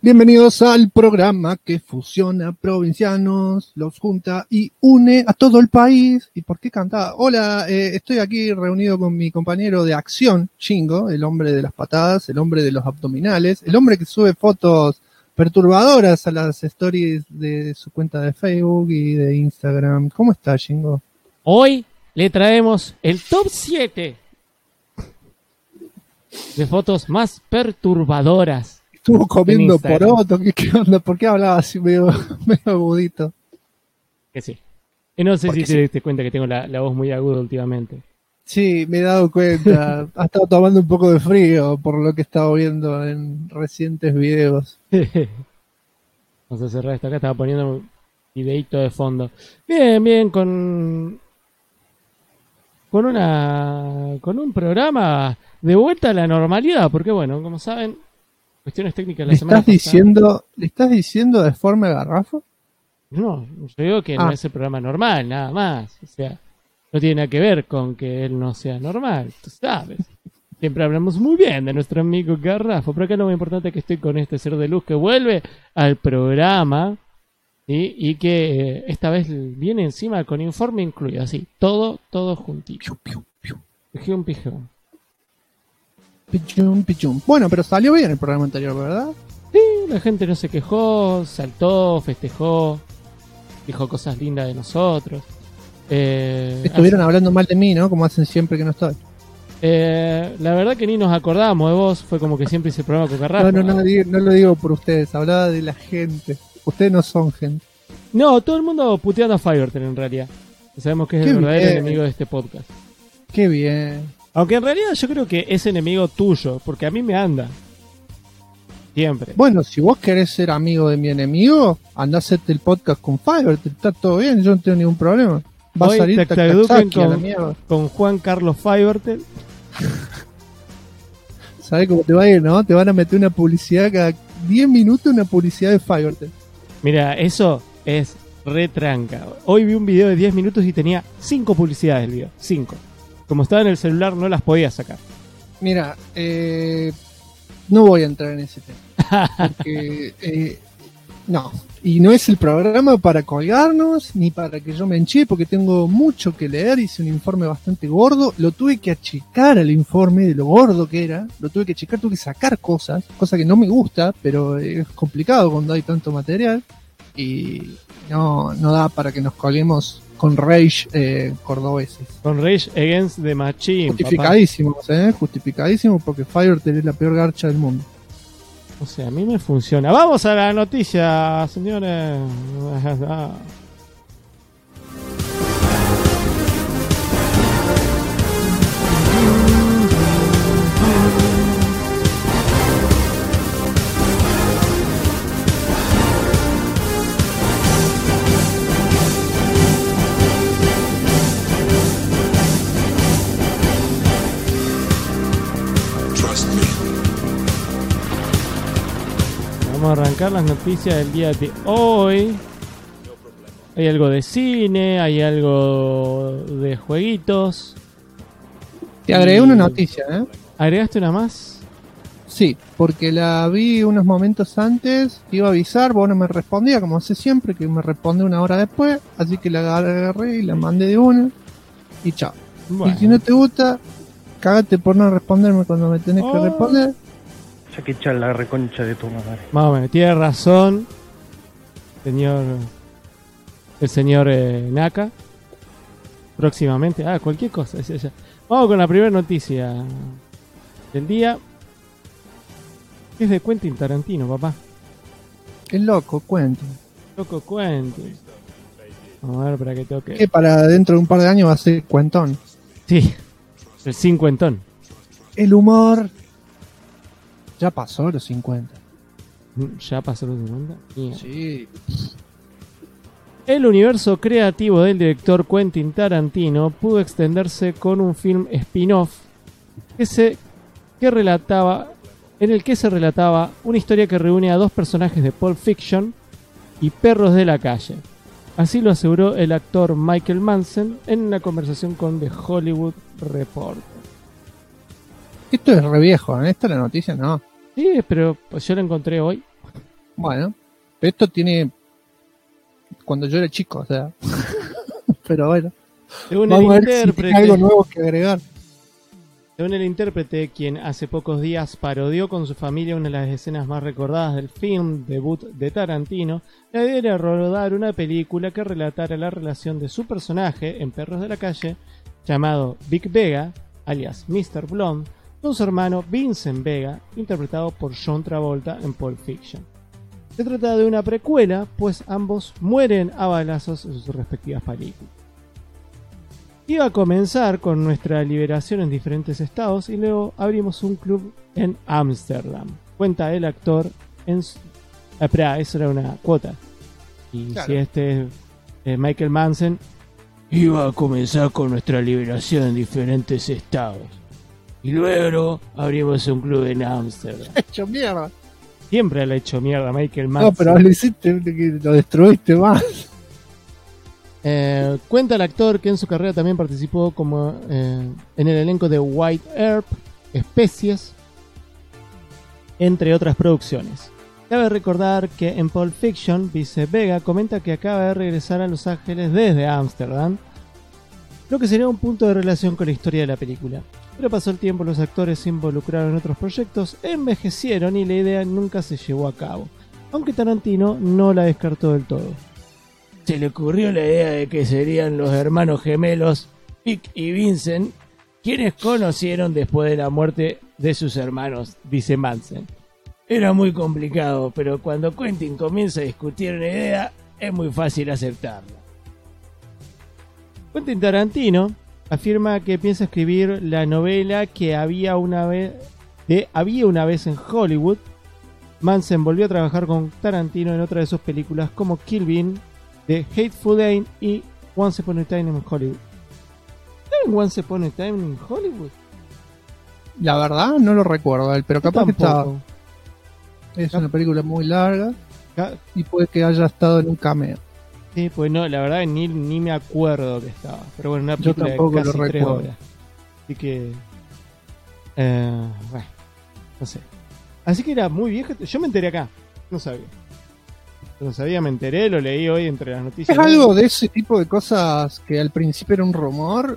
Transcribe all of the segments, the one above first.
Bienvenidos al programa que fusiona provincianos, los junta y une a todo el país. ¿Y por qué cantaba? Hola, estoy aquí reunido con mi compañero de acción, Chingo, el hombre de las patadas, el hombre de los abdominales, el hombre que sube fotos perturbadoras a las stories de su cuenta de Facebook y de Instagram. ¿Cómo está, Chingo? Hoy le traemos el top 7 de fotos más perturbadoras. Estuvo comiendo poroto, ¿qué onda? ¿Por qué hablaba así medio agudito? Que sí. Y no sé Porque si te diste cuenta que tengo la voz muy aguda últimamente. Sí, me he dado cuenta. Ha estado tomando un poco de frío por lo que he estado viendo en recientes videos. Vamos a cerrar esto acá, estaba poniendo un videito de fondo. Bien, con un programa de vuelta a la normalidad, porque bueno, como saben, cuestiones técnicas de la semana pasada. ¿Le estás diciendo de forma de garrafo? No, yo digo que no es el programa normal, nada más. O sea, no tiene nada que ver con que él no sea normal, tú sabes. Siempre hablamos muy bien de nuestro amigo Garrafo, pero acá lo más importante es que estoy con este ser de luz que vuelve al programa, ¿sí? Y que esta vez viene encima con informe incluido, así, todo juntito. Pijón. Pichum. Bueno, pero salió bien el programa anterior, ¿verdad? Sí, la gente no se quejó, saltó, festejó, dijo cosas lindas de nosotros. Estuvieron hablando mal de mí, ¿no? Como hacen siempre que no estoy. La verdad que ni nos acordábamos de vos, fue como que siempre hice el programa con Garrafo. No lo digo por ustedes, hablaba de la gente. Ustedes no son gente. No, todo el mundo puteando a Fivertel en realidad. Sabemos que es el verdadero enemigo de este podcast. Qué bien. Aunque en realidad yo creo que es enemigo tuyo, porque a mí me anda. Siempre. Bueno, si vos querés ser amigo de mi enemigo, andá a hacerte el podcast con Fivertel, está todo bien, yo no tengo ningún problema. Va Hoy a salir Tactaduquen con Juan Carlos Fivertel. ¿Sabés cómo te va a ir, no? Te van a meter una publicidad cada 10 minutos, una publicidad de Fivertel. Mira, eso es retranca. Hoy vi un video de 10 minutos y tenía 5 publicidades el video. 5. Como estaba en el celular no las podía sacar. Mira, no voy a entrar en ese tema. Porque, no. Y no es el programa para colgarnos, ni para que yo me enchee, porque tengo mucho que leer. Hice un informe bastante gordo. Lo tuve que achicar al informe de lo gordo que era. Lo tuve que achicar, tuve que sacar cosas. Cosa que no me gusta, pero es complicado cuando hay tanto material. Y no da para que nos colguemos con rage cordobeses. Con rage against the machine. Justificadísimos, justificadísimos, porque Fivertel es la peor garcha del mundo. O sea, a mí me funciona. Vamos a la noticia, señores. Vamos a arrancar las noticias del día de hoy. Hay algo de cine, hay algo de jueguitos. Te agregué una noticia, ¿eh? ¿Agregaste una más? Sí, porque la vi unos momentos antes, te iba a avisar, vos no me respondías, como hace siempre, que me responde una hora después, así que la agarré y la mandé de una, y chao. Bueno. Y si no te gusta, cágate por no responderme cuando me tenés que responder. Ya que echar la reconcha de tu madre. Más o menos, tiene razón, el señor Naka. Próximamente, cualquier cosa. Vamos con la primera noticia del día. Es de Quentin Tarantino, papá. Qué loco, Quentin. Vamos a ver para que toque. Que para dentro de un par de años va a ser cuentón. Sí, el cincuentón. El humor. Ya pasó los 50. ¿Ya pasó los 50? Yeah. Sí. El universo creativo del director Quentin Tarantino pudo extenderse con un film spin-off en el que se relataba una historia que reúne a dos personajes de Pulp Fiction y perros de la calle. Así lo aseguró el actor Michael Madsen en una conversación con The Hollywood Reporter. Esto es re viejo, ¿eh? Esta es la noticia, no. Sí, pero pues yo la encontré hoy. Bueno, esto tiene cuando yo era chico, o sea. Pero bueno. Según vamos a el ver si intérprete, tiene algo nuevo que agregar. según el intérprete, quien hace pocos días parodió con su familia una de las escenas más recordadas del film debut de Tarantino, la idea era rodar una película que relatara la relación de su personaje en Perros de la Calle, llamado Vic Vega, alias Mr. Blonde, con su hermano Vincent Vega, interpretado por John Travolta en Pulp Fiction. Se trata de una precuela, pues ambos mueren a balazos en sus respectivas películas. Iba a comenzar con nuestra liberación en diferentes estados y luego abrimos un club en Ámsterdam. Cuenta el actor en... espera, eso era una cuota. Y Claro. si este es Michael Manson, iba a comenzar con nuestra liberación en diferentes estados. Y luego abrimos un club en Ámsterdam. Hecho mierda. Siempre le ha hecho mierda a Michael Manson. No, pero lo hiciste, lo destruiste más. Cuenta el actor que en su carrera también participó como en el elenco de White Earp, Especies, entre otras producciones. Cabe recordar que en Pulp Fiction, Vincent Vega comenta que acaba de regresar a Los Ángeles desde Ámsterdam, lo que sería un punto de relación con la historia de la película. Pero pasó el tiempo, los actores se involucraron en otros proyectos, envejecieron y la idea nunca se llevó a cabo, aunque Tarantino no la descartó del todo. Se le ocurrió la idea de que serían los hermanos gemelos Vic y Vincent quienes conocieron después de la muerte de sus hermanos, dice Manson. Era muy complicado, pero cuando Quentin comienza a discutir una idea, es muy fácil aceptarla. Quentin Tarantino afirma que piensa escribir la novela que había una vez en Hollywood. Manson volvió a trabajar con Tarantino en otra de sus películas como Kill Bill, The Hateful Eight y Once Upon a Time in Hollywood. ¿Saben Once Upon a Time in Hollywood? La verdad no lo recuerdo, pero Yo capaz que tampoco. es una película muy larga Ca- y puede que haya estado en un cameo. Sí, pues no, la verdad ni me acuerdo que estaba. Pero bueno, una Yo película de tampoco lo casi 3 recuerdo. horas. Así que... bueno, no sé. Así que era muy vieja. Yo me enteré acá. No sabía. No sabía, me enteré, lo leí hoy entre las noticias. Es algo de ese tipo de cosas que al principio era un rumor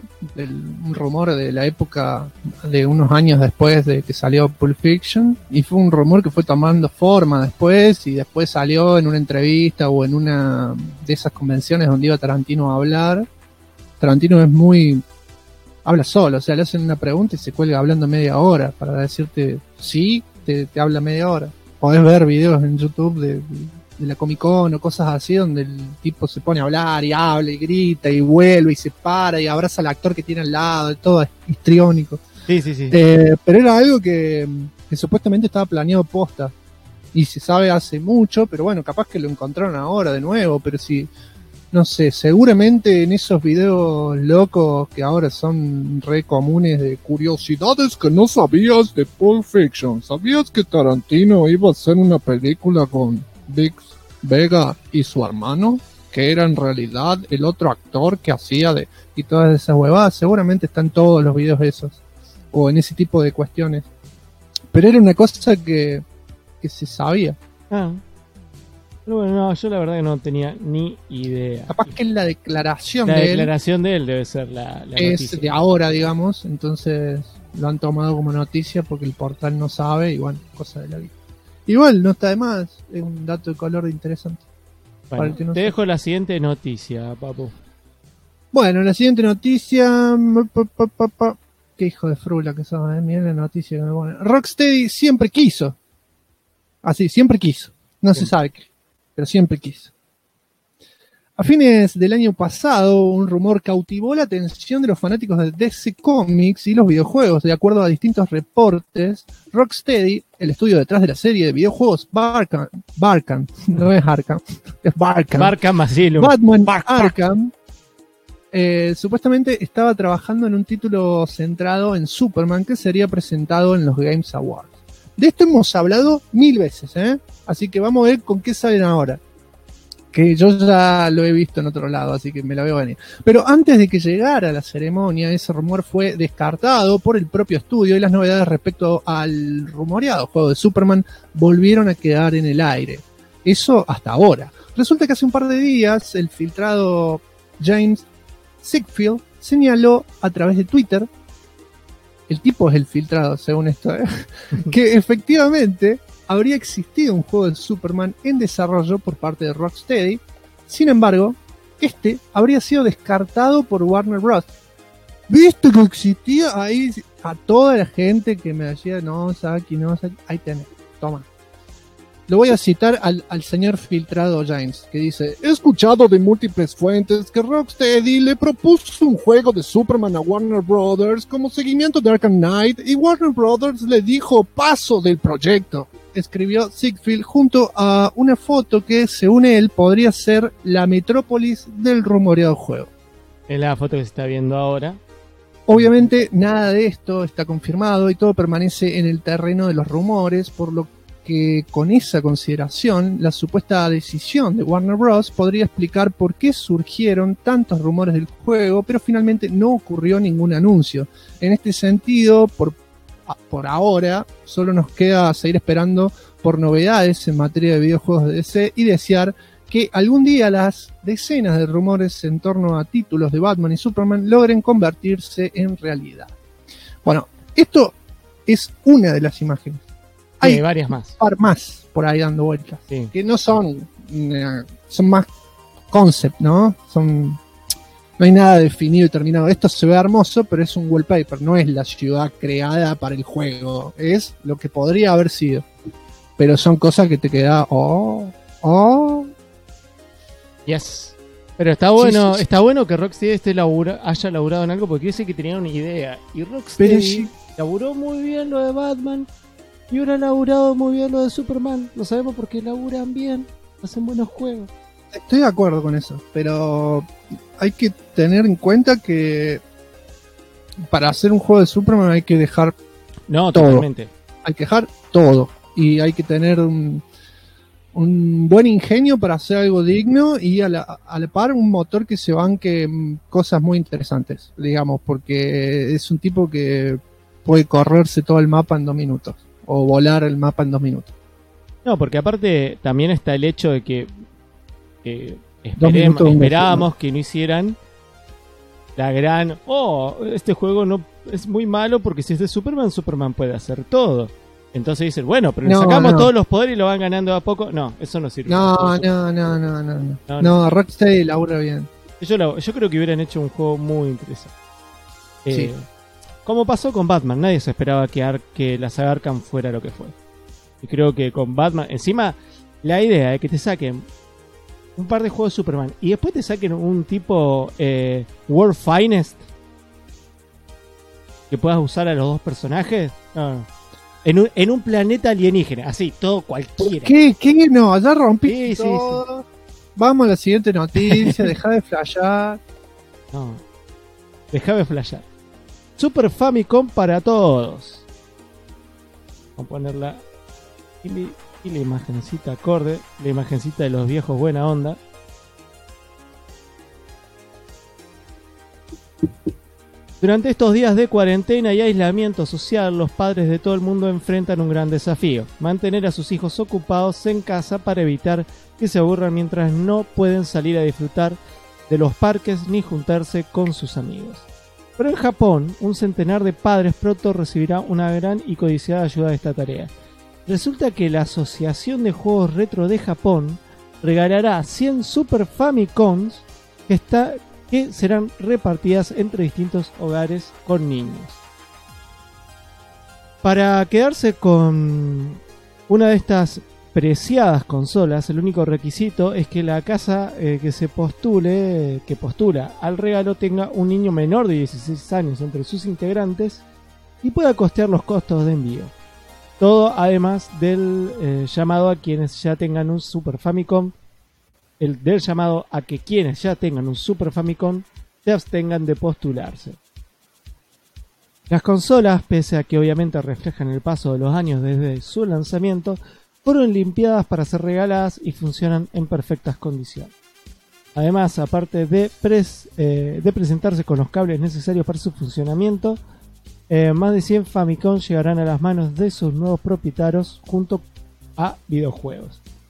de la época de unos años después de que salió Pulp Fiction, y fue un rumor que fue tomando forma después, y después salió en una entrevista o en una de esas convenciones donde iba Tarantino a hablar. Tarantino habla solo, o sea, le hacen una pregunta y se cuelga hablando media hora para decirte sí, te habla media hora. Podés ver videos en YouTube de la Comic Con o cosas así donde el tipo se pone a hablar y habla y grita y vuelve y se para y abraza al actor que tiene al lado, todo es histriónico. Sí. Pero era algo que supuestamente estaba planeado posta y se sabe hace mucho, pero bueno, capaz que lo encontraron ahora de nuevo, pero sí, no sé, seguramente en esos videos locos que ahora son re comunes de curiosidades que no sabías de Pulp Fiction, ¿sabías que Tarantino iba a hacer una película con Vic Vega y su hermano, que era en realidad el otro actor que hacía y todas esas huevadas? Seguramente están todos los videos esos o en ese tipo de cuestiones, pero era una cosa que se sabía. Pero bueno, no, yo la verdad que no tenía ni idea. Capaz que la declaración La de él declaración de él debe ser la es noticia. de ahora, digamos, entonces lo han tomado como noticia porque el portal no sabe y bueno, cosa de la vida. Igual, no está de más, es un dato de color interesante. para Bueno, el que no te sabe. dejo la siguiente noticia, papu. Bueno, la siguiente noticia. Qué hijo de frula que son, miren la noticia que me pone. Rocksteady siempre quiso. Así, siempre quiso. No se sabe qué, pero siempre quiso. A fines del año pasado, un rumor cautivó la atención de los fanáticos de DC Comics y los videojuegos. De acuerdo a distintos reportes, Rocksteady, el estudio detrás de la serie de videojuegos Barkham, no es Arkham, es Barkham. Arkham Asylum. Batman Arkham, supuestamente estaba trabajando en un título centrado en Superman que sería presentado en los Games Awards. De esto hemos hablado 1000 veces, así que vamos a ver con qué saben ahora. Que yo ya lo he visto en otro lado, así que me la veo venir. Pero antes de que llegara la ceremonia, ese rumor fue descartado por el propio estudio y las novedades respecto al rumoreado juego de Superman volvieron a quedar en el aire. Eso hasta ahora. Resulta que hace un par de días el filtrado James Sigfield señaló a través de Twitter, el tipo es el filtrado según esto, que efectivamente habría existido un juego de Superman en desarrollo por parte de Rocksteady. Sin embargo, este habría sido descartado por Warner Bros. ¿Viste que existía? Ahí a toda la gente que me decía, no, Saki, ahí tenés, toma. Lo voy a citar al señor filtrado James, que dice: he escuchado de múltiples fuentes que Rocksteady le propuso un juego de Superman a Warner Brothers como seguimiento de Arkham Knight y Warner Brothers le dijo paso del proyecto. Escribió Sigfield junto a una foto que, según él, podría ser la metrópolis del rumoreado juego. Es la foto que se está viendo ahora. Obviamente nada de esto está confirmado y todo permanece en el terreno de los rumores, por lo que con esa consideración la supuesta decisión de Warner Bros. Podría explicar por qué surgieron tantos rumores del juego, pero finalmente no ocurrió ningún anuncio. En este sentido, por ahora, solo nos queda seguir esperando por novedades en materia de videojuegos de DC y desear que algún día las decenas de rumores en torno a títulos de Batman y Superman logren convertirse en realidad. Bueno, esto es una de las imágenes. Hay varias más. Un par más por ahí dando vueltas. Sí. Que no son más concept, ¿no? No hay nada definido y terminado. Esto se ve hermoso, pero es un wallpaper. No es la ciudad creada para el juego. Es lo que podría haber sido. Pero son cosas que te queda... Yes. Pero está bueno, sí. Está bueno que Rocksteady haya laburado en algo, porque quiere decir que tenían una idea. Y Rocksteady laburó muy bien lo de Batman y ahora ha laburado muy bien lo de Superman. Lo sabemos porque laburan bien, hacen buenos juegos. Estoy de acuerdo con eso, pero hay que tener en cuenta que para hacer un juego de Superman hay que dejar todo. Totalmente. Hay que dejar todo. Y hay que tener un buen ingenio para hacer algo digno y a la par un motor que se banque cosas muy interesantes, digamos, porque es un tipo que puede correrse todo el mapa en 2 minutos o volar el mapa en 2 minutos. No, porque aparte también está el hecho de que esperábamos que no hicieran la gran este juego no es muy malo porque si es de Superman puede hacer todo. Entonces dicen, bueno, pero le sacamos todos los poderes y lo van ganando a poco. No, eso no sirve. No, Rocksteady labura bien. Yo creo que hubieran hecho un juego muy interesante. Sí. Como pasó con Batman, nadie se esperaba que la saga Arkham fuera lo que fue. Y creo que con Batman, encima, la idea de que te saquen un par de juegos de Superman y después te saquen un tipo World Finest que puedas usar a los dos personajes. En un planeta alienígena, así, todo cualquiera. ¿Qué? No, ya rompí todo. Sí. Vamos a la siguiente noticia, deja de flashear. No, deja de flashear. Super Famicom para todos. Vamos a ponerla y la imagencita acorde, la imagencita de los viejos buena onda. Durante estos días de cuarentena y aislamiento social, los padres de todo el mundo enfrentan un gran desafío: mantener a sus hijos ocupados en casa para evitar que se aburran mientras no pueden salir a disfrutar de los parques ni juntarse con sus amigos. Pero en Japón, un centenar de padres pronto recibirá una gran y codiciada ayuda de esta tarea. Resulta que la Asociación de Juegos Retro de Japón regalará 100 Super Famicoms que serán repartidas entre distintos hogares con niños. Para quedarse con una de estas preciadas consolas, el único requisito es que la casa que postula al regalo tenga un niño menor de 16 años entre sus integrantes y pueda costear los costos de envío. Todo además del llamado a quienes ya tengan un Super Famicom. Del llamado a que quienes ya tengan un Super Famicom se abstengan de postularse. Las consolas, pese a que obviamente reflejan el paso de los años desde su lanzamiento, fueron limpiadas para ser regaladas y funcionan en perfectas condiciones. Además, aparte de presentarse con los cables necesarios para su funcionamiento, más de 100 Famicom llegarán a las manos de sus nuevos propietarios junto a videojuegos.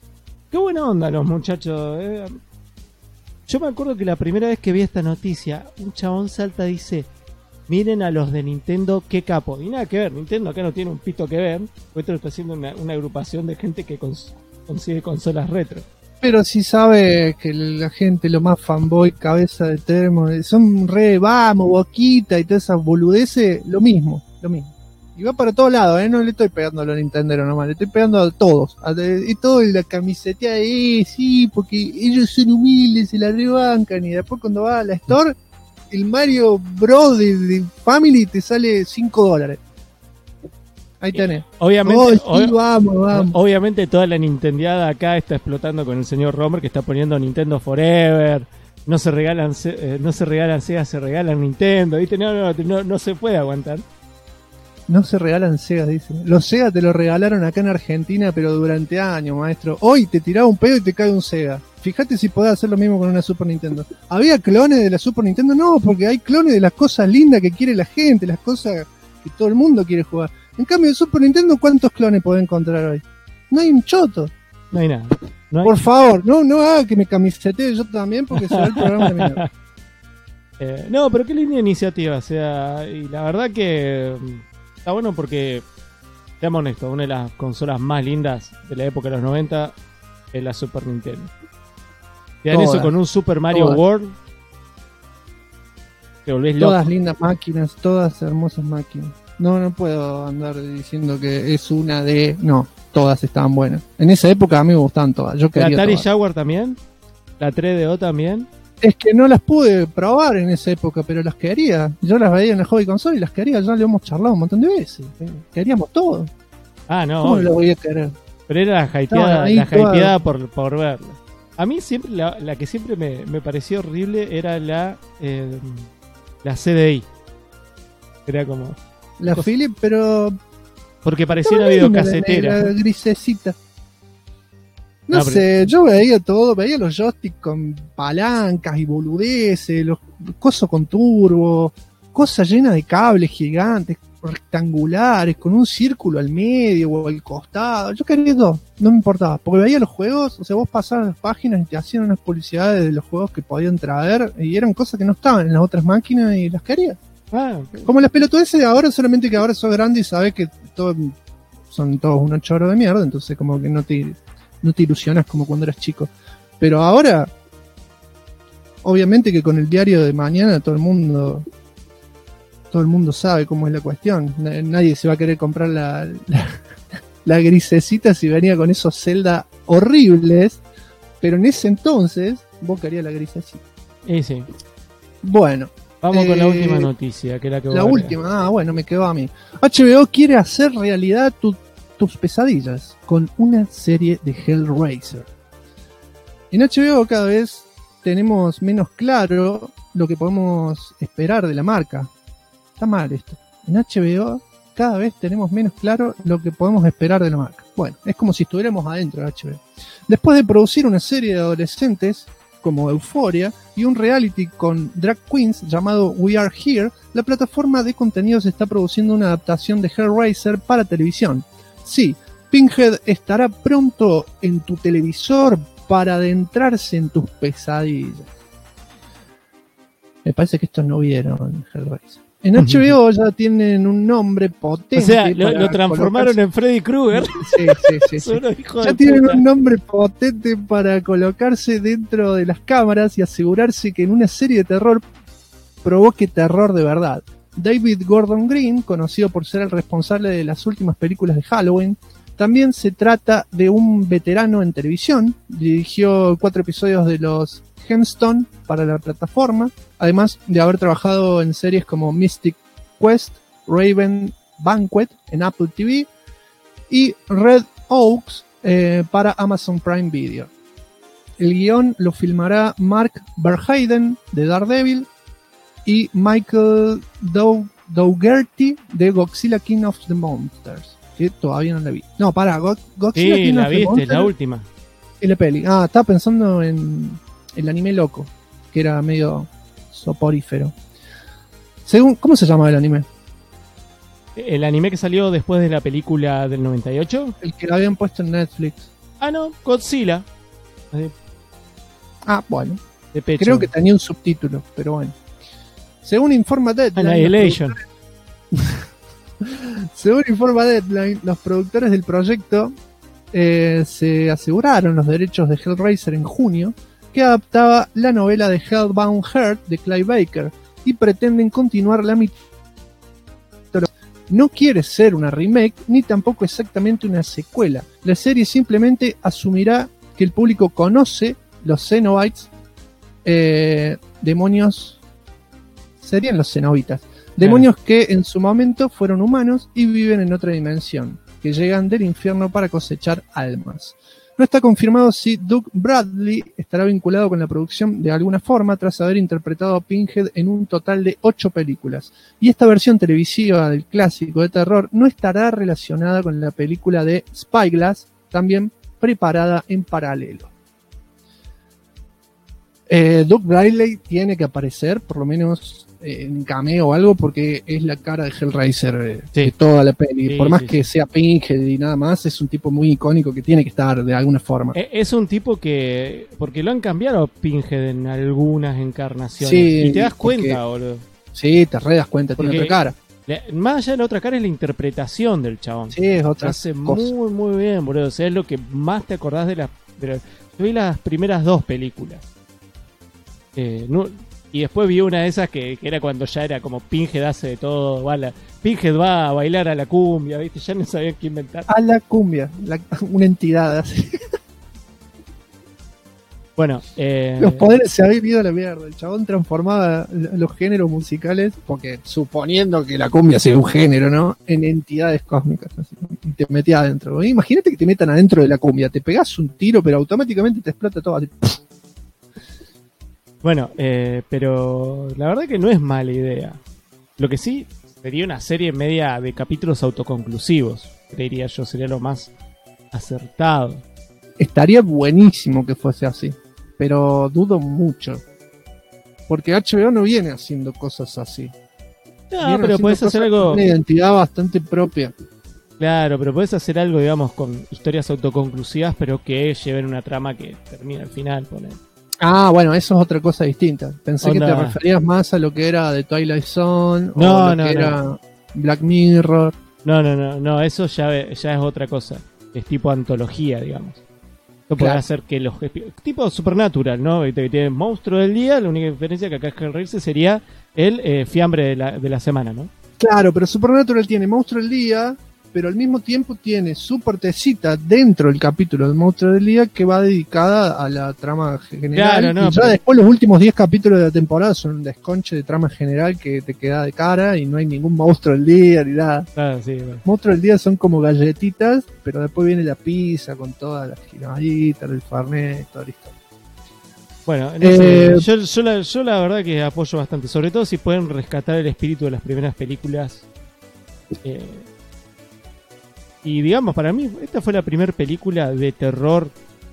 Qué buena onda los muchachos. Yo me acuerdo que la primera vez que vi esta noticia, un chabón salta y dice: miren a los de Nintendo, qué capo. Y nada que ver, Nintendo acá no tiene un pito que ver. Esto lo está haciendo una agrupación de gente que consigue consolas retro. Pero si sabe que la gente, lo más fanboy, cabeza de termo, son re, vamos, boquita y todas esas boludeces, lo mismo. Y va para todos lados, no le estoy pegando a los Nintendo nomás, le estoy pegando a todos. Y todo en la camiseta de, sí, porque ellos son humildes, se la rebancan. Y después cuando va a la store, el Mario Bros. de Family te sale $5. Ahí tenés. Obviamente, sí, vamos. Obviamente toda la Nintendiada acá está explotando con el señor Romer, que está poniendo Nintendo Forever. No se regalan Sega, se regalan Nintendo. ¿Viste? No se puede aguantar. No se regalan Sega, dice. Los Sega te lo regalaron acá en Argentina, pero durante años, maestro. Hoy te tiraba un pedo y te cae un Sega. Fíjate si podés hacer lo mismo con una Super Nintendo. ¿Había clones de la Super Nintendo? No, porque hay clones de las cosas lindas que quiere la gente, las cosas que todo el mundo quiere jugar. En cambio, de Super Nintendo, ¿cuántos clones podés encontrar hoy? No hay un choto. No hay nada. Por favor, no haga que me camisetee yo también, porque se va el programa de mierda. No, pero qué linda iniciativa. O sea, y la verdad que está bueno porque, seamos honestos, una de las consolas más lindas de la época de los 90 es la Super Nintendo. Te dan eso con un Super Mario World. Te volvés loco. Todas lindas máquinas, todas hermosas máquinas. No puedo andar diciendo que es una de... No, todas estaban buenas. En esa época a mí me gustaban todas. Yo quería ¿La Atari todas. Jaguar también? ¿La 3DO también? Es que no las pude probar en esa época, pero las quería. Yo las veía en la Hobby Console y las quería. Ya le hemos charlado un montón de veces. Queríamos todo. Ah, no. ¿Cómo lo voy a querer? Pero era la hypeada por verla. A mí siempre la que siempre me pareció horrible era la CDI. Era como... La Philip, pero... Porque parecía una videocasetera. La grisecita. No sé, yo veía todo, veía los joysticks con palancas y boludeces, los cosos con turbo, cosas llenas de cables gigantes, rectangulares, con un círculo al medio o al costado. Yo quería todo, no me importaba, porque veía los juegos, o sea, vos pasabas las páginas y te hacían unas publicidades de los juegos que podían traer, y eran cosas que no estaban en las otras máquinas y las quería. Como las pelotudeces de ahora, solamente que ahora sos grande y sabes que son todos unos choros de mierda, entonces como que no te ilusionas como cuando eras chico. Pero ahora, obviamente que con el diario de mañana todo el mundo sabe cómo es la cuestión. Nadie se va a querer comprar la grisecita si venía con esos Zelda horribles, pero en ese entonces vos querías la grisecita. Sí. Bueno. Vamos con la última noticia, que es la que última, bueno, me quedó a mí. HBO quiere hacer realidad tus pesadillas con una serie de Hellraiser. En HBO cada vez tenemos menos claro lo que podemos esperar de la marca. Está mal esto. En HBO cada vez tenemos menos claro lo que podemos esperar de la marca. Bueno, es como si estuviéramos adentro de HBO. Después de producir una serie de adolescentes como Euphoria y un reality con drag queens llamado We Are Here, la plataforma de contenidos está produciendo una adaptación de Hellraiser para televisión. Sí, Pinhead estará pronto en tu televisor para adentrarse en tus pesadillas. Me parece que estos no vieron Hellraiser. En HBO ya tienen un nombre potente. O sea, lo transformaron en Freddy Krueger. Sí. Ya tienen un nombre potente para colocarse dentro de las cámaras y asegurarse que en una serie de terror provoque terror de verdad. David Gordon Green, conocido por ser el responsable de las últimas películas de Halloween, también se trata de un veterano en televisión. Dirigió 4 episodios de los Gemstone para la plataforma, además de haber trabajado en series como Mystic Quest, Raven Banquet en Apple TV y Red Oaks para Amazon Prime Video. El guión lo filmará Mark Verheiden de Daredevil y Michael Dougherty de Godzilla King of the Monsters, que todavía no la vi. No, para, Godzilla King la of the viste, Monsters, la última. Y la peli. Estaba pensando en el anime loco, que era medio soporífero. ¿Cómo se llama el anime? ¿El anime que salió después de la película del 98? El que lo habían puesto en Netflix. No, Godzilla. Así, Ah, bueno. de pecho. Creo que tenía un subtítulo, pero bueno. Según informa Deadline, Annihilation. los productores del proyecto se aseguraron los derechos de Hellraiser en junio, que adaptaba la novela de Hellbound Heart de Clive Barker, y pretenden continuar la mitología. No quiere ser una remake, ni tampoco exactamente una secuela. La serie simplemente asumirá que el público conoce los Cenobites, demonios, serían los cenobitas, demonios que en su momento fueron humanos y viven en otra dimensión, que llegan del infierno para cosechar almas. No está confirmado si Doug Bradley estará vinculado con la producción de alguna forma tras haber interpretado a Pinhead en un total de 8 películas. Y esta versión televisiva del clásico de terror no estará relacionada con la película de Spyglass, también preparada en paralelo. Doug Bradley tiene que aparecer, por lo menos en cameo o algo, porque es la cara de Hellraiser de toda la peli. Sí, por más sí, que sea Pinhead y nada más, es un tipo muy icónico que tiene que estar de alguna forma. Es un tipo que... Porque lo han cambiado a Pinhead en algunas encarnaciones. Sí, y te das porque- cuenta, boludo. Sí, te re das cuenta, tiene Porque- otra cara. Más allá de la otra cara es la interpretación del chabón. Sí, es Se otra hace cosa. muy, muy bien, boludo. O sea, es lo que más te acordás de las... Yo vi las primeras 2 películas. Y después vi una de esas que era cuando ya era como Pinhead hace de todo. Pinhead va a bailar a la cumbia, ¿viste? Ya no sabían qué inventar. A la cumbia, una entidad así. Bueno, Los poderes se habían ido a la mierda. El chabón transformaba los géneros musicales, porque suponiendo que la cumbia sea un género, ¿no? En entidades cósmicas. Así, y te metía adentro. Imagínate que te metan adentro de la cumbia. Te pegás un tiro, pero automáticamente te explota todo. Así. bueno, pero la verdad que no es mala idea. Lo que sí sería una serie media de capítulos autoconclusivos. Creería yo, sería lo más acertado. Estaría buenísimo que fuese así, pero dudo mucho. Porque HBO no viene haciendo cosas así. No, Viene pero haciendo podés hacer cosas algo... con una identidad bastante propia. Claro, pero podés hacer algo, digamos, con historias autoconclusivas, pero que lleven una trama que termine al final, poner. Ah, bueno, eso es otra cosa distinta. Pensé que te Onda. referías más a lo que era The Twilight Zone No, o lo no, que no. era Black Mirror. No, eso ya es otra cosa. Es tipo antología, digamos. Esto puede Claro. hacer que los... Tipo Supernatural, ¿no? Que tiene monstruo del día, la única diferencia que acá es Hellraiser sería el fiambre de la semana, ¿no? Claro, pero Supernatural tiene Monstruo del Día, pero al mismo tiempo tiene su partecita dentro del capítulo del Monstruo del Día que va dedicada a la trama general. Claro, no, y ya pero- después los últimos 10 capítulos de la temporada son un desconche de trama general que te queda de cara y no hay ningún Monstruo del Día ni nada. Ah, sí, bueno. Monstruo del Día son como galletitas, pero después viene la pizza con todas las giramaditas, el farnet, todo listo. Bueno, no sé, yo la verdad que apoyo bastante, sobre todo si pueden rescatar el espíritu de las primeras películas. Y digamos, para mí, esta fue la primera película de terror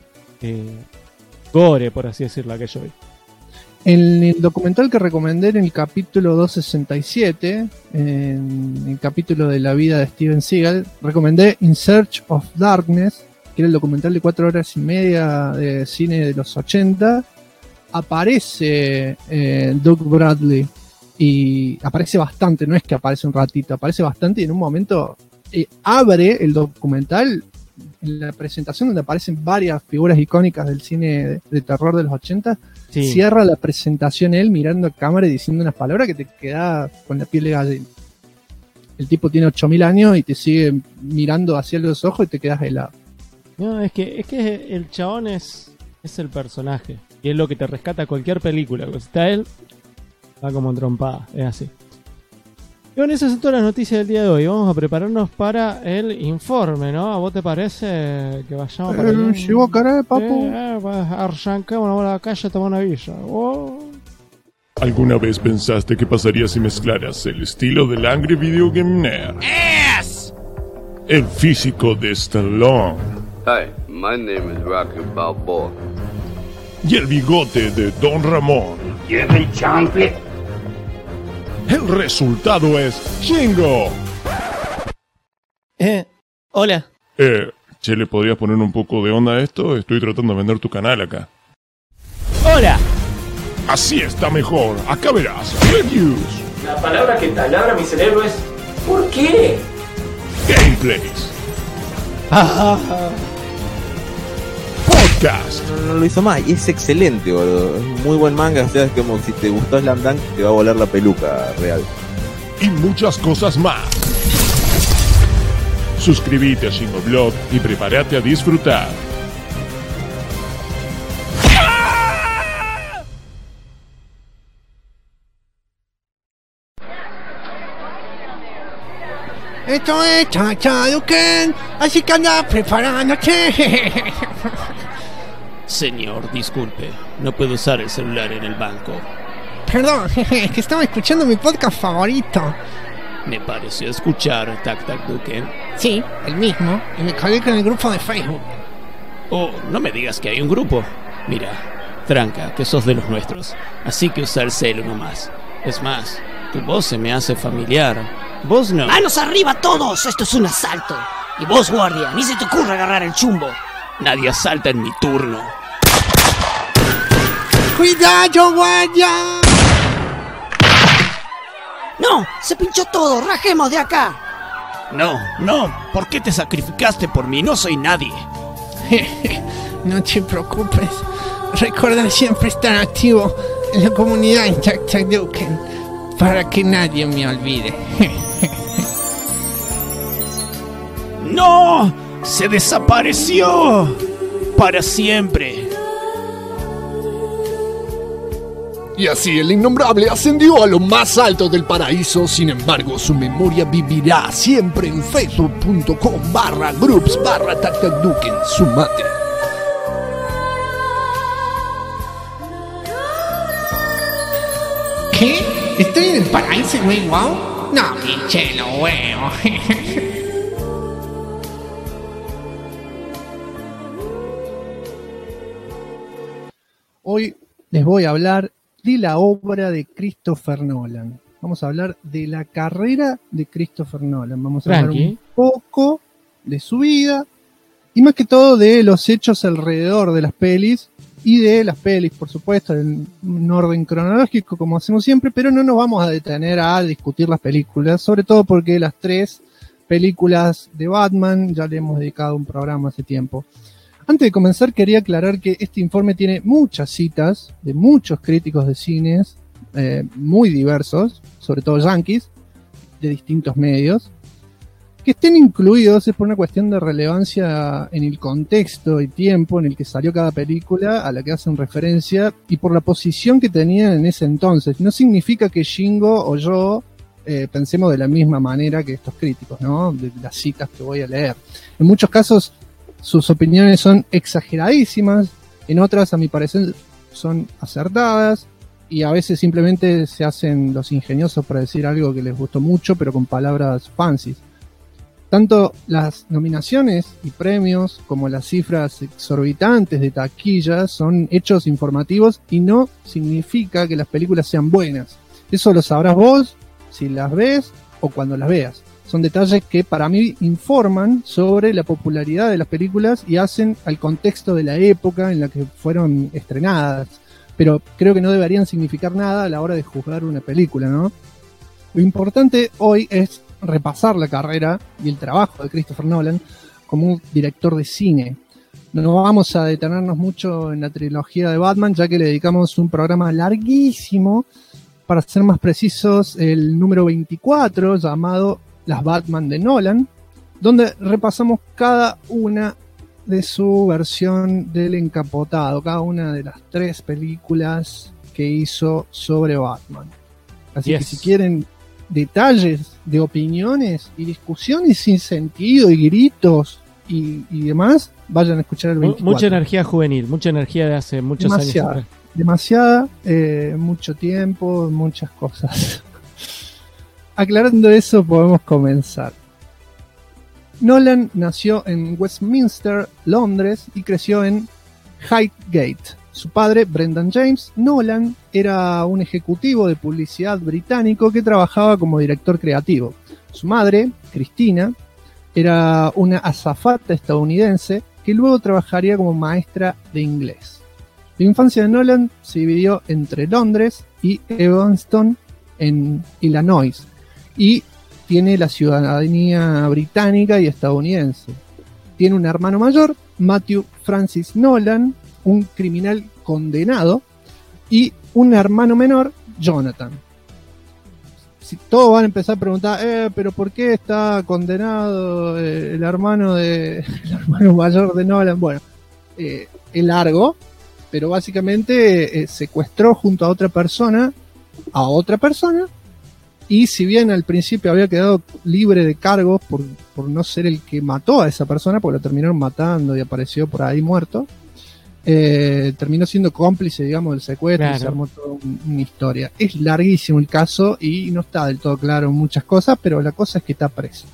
gore, por así decirlo, que yo vi. En el documental que recomendé en el capítulo 267, en el capítulo de la vida de Steven Seagal, recomendé In Search of Darkness, que era el documental de 4 horas y media de cine de los 80. Aparece Doug Bradley y aparece bastante, no es que aparece un ratito, aparece bastante y en un momento abre el documental en la presentación donde aparecen varias figuras icónicas del cine de terror de los 80. Sí. Cierra la presentación él mirando a cámara y diciendo unas palabras que te queda con la piel de gallina. El tipo tiene 8000 años y te sigue mirando hacia los ojos y te quedas helado. No, es que el chabón es el personaje. Y es lo que te rescata cualquier película. Porque si está él, va como trompada. Es así. Y bueno, esas son todas las noticias del día de hoy. Vamos a prepararnos para el informe, ¿no? ¿A vos te parece que vayamos para allá? Llegó cara de papu. Pues arrancamos a la calle a tomar una villa. Oh. ¿Alguna vez pensaste qué pasaría si mezclaras el estilo del Angry Video Game Nerd? El físico de Stallone Hi, my name is Rocky Balboa. y el bigote de Don Ramón. El resultado es Chingo. Hola. Che, ¿le podrías poner un poco de onda a esto? Estoy tratando de vender tu canal acá. ¡Hola! Así está mejor. Acá verás. Reviews. La palabra que talabra mi cerebro es ¿por qué? Gameplays. Podcast. No lo hizo más y es excelente, boludo. Es muy buen manga, o sea, es como si te gustó Slam Dunk, te va a volar la peluca real. Y muchas cosas más. Suscríbete a Shingoblog y prepárate a disfrutar. Esto es Chachaduken, así que anda preparándote. Señor, disculpe, no puedo usar el celular en el banco. Perdón, es que estaba escuchando mi podcast favorito. Me pareció escuchar Tac Tac Duken. Sí, el mismo, y me colgué con el grupo de Facebook. Oh, no me digas que hay un grupo. Mira, tranca, que sos de los nuestros, así que usa el celu nomás. Es más, tu voz se me hace familiar. Vos no. ¡Manos arriba todos! Esto es un asalto. Y vos, guardia, ni se te ocurra agarrar el chumbo. Nadie asalta en mi turno. ¡Cuidado, guardia! ¡No! ¡Se pinchó todo! ¡Rajemos de acá! No, ¿por qué te sacrificaste por mí? No soy nadie. No te preocupes. Recuerda siempre estar activo en la comunidad en Chachaduken para que nadie me olvide. ¡No! ¡Se desapareció! ¡Para siempre! Y así el innombrable ascendió a lo más alto del paraíso. Sin embargo, su memoria vivirá siempre en facebook.com/groups/TacTacDuken, su madre. ¿Qué? ¿Estoy en el paraíso, güey? ¿Wow? No, pinche lo huevo. Hoy les voy a hablar de la obra de Christopher Nolan. Vamos a hablar de la carrera de Christopher Nolan. Vamos a hablar un poco de su vida y más que todo de los hechos alrededor de las pelis y de las pelis, por supuesto, en un orden cronológico como hacemos siempre, pero no nos vamos a detener a discutir las películas, sobre todo porque las 3 películas de Batman ya le hemos dedicado un programa hace tiempo. Antes de comenzar quería aclarar que este informe tiene muchas citas de muchos críticos de cines muy diversos, sobre todo yankees, de distintos medios. Que estén incluidos es por una cuestión de relevancia en el contexto y tiempo en el que salió cada película a la que hacen referencia y por la posición que tenían en ese entonces. No significa que Shingo o yo pensemos de la misma manera que estos críticos, ¿no? De las citas que voy a leer. En muchos casos sus opiniones son exageradísimas, en otras a mi parecer son acertadas y a veces simplemente se hacen los ingeniosos para decir algo que les gustó mucho pero con palabras fancies. Tanto las nominaciones y premios como las cifras exorbitantes de taquilla son hechos informativos y no significa que las películas sean buenas. Eso lo sabrás vos si las ves o cuando las veas. Son detalles que para mí informan sobre la popularidad de las películas y hacen al contexto de la época en la que fueron estrenadas. Pero creo que no deberían significar nada a la hora de juzgar una película, ¿no? Lo importante hoy es repasar la carrera y el trabajo de Christopher Nolan como un director de cine. No vamos a detenernos mucho en la trilogía de Batman, ya que le dedicamos un programa larguísimo, para ser más precisos, el número 24, llamado Las Batman de Nolan, donde repasamos cada una de su versión del encapotado, cada una de las 3 películas que hizo sobre Batman. Así que si quieren detalles de opiniones y discusiones sin sentido y gritos y demás, vayan a escuchar el 24. Mucha energía juvenil, mucha energía de hace muchos años atrás. Demasiada, mucho tiempo, muchas cosas. Aclarando eso, podemos comenzar. Nolan nació en Westminster, Londres, y creció en Highgate. Su padre, Brendan James Nolan, era un ejecutivo de publicidad británico que trabajaba como director creativo. Su madre, Christina, Era una azafata estadounidense que luego trabajaría como maestra de inglés. La infancia de Nolan se dividió entre Londres y Evanston, en Illinois, y tiene la ciudadanía británica y estadounidense. Tiene un hermano mayor, Matthew Francis Nolan, un criminal condenado, y un hermano menor, Jonathan. Si todos van a empezar a preguntar, pero ¿por qué está condenado el hermano mayor de Nolan? Bueno, es largo, pero básicamente secuestró junto a otra persona, y si bien al principio había quedado libre de cargos por no ser el que mató a esa persona, porque lo terminaron matando y apareció por ahí muerto, terminó siendo cómplice, digamos, del secuestro. Claro. Y se armó toda una historia. Es larguísimo el caso y no está del todo claro en muchas cosas, pero la cosa es que está preso.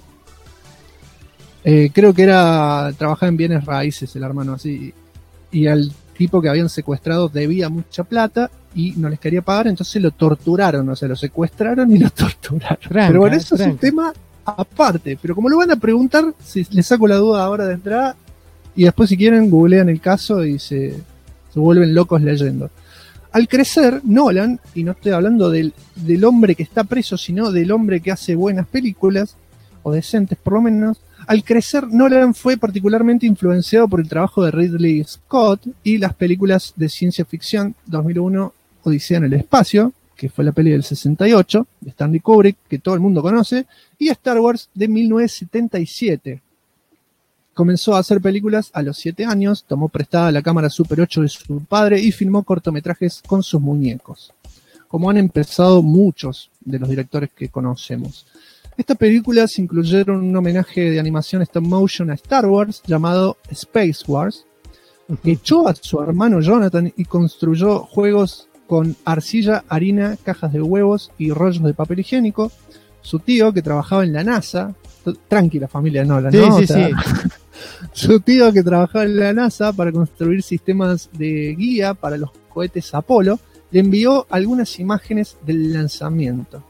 Creo que trabajaba en bienes raíces el hermano así, y al tipo que habían secuestrado debía mucha plata y no les quería pagar, entonces lo torturaron, o sea, lo secuestraron y lo torturaron. Pero bueno, eso es un tema aparte, pero como lo van a preguntar, si les saco la duda ahora de entrada, y después si quieren googlean el caso y se vuelven locos leyendo. Al crecer, Nolan, y no estoy hablando del hombre que está preso, sino del hombre que hace buenas películas, o decentes por lo menos, al crecer Nolan fue particularmente influenciado por el trabajo de Ridley Scott y las películas de ciencia ficción 2001, Odisea en el espacio, que fue la peli del 68, de Stanley Kubrick, que todo el mundo conoce, y Star Wars de 1977. Comenzó a hacer películas a los 7 años, tomó prestada la cámara Super 8 de su padre y filmó cortometrajes con sus muñecos, como han empezado muchos de los directores que conocemos. Estas películas incluyeron un homenaje de animación stop motion a Star Wars llamado Space Wars. Echó a su hermano Jonathan y construyó juegos con arcilla, harina, cajas de huevos y rollos de papel higiénico. Su tío, que trabajaba en la NASA, tranquila familia Nolan, ¿no? Sí, sí. Su tío, que trabajaba en la NASA para construir sistemas de guía para los cohetes Apolo, le envió algunas imágenes del lanzamiento.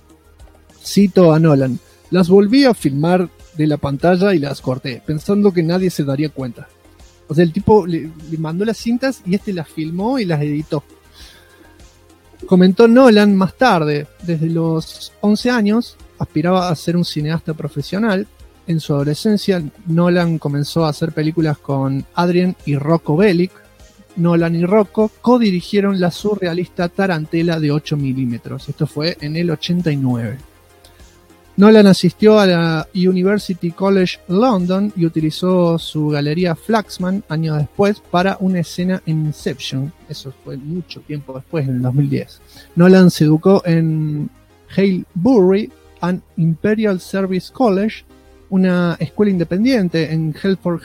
Cito a Nolan: las volví a filmar de la pantalla y las corté, pensando que nadie se daría cuenta. O sea, el tipo le mandó las cintas y las filmó y las editó. Comentó Nolan más tarde, desde los 11 años aspiraba a ser un cineasta profesional. En su adolescencia, Nolan comenzó a hacer películas con Adrien y Rocco Bellic. Nolan y Rocco codirigieron la surrealista Tarantela de 8 milímetros. Esto fue en el 89. Nolan asistió a la University College London y utilizó su galería Flaxman años después para una escena en Inception. Eso fue mucho tiempo después, en el 2010. Nolan se educó en Haileybury and Imperial Service College, una escuela independiente en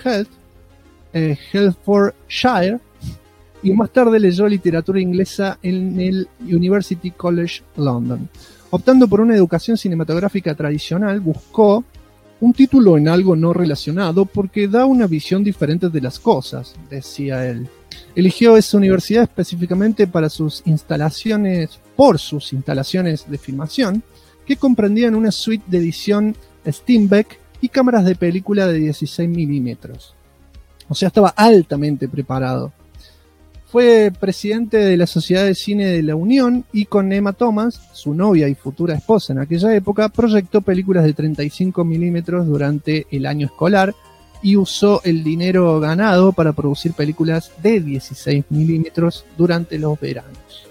Hertfordshire, y más tarde leyó literatura inglesa en el University College London. Optando por una educación cinematográfica tradicional, buscó un título en algo no relacionado porque da una visión diferente de las cosas, decía él. Eligió esa universidad específicamente por sus instalaciones de filmación, que comprendían una suite de edición Steinbeck y cámaras de película de 16 milímetros. O sea, estaba altamente preparado. Fue presidente de la Sociedad de Cine de la Unión y con Emma Thomas, su novia y futura esposa en aquella época, proyectó películas de 35 milímetros durante el año escolar y usó el dinero ganado para producir películas de 16 milímetros durante los veranos.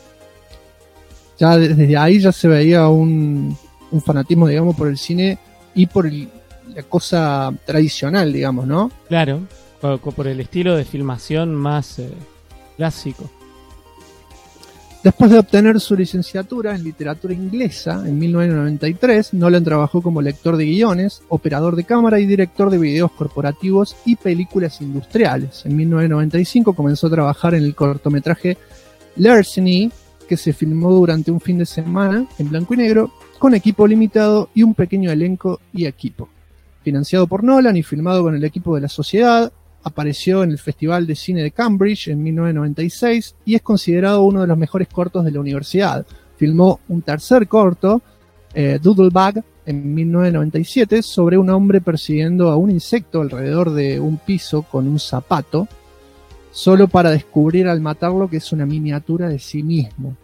Ya desde ahí ya se veía un fanatismo, digamos, por el cine y por la cosa tradicional, digamos, ¿no? Claro, por el estilo de filmación más clásico. Después de obtener su licenciatura en literatura inglesa en 1993, Nolan trabajó como lector de guiones, operador de cámara y director de videos corporativos y películas industriales. En 1995 comenzó a trabajar en el cortometraje Larceny, que se filmó durante un fin de semana en blanco y negro, con equipo limitado y un pequeño elenco y equipo. Financiado por Nolan y filmado con el equipo de la Sociedad, apareció en el Festival de Cine de Cambridge en 1996 y es considerado uno de los mejores cortos de la universidad. Filmó un tercer corto Doodlebug en 1997 sobre un hombre persiguiendo a un insecto alrededor de un piso con un zapato, solo para descubrir al matarlo que es una miniatura de sí mismo.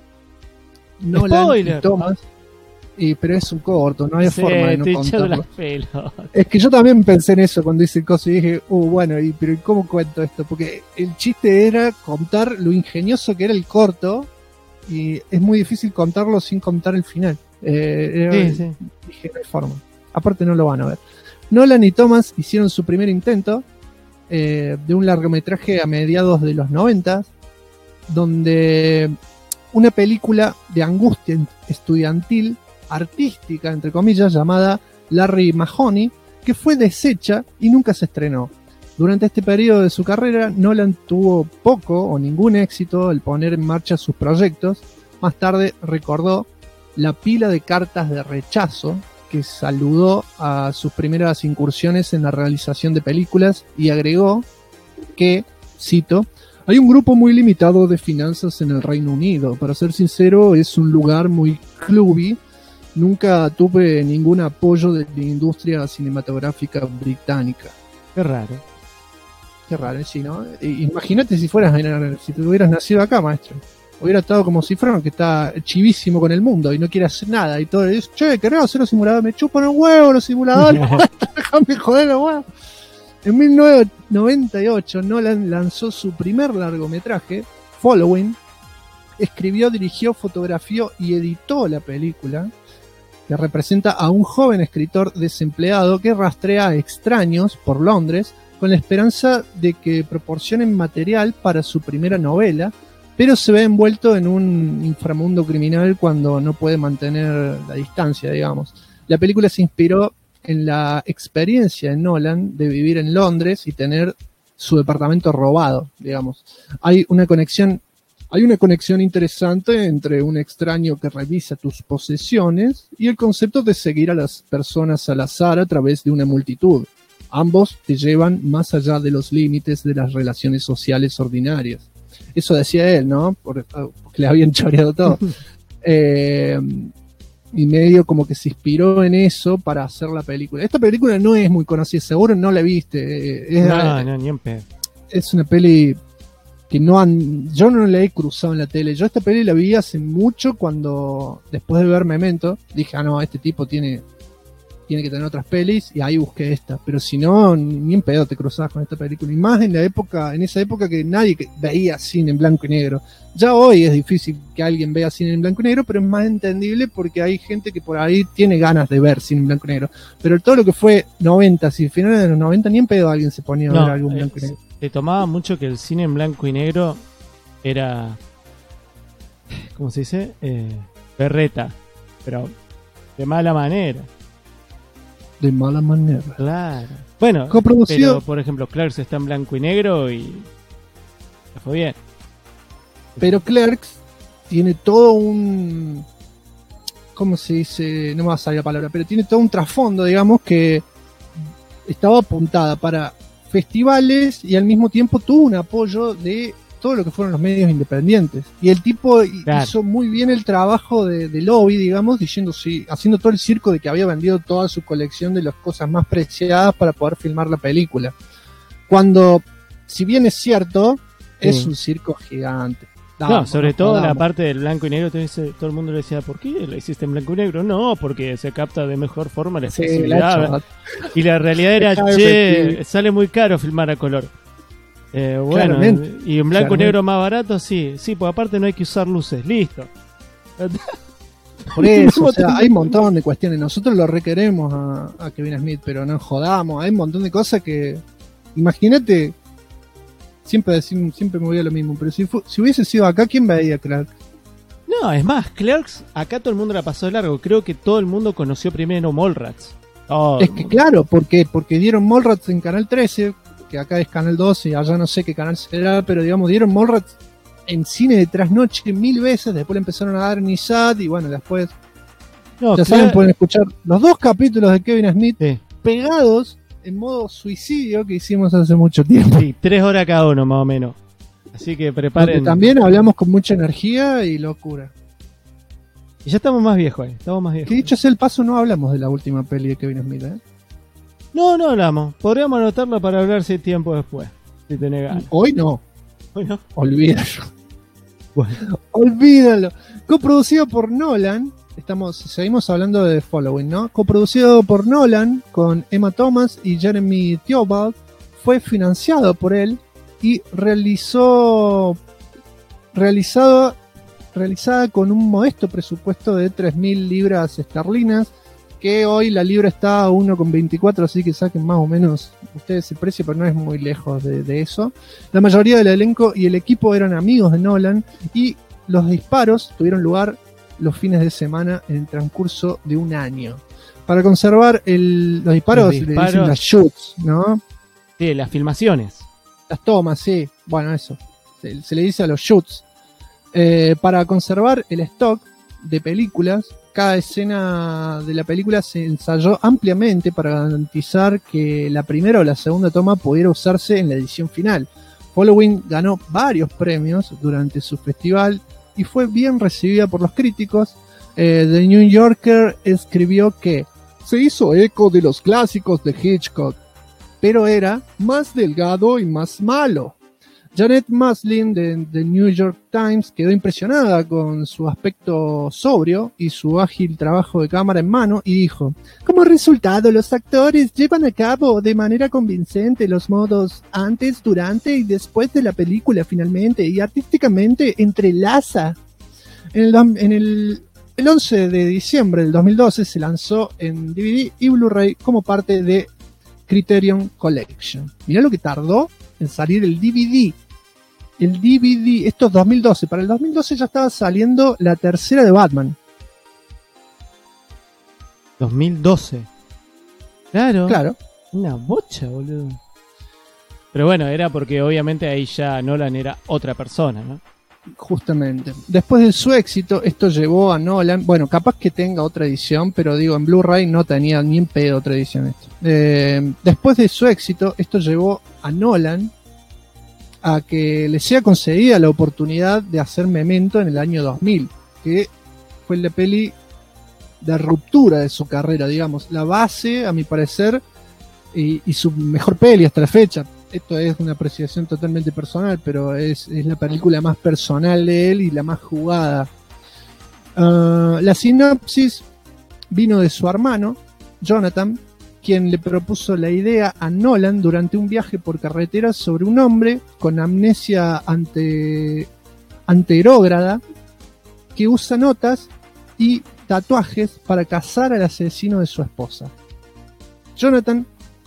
Spoiler. Thomas, pero es un corto, no hay forma de no contarlo. Las es que yo también pensé en eso cuando hice el coso y dije, bueno, pero ¿cómo cuento esto? Porque el chiste era contar lo ingenioso que era el corto y es muy difícil contarlo sin contar el final. Dije, no hay forma. Aparte no lo van a ver. Nolan y Thomas hicieron su primer intento de un largometraje a mediados de los 90, donde una película de angustia estudiantil artística, entre comillas, llamada Larry Mahoney, que fue deshecha y nunca se estrenó. Durante este periodo de su carrera, Nolan tuvo poco o ningún éxito al poner en marcha sus proyectos. Más tarde recordó la pila de cartas de rechazo que saludó a sus primeras incursiones en la realización de películas y agregó que, cito, hay un grupo muy limitado de finanzas en el Reino Unido. Para ser sincero, es un lugar muy clubby. Nunca tuve ningún apoyo de la industria cinematográfica británica. Qué raro. Qué raro, sí, ¿no? Imagínate si te hubieras nacido acá, maestro. Hubiera estado como Cifrón, que está chivísimo con el mundo y no quiere hacer nada. Y todo le dice, che, ¿querés hacer los simuladores? Me chupan un huevo los simuladores. Déjame joder los huevos. En 1998, Nolan lanzó su primer largometraje, Following. Escribió, dirigió, fotografió y editó la película, que representa a un joven escritor desempleado que rastrea a extraños por Londres con la esperanza de que proporcionen material para su primera novela, pero se ve envuelto en un inframundo criminal cuando no puede mantener la distancia, digamos. La película se inspiró en la experiencia de Nolan de vivir en Londres y tener su departamento robado, digamos. Hay una conexión interesante entre un extraño que revisa tus posesiones y el concepto de seguir a las personas al azar a través de una multitud. Ambos te llevan más allá de los límites de las relaciones sociales ordinarias. Eso decía él, ¿no? Porque le habían choreado todo. Y medio como que se inspiró en eso para hacer la película. Esta película no es muy conocida, seguro no la viste. No, ni en pedo. Es una peli que yo no la he cruzado en la tele. Yo esta peli la vi hace mucho cuando, después de ver Memento, dije, no, este tipo tiene que tener otras pelis, y ahí busqué esta. Pero si no, ni en pedo te cruzabas con esta película. Y más en esa época que nadie veía cine en blanco y negro. Ya hoy es difícil que alguien vea cine en blanco y negro, pero es más entendible porque hay gente que por ahí tiene ganas de ver cine en blanco y negro. Pero todo lo que fue 90 y finales de los 90, ni en pedo alguien se ponía a ver algo en blanco y negro. Se tomaba mucho que el cine en blanco y negro era, ¿cómo se dice? Berreta, pero de mala manera. De mala manera. Claro. Bueno, pero por ejemplo, Clerks está en blanco y negro y le fue bien. Pero Clerks tiene todo un... ¿Cómo se dice? No me va a salir la palabra, pero tiene todo un trasfondo, digamos, que estaba apuntada para festivales y al mismo tiempo tuvo un apoyo de todo lo que fueron los medios independientes. Y el tipo hizo muy bien el trabajo de lobby, digamos, haciendo todo el circo de que había vendido toda su colección de las cosas más preciadas para poder filmar la película. Cuando, si bien es cierto, es un circo gigante. Sobre todo la parte del blanco y negro, todo el mundo le decía, ¿por qué la hiciste en blanco y negro? No, porque se capta de mejor forma la expresividad. Y la realidad era, sale muy caro filmar a color. Bueno, y en blanco y negro más barato, sí, pues aparte no hay que usar luces, listo. Por eso, o sea, hay un montón de cuestiones. Nosotros lo requeremos a Kevin Smith, pero no jodamos. Hay un montón de cosas que, imagínate, siempre me voy a lo mismo, pero si hubiese sido acá, ¿quién veía Clerks? No, es más, Clerks, acá todo el mundo la pasó de largo. Creo que todo el mundo conoció primero Mallrats. Es que claro, porque dieron Mallrats en Canal 13, que acá es Canal 12, allá no sé qué canal será, pero digamos, dieron Mallrats en cine de trasnoche 1000 veces, después le empezaron a dar en ISAT, y bueno, después saben, pueden escuchar los 2 capítulos de Kevin Smith pegados en modo suicidio que hicimos hace mucho tiempo. Sí, 3 horas cada uno más o menos. Así que preparen. Porque también hablamos con mucha energía y locura. Y ya estamos más viejos ahí, estamos más viejos. Que dicho sea el paso, no hablamos de la última peli de Kevin Smith, ¿eh? No hablamos. Podríamos anotarla para hablar si tiempo después, si tenés ganas. Hoy no. Hoy no. Olvídalo. Bueno. Olvídalo. Coproducido por Nolan. Seguimos hablando de The Following, ¿no? Coproducido por Nolan con Emma Thomas y Jeremy Theobald. Fue financiado por él y realizada con un modesto presupuesto de 3.000 libras esterlinas, que hoy la libra está a 1,24, así que saquen más o menos ustedes el precio, pero no es muy lejos de eso. La mayoría del elenco y el equipo eran amigos de Nolan y los disparos tuvieron lugar los fines de semana en el transcurso de un año. Para conservar los disparos, le dicen las shoots, ¿no? Sí, las filmaciones. Las tomas, sí. Bueno, eso. Se le dice a los shoots. Para conservar el stock de películas, cada escena de la película se ensayó ampliamente para garantizar que la primera o la segunda toma pudiera usarse en la edición final. Following ganó varios premios durante su festival y fue bien recibida por los críticos. The New Yorker escribió que se hizo eco de los clásicos de Hitchcock, pero era más delgado y más malo. Janet Maslin de The New York Times quedó impresionada con su aspecto sobrio y su ágil trabajo de cámara en mano y dijo: como resultado, los actores llevan a cabo de manera convincente los modos antes, durante y después de la película finalmente, y artísticamente entrelaza. El 11 de diciembre del 2012 se lanzó en DVD y Blu-ray como parte de Criterion Collection. Mirá lo que tardó en salir el DVD. El DVD, esto es 2012. Para el 2012 ya estaba saliendo la tercera de Batman. 2012. Claro. Una bocha, boludo. Pero bueno, era porque obviamente ahí ya Nolan era otra persona, ¿no? Justamente. Después de su éxito, esto llevó a Nolan, bueno, capaz que tenga otra edición, pero digo, en Blu-ray no tenía ni en pedo otra edición esto. Después de su éxito, esto llevó a Nolan a que le sea concedida la oportunidad de hacer Memento en el año 2000, que fue la peli de ruptura de su carrera, digamos, la base, a mi parecer, y su mejor peli hasta la fecha. Esto es una apreciación totalmente personal, pero es la película más personal de él y la más jugada. La sinopsis vino de su hermano, Jonathan, quien le propuso la idea a Nolan durante un viaje por carretera sobre un hombre con amnesia anterógrada que usa notas y tatuajes para cazar al asesino de su esposa. Jonathan,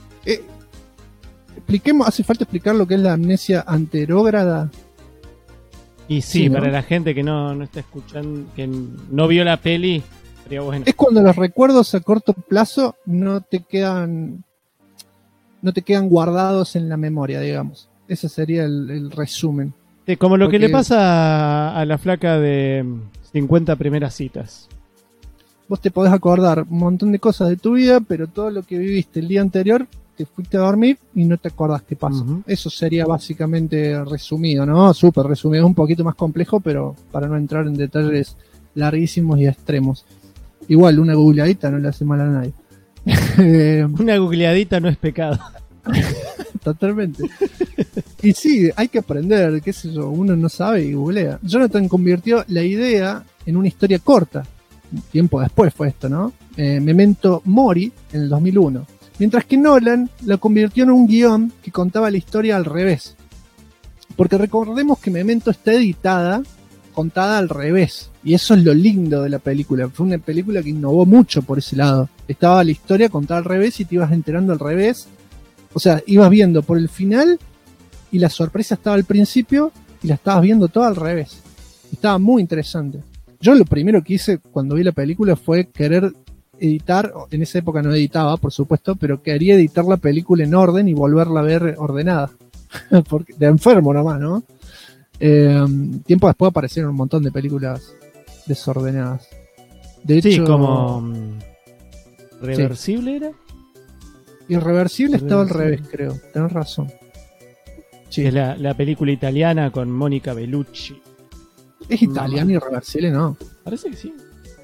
hace falta explicar lo que es la amnesia anterógrada. Y sí, ¿no? Para la gente que no está escuchando, que no vio la peli, sería bueno. Es cuando los recuerdos a corto plazo no te quedan guardados en la memoria, digamos. Ese sería el resumen. Sí, como lo que le pasa a la flaca de 50 primeras citas. Vos te podés acordar un montón de cosas de tu vida, pero todo lo que viviste el día anterior, te fuiste a dormir y no te acordás qué pasó. Uh-huh. Eso sería básicamente resumido, ¿no? Súper resumido, un poquito más complejo, pero para no entrar en detalles larguísimos y extremos. Igual, una googleadita no le hace mal a nadie. Una googleadita no es pecado. Totalmente. Y sí, hay que aprender, qué sé yo, uno no sabe y googlea. Jonathan convirtió la idea en una historia corta. Tiempo después fue esto, ¿no? Memento Mori, en el 2001. Mientras que Nolan la convirtió en un guión que contaba la historia al revés. Porque recordemos que Memento está contada al revés. Y eso es lo lindo de la película. Fue una película que innovó mucho por ese lado. Estaba la historia contada al revés y te ibas enterando al revés. O sea, ibas viendo por el final y la sorpresa estaba al principio y la estabas viendo toda al revés. Estaba muy interesante. Yo lo primero que hice cuando vi la película fue querer editar, en esa época no editaba, por supuesto, pero quería editar la película en orden y volverla a ver ordenada. Porque, de enfermo nomás, ¿no? Tiempo después aparecieron un montón de películas desordenadas. De hecho, sí, como ¿Reversible era? Irreversible estaba al revés, creo. Tenés razón. Sí. Es la película italiana con Mónica Bellucci. ¿Es italiano Irreversible? No. Parece que sí.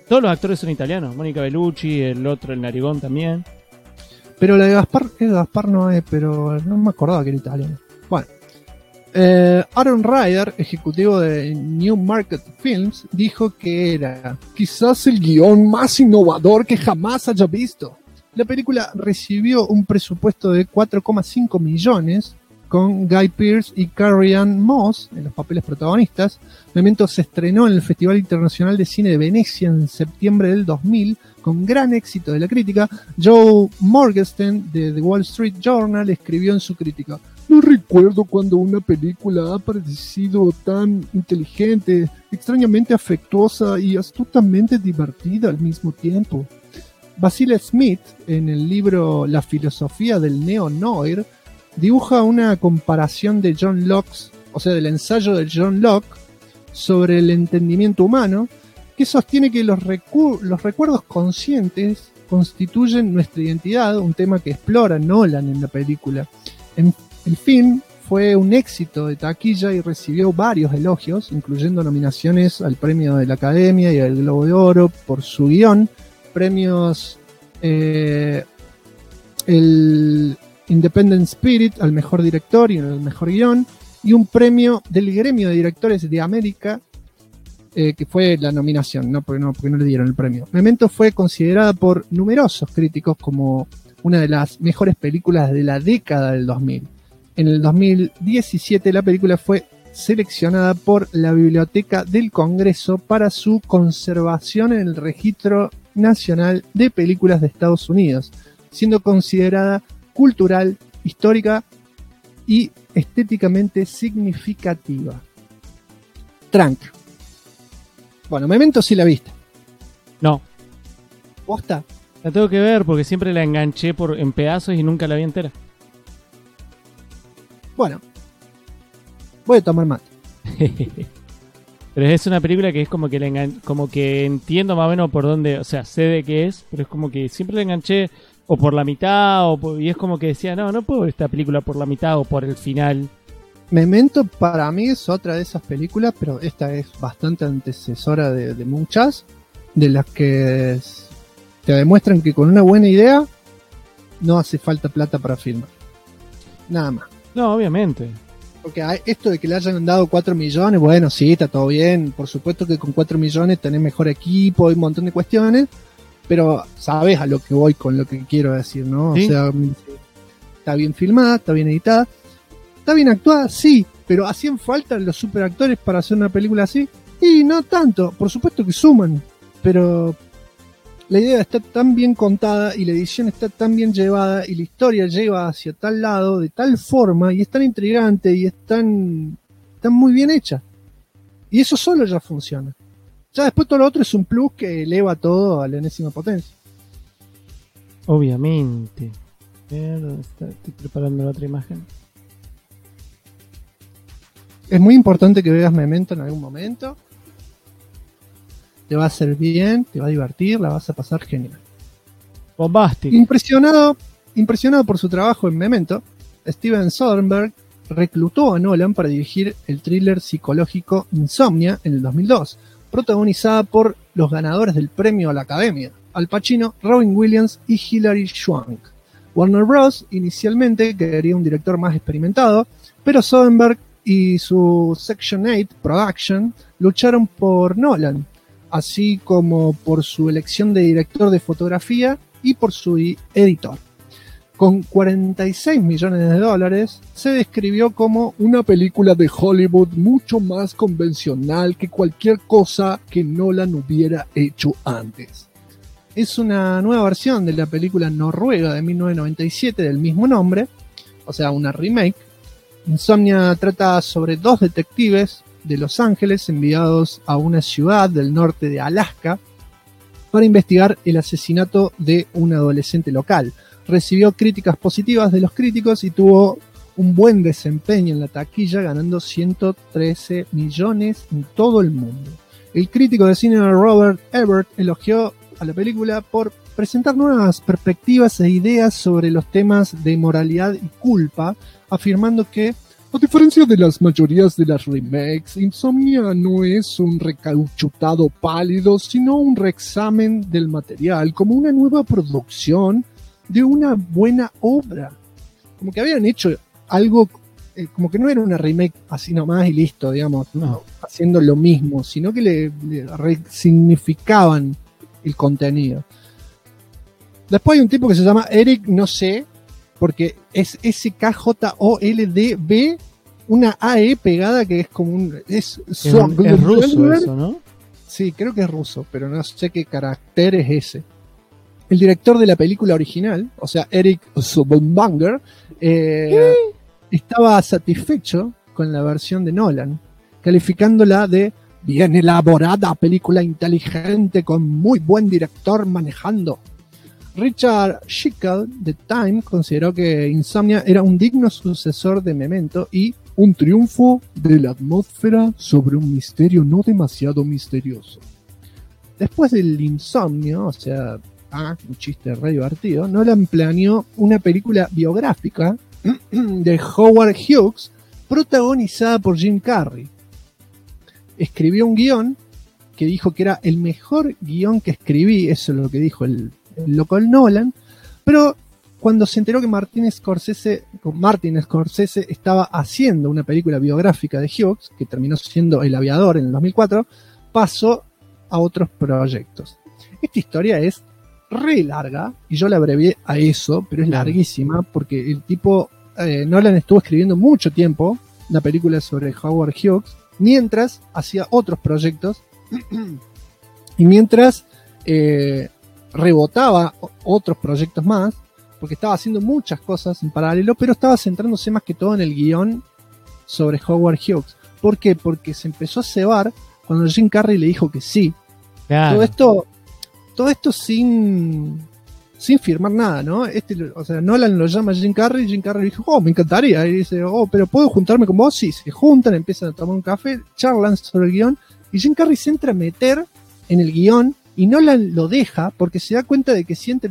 Todos los actores son italianos. Mónica Bellucci, el otro, el narigón también. Pero la de Gaspar no es, pero no me acordaba que era italiano. Bueno. Aaron Ryder, ejecutivo de New Market Films, dijo que era quizás el guión más innovador que jamás haya visto. La película recibió un presupuesto de 4,5 millones con Guy Pearce y Carrie-Anne Moss en los papeles protagonistas. Memento se estrenó en el Festival Internacional de Cine de Venecia en septiembre del 2000 con gran éxito de la crítica. Joe Morgenstern de The Wall Street Journal escribió en su crítica: no recuerdo cuando una película ha parecido tan inteligente, extrañamente afectuosa y astutamente divertida al mismo tiempo. Basil Smith, en el libro La filosofía del neo-noir, dibuja una comparación de John Locke, o sea, del ensayo de John Locke sobre el entendimiento humano, que sostiene que los recuerdos conscientes constituyen nuestra identidad, un tema que explora Nolan en la película. El film fue un éxito de taquilla y recibió varios elogios, incluyendo nominaciones al premio de la Academia y al Globo de Oro por su guión, premios el Independent Spirit al mejor director y al mejor guión, y un premio del Gremio de Directores de América, que fue la nominación, porque no le dieron el premio. Memento fue considerada por numerosos críticos como una de las mejores películas de la década del 2000. En el 2017 la película fue seleccionada por la Biblioteca del Congreso para su conservación en el Registro Nacional de Películas de Estados Unidos, siendo considerada cultural, histórica y estéticamente significativa. Tranca. Bueno, Memento sí la viste. No. ¿Posta? La tengo que ver porque siempre la enganché en pedazos y nunca la vi entera. Bueno, voy a tomar mate. Pero es una película que es como que como que entiendo más o menos por dónde, o sea, sé de qué es, pero es como que siempre la enganché o por la mitad y es como que decía, no puedo ver esta película por la mitad o por el final. Memento para mí es otra de esas películas, pero esta es bastante antecesora de muchas, de las que te demuestran que con una buena idea no hace falta plata para filmar. Nada más. No, obviamente. Porque esto de que le hayan dado 4 millones, bueno, sí, está todo bien. Por supuesto que con 4 millones tenés mejor equipo y un montón de cuestiones, pero sabes a lo que voy con lo que quiero decir, ¿no? ¿Sí? O sea, está bien filmada, está bien editada, está bien actuada, sí, pero ¿hacían falta los superactores para hacer una película así? Y no tanto, por supuesto que suman, pero la idea está tan bien contada y la edición está tan bien llevada y la historia lleva hacia tal lado, de tal forma, y es tan intrigante y es tan muy bien hecha. Y eso solo ya funciona. Ya después todo lo otro es un plus que eleva todo a la enésima potencia. Obviamente. Estoy preparando la otra imagen. Es muy importante que veas Memento en algún momento. Te va a hacer bien, te va a divertir, la vas a pasar genial. Bombastic. Impresionado por su trabajo en Memento, Steven Soderbergh reclutó a Nolan para dirigir el thriller psicológico Insomnia en el 2002, protagonizada por los ganadores del premio a la Academia, Al Pacino, Robin Williams y Hilary Swank. Warner Bros. Inicialmente quería un director más experimentado, pero Soderbergh y su Section 8 Production lucharon por Nolan, así como por su elección de director de fotografía y por su editor. Con $46 millones, se describió como una película de Hollywood mucho más convencional que cualquier cosa que Nolan hubiera hecho antes. Es una nueva versión de la película noruega de 1997 del mismo nombre, o sea, una remake. Insomnia trata sobre 2 detectives de Los Ángeles enviados a una ciudad del norte de Alaska para investigar el asesinato de un adolescente local. Recibió críticas positivas de los críticos y tuvo un buen desempeño en la taquilla, ganando 113 millones en todo el mundo. El crítico de cine Robert Ebert elogió a la película por presentar nuevas perspectivas e ideas sobre los temas de moralidad y culpa, afirmando que A diferencia de las mayorías de las remakes, Insomnia no es un recauchutado pálido, sino un reexamen del material como una nueva producción de una buena obra. Como que habían hecho algo, como que no era una remake así nomás y listo, digamos, no, haciendo lo mismo, sino que le resignificaban el contenido. Después hay un tipo que se llama Eric, no sé, porque es SKJOLDB, una AE pegada que es como un... Es ruso eso, ¿no? Sí, creo que es ruso, pero no sé qué carácter es ese. El director de la película original, o sea, Eric Sobenbanger, estaba satisfecho con la versión de Nolan, calificándola de bien elaborada película inteligente con muy buen director manejando. Richard Schickel de Time consideró que Insomnia era un digno sucesor de Memento y un triunfo de la atmósfera sobre un misterio no demasiado misterioso. Después del insomnio, o sea, un chiste re divertido, Nolan planeó una película biográfica de Howard Hughes protagonizada por Jim Carrey. Escribió un guión que dijo que era el mejor guión que escribí, eso es lo que dijo el loco Nolan, pero cuando se enteró que Martin Scorsese estaba haciendo una película biográfica de Hughes, que terminó siendo El Aviador en el 2004, pasó a otros proyectos. Esta historia es re larga, y yo la abrevié a eso, pero es larguísima, porque el tipo, Nolan estuvo escribiendo mucho tiempo una película sobre Howard Hughes, mientras hacía otros proyectos, y mientras rebotaba otros proyectos más, porque estaba haciendo muchas cosas en paralelo, pero estaba centrándose más que todo en el guión sobre Howard Hughes. ¿Por qué? Porque se empezó a cebar cuando Jim Carrey le dijo que sí. Claro. Todo esto sin firmar nada, ¿no? O sea, Nolan lo llama a Jim Carrey dijo, me encantaría. Y dice, pero ¿puedo juntarme con vos? Sí, se juntan, empiezan a tomar un café, charlan sobre el guión, y Jim Carrey se entra a meter en el guión, y Nolan lo deja porque se da cuenta de que siente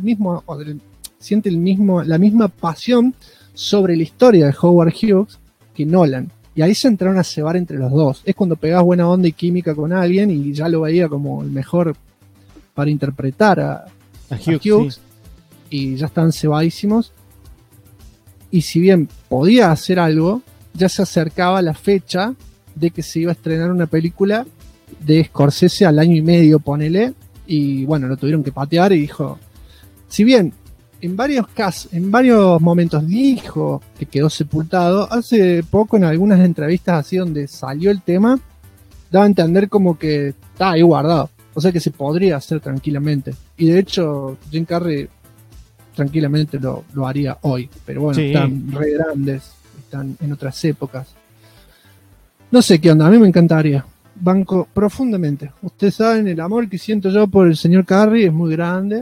la misma pasión sobre la historia de Howard Hughes que Nolan. Y ahí se entraron a cebar entre los dos. Es cuando pegás buena onda y química con alguien y ya lo veía como el mejor para interpretar a Hughes. Sí. Y ya estaban cebadísimos. Y si bien podía hacer algo, ya se acercaba la fecha de que se iba a estrenar una película de Scorsese al año y medio, ponele. Y bueno, lo tuvieron que patear y dijo, si bien en varios momentos dijo que quedó sepultado, hace poco en algunas entrevistas así donde salió el tema, daba a entender como que está ahí guardado, o sea que se podría hacer tranquilamente. Y de hecho Jim Carrey tranquilamente lo haría hoy, pero bueno, sí. Están re grandes, están en otras épocas. No sé qué onda, a mí me encantaría. Banco profundamente. Ustedes saben el amor que siento yo por el señor Carrey, es muy grande.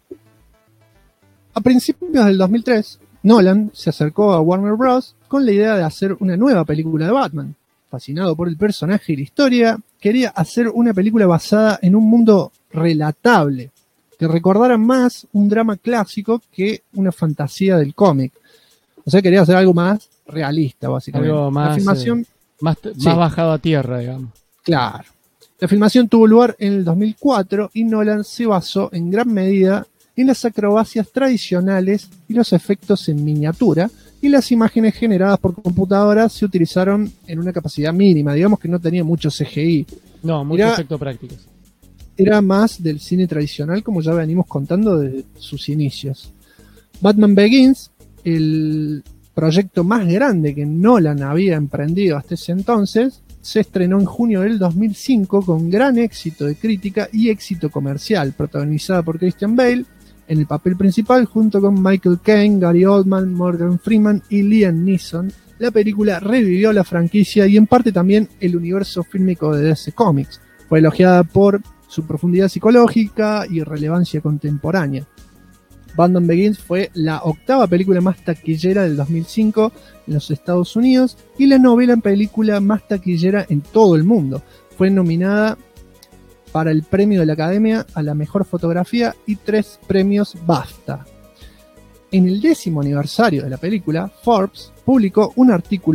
A principios del 2003, Nolan se acercó a Warner Bros. Con la idea de hacer una nueva película de Batman. Fascinado por el personaje y la historia, quería hacer una película basada en un mundo relatable, que recordara más un drama clásico que una fantasía del cómic. O sea, quería hacer algo más realista, básicamente. Algo más, la filmación, más bajado a tierra, digamos. Claro. La filmación tuvo lugar en el 2004 y Nolan se basó en gran medida en las acrobacias tradicionales y los efectos en miniatura, y las imágenes generadas por computadora se utilizaron en una capacidad mínima, digamos que no tenía mucho CGI. No, muchos efectos prácticos. Era más del cine tradicional, como ya venimos contando desde sus inicios. Batman Begins, el proyecto más grande que Nolan había emprendido hasta ese entonces, se estrenó en junio del 2005 con gran éxito de crítica y éxito comercial, protagonizada por Christian Bale en el papel principal junto con Michael Caine, Gary Oldman, Morgan Freeman y Liam Neeson. La película revivió la franquicia y en parte también el universo fílmico de DC Comics. Fue elogiada por su profundidad psicológica y relevancia contemporánea. Batman Begins fue la octava película más taquillera del 2005 en los Estados Unidos y la novena película más taquillera en todo el mundo. Fue nominada para el premio de la Academia a la mejor fotografía y 3 premios BAFTA. En el 10º aniversario de la película, Forbes publicó un artículo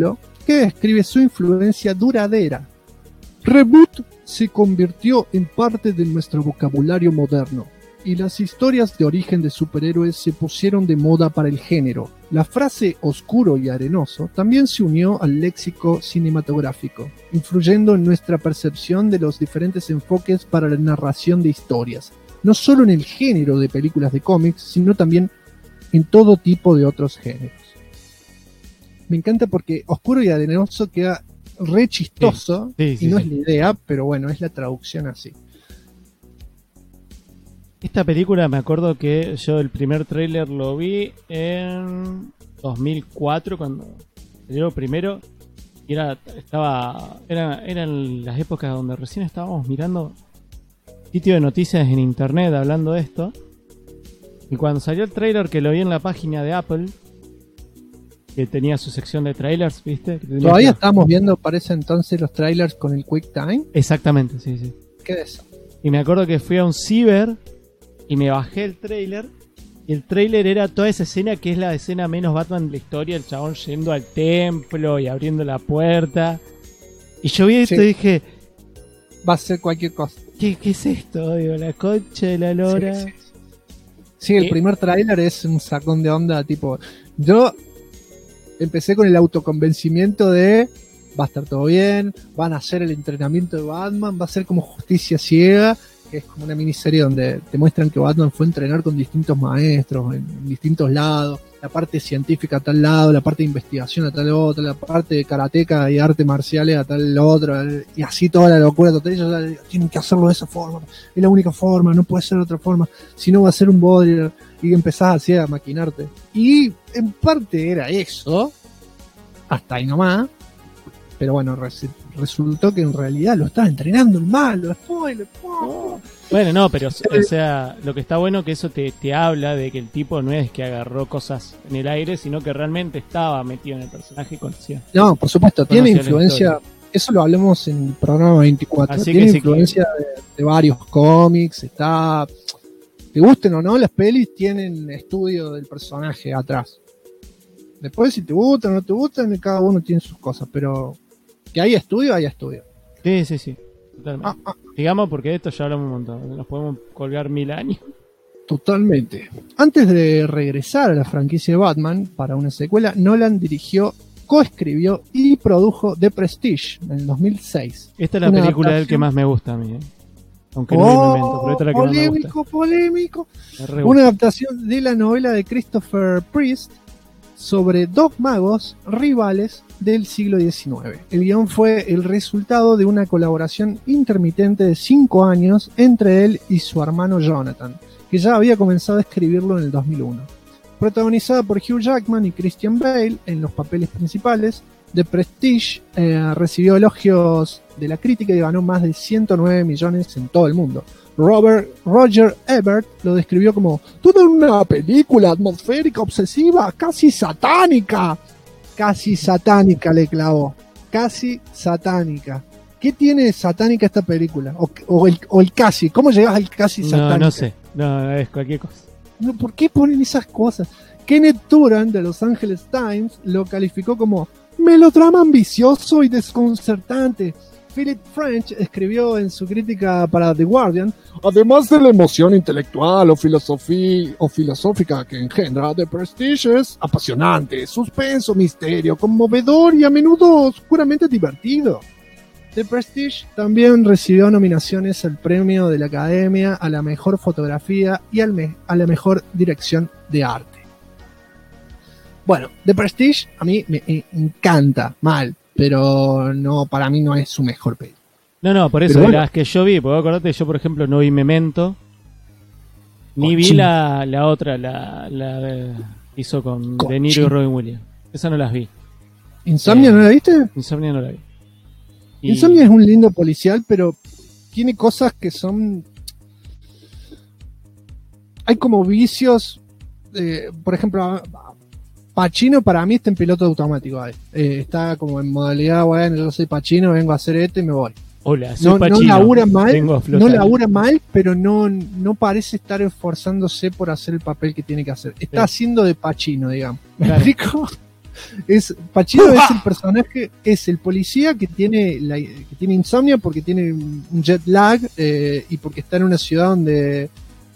que describe su influencia duradera. Reboot se convirtió en parte de nuestro vocabulario moderno, y las historias de origen de superhéroes se pusieron de moda para el género. La frase oscuro y arenoso también se unió al léxico cinematográfico, influyendo en nuestra percepción de los diferentes enfoques para la narración de historias, no solo en el género de películas de cómics, sino también en todo tipo de otros géneros. Me encanta porque oscuro y arenoso queda re chistoso, y no es la idea, pero bueno, es la traducción así. Esta película me acuerdo que yo el primer tráiler lo vi en 2004 cuando salió primero y eran las épocas donde recién estábamos mirando sitio de noticias en internet hablando de esto, y cuando salió el tráiler, que lo vi en la página de Apple, que tenía su sección de trailers, ¿viste? Todavía estábamos viendo para ese entonces los trailers con el QuickTime. Exactamente, sí. ¿Qué es eso? Y me acuerdo que fui a un ciber y me bajé el trailer, y el trailer era toda esa escena que es la escena menos Batman de la historia, el chabón yendo al templo y abriendo la puerta. Y yo vi esto y dije, va a ser cualquier cosa. ¿Qué es esto? Digo, la concha de la lora. Sí, el primer tráiler es un sacón de onda, tipo, yo empecé con el autoconvencimiento de va a estar todo bien, van a hacer el entrenamiento de Batman, va a ser como Justicia Ciega, que es como una miniserie donde te muestran que Batman fue a entrenar con distintos maestros en distintos lados, la parte científica a tal lado, la parte de investigación a tal otro, la parte de karateca y artes marciales a tal otro, y así toda la locura total. Ellos tienen que hacerlo de esa forma, es la única forma, no puede ser de otra forma, si no va a ser un bodrio, y empezás así a maquinarte. Y en parte era eso, hasta ahí nomás, pero bueno, resultó que en realidad lo estaba entrenando el malo. Spoiler. Bueno, no, pero o sea, lo que está bueno que eso te habla de que el tipo no es que agarró cosas en el aire, sino que realmente estaba metido en el personaje y conocía. No, por supuesto, tiene influencia, eso lo hablamos en el programa 24, así tiene influencia de varios cómics, está... Te gusten o no, las pelis tienen estudio del personaje atrás. Después si te gustan o no te gustan, cada uno tiene sus cosas, pero... Que hay estudio, hay estudio. Sí. Totalmente. Digamos, porque de esto ya hablamos un montón. Nos podemos colgar 1000 años. Totalmente. Antes de regresar a la franquicia de Batman para una secuela, Nolan dirigió, coescribió y produjo The Prestige en el 2006. Esta es la película del que más me gusta a mí. Aunque no me invento, pero esta es la que más me gusta. Polémico. Una adaptación de la novela de Christopher Priest sobre dos magos rivales del siglo XIX. El guión fue el resultado de una colaboración intermitente de 5 años entre él y su hermano Jonathan, que ya había comenzado a escribirlo en el 2001. Protagonizada por Hugh Jackman y Christian Bale en los papeles principales, The Prestige recibió elogios de la crítica y ganó más de 109 millones en todo el mundo. Roger Ebert lo describió como toda una película atmosférica, obsesiva, casi satánica. Casi satánica le clavó. Casi satánica. ¿Qué tiene satánica esta película? O el casi. ¿Cómo llegas al casi satánica? No sé. No, es cualquier cosa. No, ¿por qué ponen esas cosas? Kenneth Turan de Los Angeles Times lo calificó como melodrama ambicioso y desconcertante. Philip French escribió en su crítica para The Guardian, además de la emoción intelectual o filosófica que engendra, The Prestige es apasionante, suspenso, misterio, conmovedor y a menudo oscuramente divertido. The Prestige también recibió nominaciones al premio de la Academia a la mejor fotografía y a la mejor dirección de arte. Bueno, The Prestige a mí me encanta, pero no, para mí no es su mejor peli. No, por eso, las que yo vi, porque acordate, yo por ejemplo no vi Memento, ni vi la otra, la hizo con De Niro y Robin Williams. Esa no las vi. ¿Insomnia no la viste? Insomnia no la vi. Insomnia es un lindo policial, pero tiene cosas que son... Hay como vicios, por ejemplo... Pacino para mí está en piloto automático. Está como en modalidad, bueno, yo soy Pacino, vengo a hacer esto y me voy. Hola, soy Pacino. No labura mal, pero no parece estar esforzándose por hacer el papel que tiene que hacer. Está haciendo de Pacino, digamos. ¿Me explico? Pacino es el personaje, es el policía que tiene insomnio porque tiene un jet lag y porque está en una ciudad donde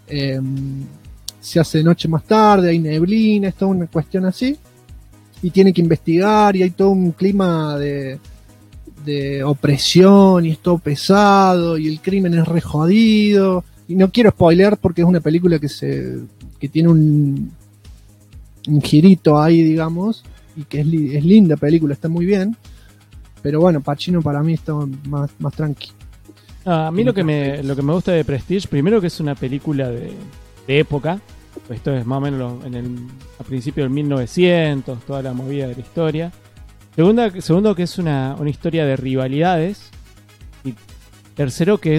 se hace de noche más tarde, hay neblina, es toda una cuestión así, y tiene que investigar y hay todo un clima de opresión y es todo pesado y el crimen es re jodido. Y no quiero spoilear porque es una película que tiene un girito ahí, digamos, y que es linda película, está muy bien. Pero bueno, Pacino para mí está más tranqui. A mí lo que me gusta de Prestige, primero que es una película de época. Esto es más o menos a principios del 1900, toda la movida de la historia. Segundo que es una historia de rivalidades. Y tercero que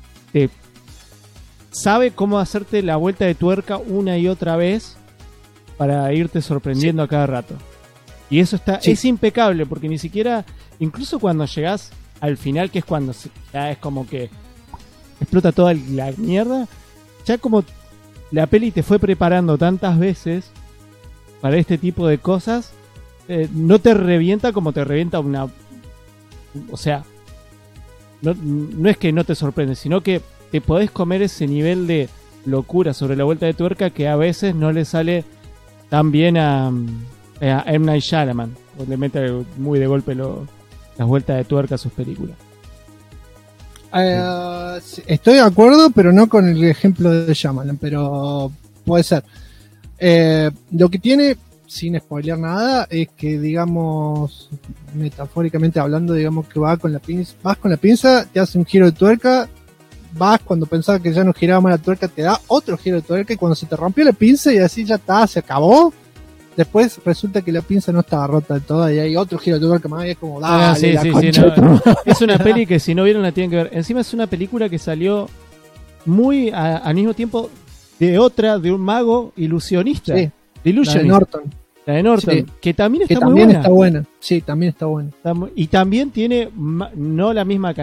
sabe cómo hacerte la vuelta de tuerca una y otra vez para irte sorprendiendo a cada rato. Y eso es impecable, porque ni siquiera, incluso cuando llegás al final, que es cuando ya es como que explota toda la mierda, ya como la peli te fue preparando tantas veces para este tipo de cosas, no te revienta como te revienta una... O sea, no es que no te sorprende, sino que te podés comer ese nivel de locura sobre la vuelta de tuerca que a veces no le sale tan bien a M. Night Shyamalan, o le mete muy de golpe las vueltas de tuerca a sus películas. Estoy de acuerdo, pero no con el ejemplo de Shyamalan, pero puede ser. Lo que tiene, sin spoilear nada, es que, digamos, metafóricamente hablando, digamos que vas con la pinza, te hace un giro de tuerca, vas cuando pensabas que ya no giraba más la tuerca, te da otro giro de tuerca, y cuando se te rompió la pinza y así ya está, se acabó, después resulta que la pinza no estaba rota del todo y hay otro giro de tuerca más y es como, dale, es una peli que si no vieron la tienen que ver. Encima es una película que salió muy al mismo tiempo de un mago ilusionista, sí, de Illusionist. La de Norton, sí, que también está muy buena. Está buena. Sí, también está buena. Y también tiene no la misma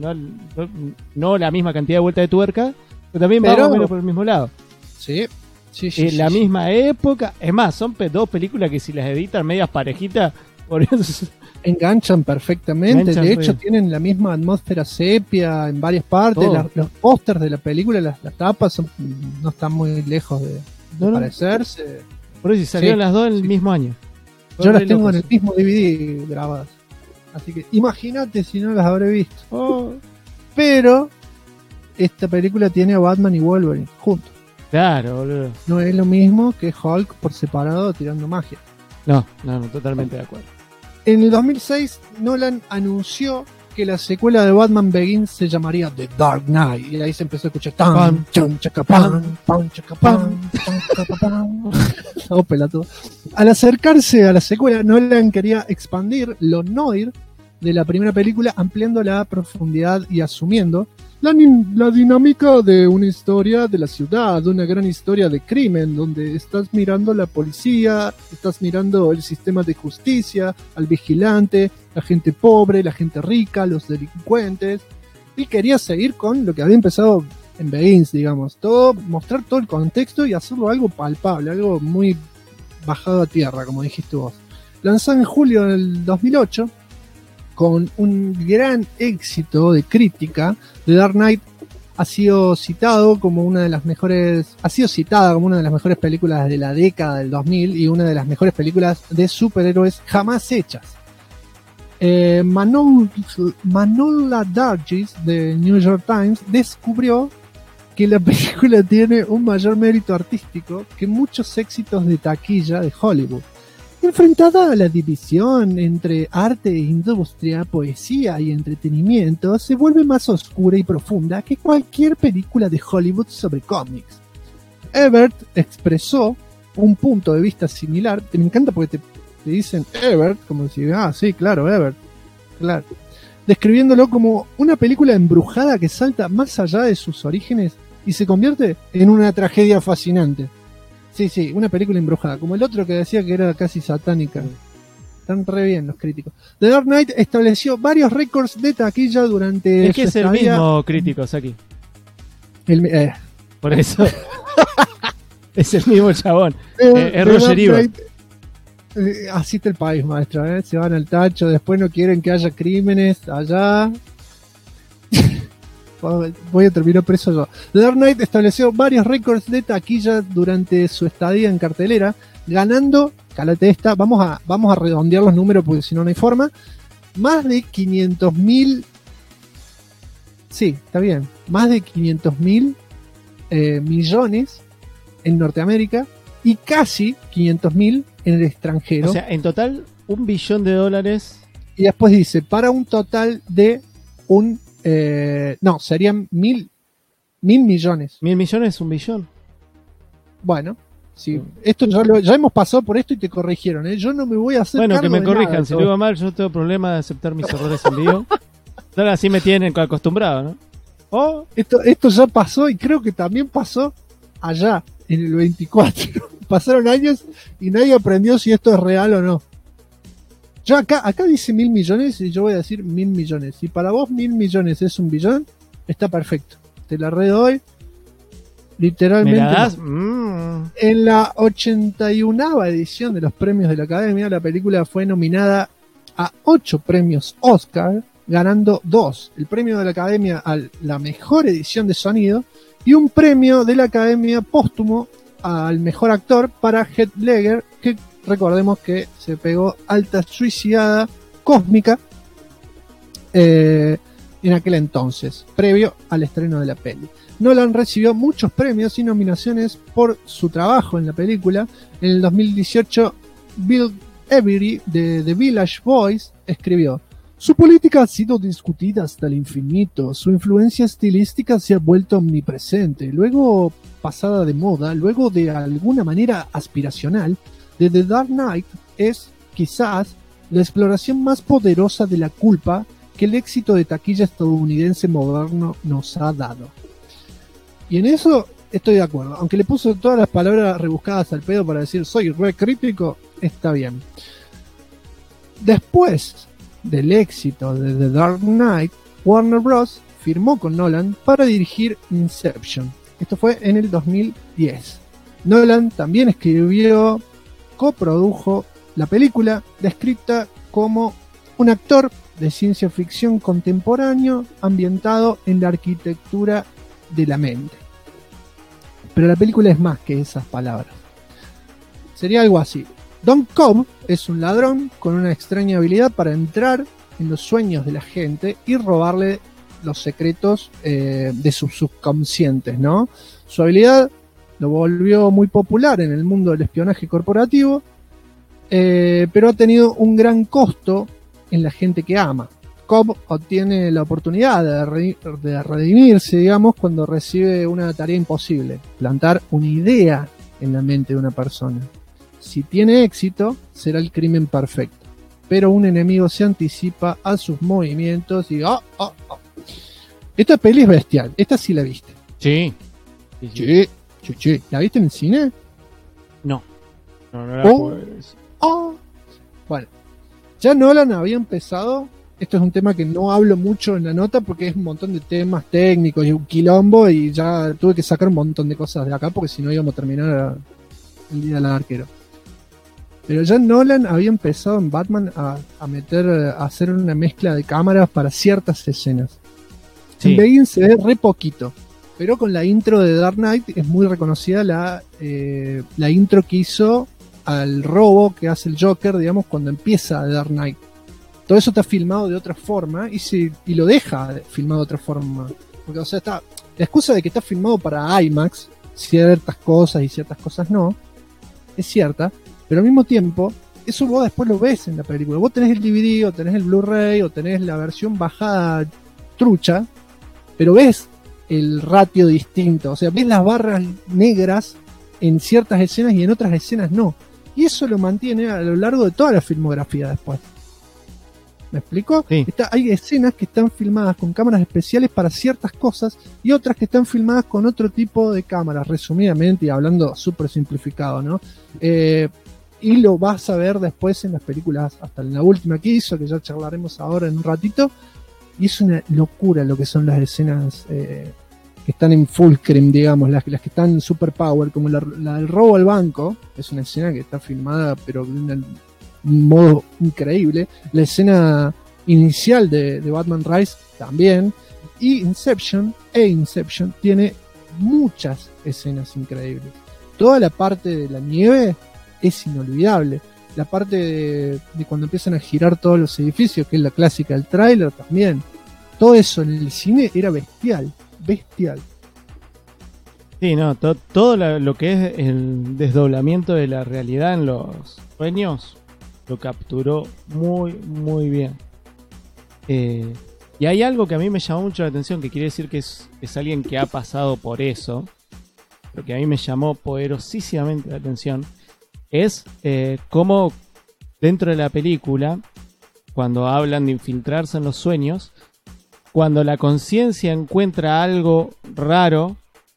cantidad de vuelta de tuerca, pero también va más o menos por el mismo lado. Sí. La misma época. Es más, son dos películas que si las editan medias parejitas, por eso enganchan perfectamente. De hecho, tienen la misma atmósfera sepia en varias partes. Los pósters de la película, las tapas no están muy lejos de parecerse. Por eso salieron las dos en el mismo año. Yo las tengo en el mismo DVD grabadas. Así que imagínate si no las habré visto. Pero esta película tiene a Batman y Wolverine juntos. Claro, boludo. No es lo mismo que Hulk por separado tirando magia. No, totalmente de acuerdo. En el 2006, Nolan anunció que la secuela de Batman Begins se llamaría The Dark Knight. Y ahí se empezó a escuchar tan, chan, chacapán, pan, chacapán, tan, chacapán. No, pelado. Al acercarse a la secuela, Nolan quería expandir lo noir de la primera película, ampliando la profundidad y asumiendo la dinámica de una historia de la ciudad, una gran historia de crimen, donde estás mirando la policía, estás mirando el sistema de justicia, al vigilante, la gente pobre, la gente rica, los delincuentes, y quería seguir con lo que había empezado en Begins, digamos, mostrar todo el contexto y hacerlo algo palpable, algo muy bajado a tierra, como dijiste vos. Lanzado en julio del 2008, con un gran éxito de crítica, The Dark Knight ha sido citada como una de las mejores películas de la década del 2000 y una de las mejores películas de superhéroes jamás hechas. Manohla Dargis de New York Times descubrió que la película tiene un mayor mérito artístico que muchos éxitos de taquilla de Hollywood. Enfrentada a la división entre arte e industria, poesía y entretenimiento, se vuelve más oscura y profunda que cualquier película de Hollywood sobre cómics. Ebert expresó un punto de vista similar. Me encanta porque te dicen Ebert, como si, sí, claro, Ebert, claro. Describiéndolo como una película embrujada que salta más allá de sus orígenes y se convierte en una tragedia fascinante. Sí, una película embrujada, como el otro que decía que era casi satánica. Están re bien los críticos. The Dark Knight estableció varios récords de taquilla durante... Es que es el mismo crítico, Saki. Por eso. Es el mismo chabón. Es Roger Ebert. Así está el país, maestro, ¿eh? Se van al tacho, después no quieren que haya crímenes allá. Voy a terminar preso yo. The Dark Knight estableció varios récords de taquilla durante su estadía en cartelera, ganando, cálate esta, vamos a redondear los números porque si no, no hay forma, más de 500.000, sí, está bien, más de 500.000 millones en Norteamérica y casi 500.000 en el extranjero. O sea, en total, $1 billón. Y después dice, para un total de no, serían mil millones. 1.000 millones, $1 billón. Bueno, sí, esto ya hemos pasado por esto y te corrigieron, ¿eh? Yo no me voy a hacer bueno, cargo que me de corrijan, nada, si lo digo mal, yo tengo problema de aceptar mis errores en vivo. Ahora sí me tienen acostumbrado, ¿no? Oh, esto ya pasó y creo que también pasó allá, en el 24. Pasaron años y nadie aprendió si esto es real o no. Yo acá dice 1.000 millones y yo voy a decir 1.000 millones. Si para vos 1.000 millones es 1 billón, está perfecto. Te la redoy. Literalmente. ¿Me la das? En la 81ª edición de los premios de la Academia, la película fue nominada a 8 premios Oscar, ganando 2. El premio de la Academia a la mejor edición de sonido y un premio de la Academia póstumo al mejor actor para Heath Ledger, que recordemos que se pegó alta suicidada cósmica en aquel entonces, previo al estreno de la peli. Nolan recibió muchos premios y nominaciones por su trabajo en la película. En el 2018, Bill Avery de The Village Voice escribió: su política ha sido discutida hasta el infinito, su influencia estilística se ha vuelto omnipresente, luego pasada de moda, luego de alguna manera aspiracional. The Dark Knight es, quizás, la exploración más poderosa de la culpa que el éxito de taquilla estadounidense moderno nos ha dado. Y en eso estoy de acuerdo. Aunque le puso todas las palabras rebuscadas al pedo para decir soy re crítico, está bien. Después del éxito de The Dark Knight, Warner Bros. Firmó con Nolan para dirigir Inception. Esto fue en el 2010. Nolan también escribió, coprodujo la película, descrita como un actor de ciencia ficción contemporáneo ambientado en la arquitectura de la mente. Pero la película es más que esas palabras. Sería algo así. Don Cobb es un ladrón con una extraña habilidad para entrar en los sueños de la gente y robarle los secretos de sus subconscientes, ¿no? Su habilidad lo volvió muy popular en el mundo del espionaje corporativo, pero ha tenido un gran costo en la gente que ama. Cobb obtiene la oportunidad de redimirse, digamos, cuando recibe una tarea imposible: plantar una idea en la mente de una persona. Si tiene éxito, será el crimen perfecto, pero un enemigo se anticipa a sus movimientos y Esta peli es bestial, esta sí la viste. Sí. Sí. ¿La viste en el cine? No la puedo ver. Bueno, ya Nolan había empezado. Esto es un tema que no hablo mucho en la nota porque es un montón de temas técnicos y un quilombo, y ya tuve que sacar un montón de cosas de acá porque si no íbamos a terminar el día del arquero. Pero ya Nolan había empezado en Batman a hacer una mezcla de cámaras para ciertas escenas. Sí. En Begin se ve re poquito, pero con la intro de Dark Knight es muy reconocida la intro que hizo al robo que hace el Joker, digamos, cuando empieza Dark Knight. Todo eso está filmado de otra forma y lo deja filmado de otra forma. Porque, o sea, la excusa de que está filmado para IMAX, ciertas cosas y ciertas cosas no, es cierta, pero al mismo tiempo, eso vos después lo ves en la película. Vos tenés el DVD, o tenés el Blu-ray, o tenés la versión bajada trucha, pero ves el ratio distinto. O sea, ves las barras negras en ciertas escenas y en otras escenas no. Y eso lo mantiene a lo largo de toda la filmografía después. ¿Me explico? Sí. Hay escenas que están filmadas con cámaras especiales para ciertas cosas y otras que están filmadas con otro tipo de cámaras, resumidamente y hablando súper simplificado, ¿no? Y lo vas a ver después en las películas, hasta en la última que hizo, que ya charlaremos ahora en un ratito, y es una locura lo que son las escenas que están en full screen, digamos, las que están en super power, como la del robo al banco, es una escena que está filmada pero de un modo increíble. La escena inicial de Batman Rise también. Y Inception tiene muchas escenas increíbles. Toda la parte de la nieve es inolvidable. La parte de cuando empiezan a girar todos los edificios, que es la clásica del tráiler también. Todo eso en el cine era bestial. Sí, no, todo lo que es el desdoblamiento de la realidad en los sueños lo capturó muy, muy bien. Y hay algo que a mí me llamó mucho la atención, que quiere decir que es alguien que ha pasado por eso, pero que a mí me llamó poderosísimamente la atención, es cómo dentro de la película, cuando hablan de infiltrarse en los sueños, cuando la conciencia encuentra algo raro,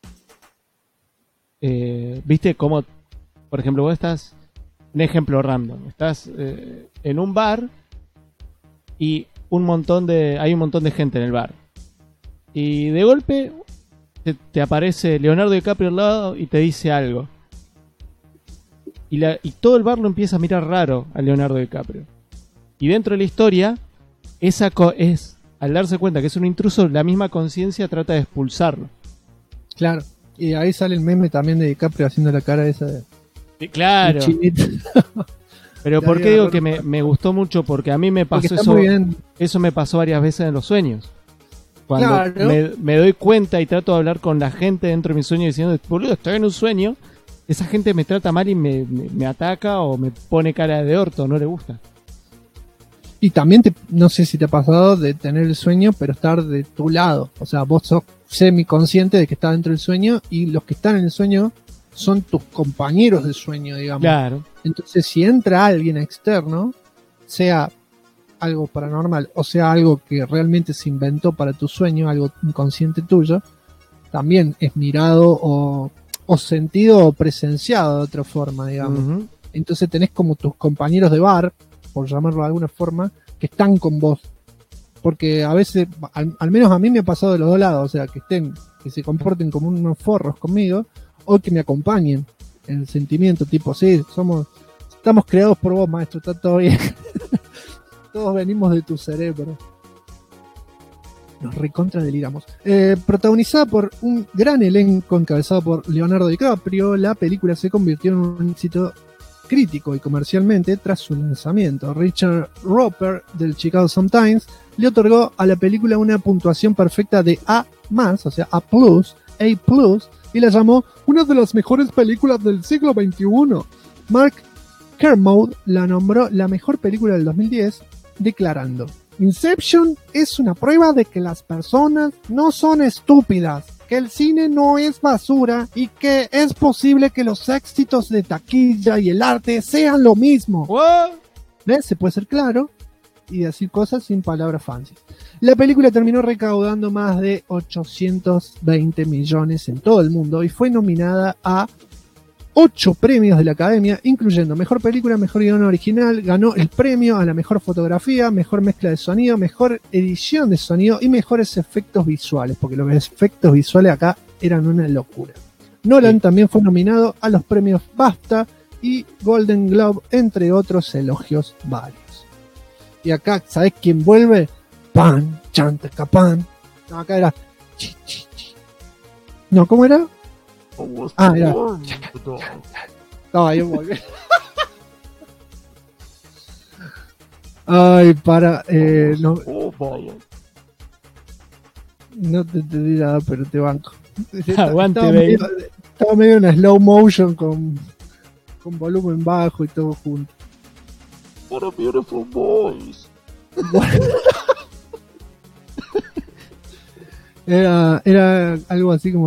viste como, por ejemplo, vos estás, un ejemplo random, estás en un bar y hay un montón de gente en el bar, y de golpe te aparece Leonardo DiCaprio al lado y te dice algo, y todo el bar lo empieza a mirar raro a Leonardo DiCaprio, y dentro de la historia al darse cuenta que es un intruso, la misma conciencia trata de expulsarlo. Claro, y ahí sale el meme también de DiCaprio haciendo la cara esa de... Sí, claro. Pero ¿por qué digo que me gustó mucho? Porque a mí me pasó eso me pasó varias veces en los sueños. Cuando me doy cuenta y trato de hablar con la gente dentro de mi sueño diciendo, boludo, estoy en un sueño, esa gente me trata mal y me ataca o me pone cara de orto, no le gusta. Y también no sé si te ha pasado de tener el sueño pero estar de tu lado, o sea, vos sos semiconsciente de que estás dentro del sueño y los que están en el sueño son tus compañeros de sueño, digamos. Claro. Entonces, si entra alguien externo, sea algo paranormal o sea algo que realmente se inventó para tu sueño, algo inconsciente tuyo, también es mirado o sentido o presenciado de otra forma, digamos. Uh-huh. Entonces tenés como tus compañeros de bar, por llamarlo de alguna forma, que están con vos. Porque a veces, al menos a mí me ha pasado de los dos lados, o sea, que se comporten como unos forros conmigo, o que me acompañen en el sentimiento, tipo, sí, estamos creados por vos, maestro, está todo bien. Todos venimos de tu cerebro. Nos recontra deliramos. Protagonizada por un gran elenco encabezado por Leonardo DiCaprio, la película se convirtió en un éxito crítico y comercialmente tras su lanzamiento. Richard Roper del Chicago Sun-Times le otorgó a la película una puntuación perfecta de A+, o sea, A+, y la llamó una de las mejores películas del siglo XXI. Mark Kermode la nombró la mejor película del 2010, declarando: Inception es una prueba de que las personas no son estúpidas, que el cine no es basura y que es posible que los éxitos de taquilla y el arte sean lo mismo. ¿Ves? Se puede ser claro y decir cosas sin palabras fancy. La película terminó recaudando más de 820 millones en todo el mundo y fue nominada a 8 premios de la Academia, incluyendo Mejor Película, Mejor Guión Original. Ganó el premio a la Mejor Fotografía, Mejor Mezcla de Sonido, Mejor Edición de Sonido y Mejores Efectos Visuales, porque los efectos visuales acá eran una locura. Nolan también fue nominado a los premios BAFTA y Golden Globe, entre otros elogios varios. Y acá, ¿sabés quién vuelve? Pan, chanta, capán. No, acá era... No, ¿cómo era? Era... No, ahí volví. Ay, no te entendí nada, pero te banco. Aguante, baby. Estaba medio en slow motion con volumen bajo y todo junto. What a beautiful voice. Era algo así como...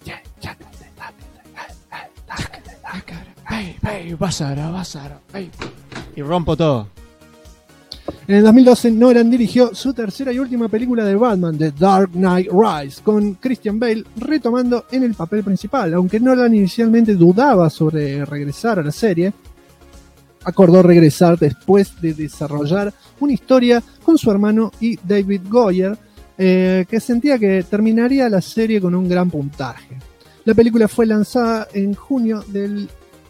Y rompo todo. En el 2012 Nolan dirigió su tercera y última película de Batman, The Dark Knight Rises, con Christian Bale retomando en el papel principal. Aunque Nolan inicialmente dudaba sobre regresar a la serie, acordó regresar después de desarrollar una historia con su hermano y David Goyer, que sentía que terminaría la serie con un gran puntaje. La película fue lanzada en julio del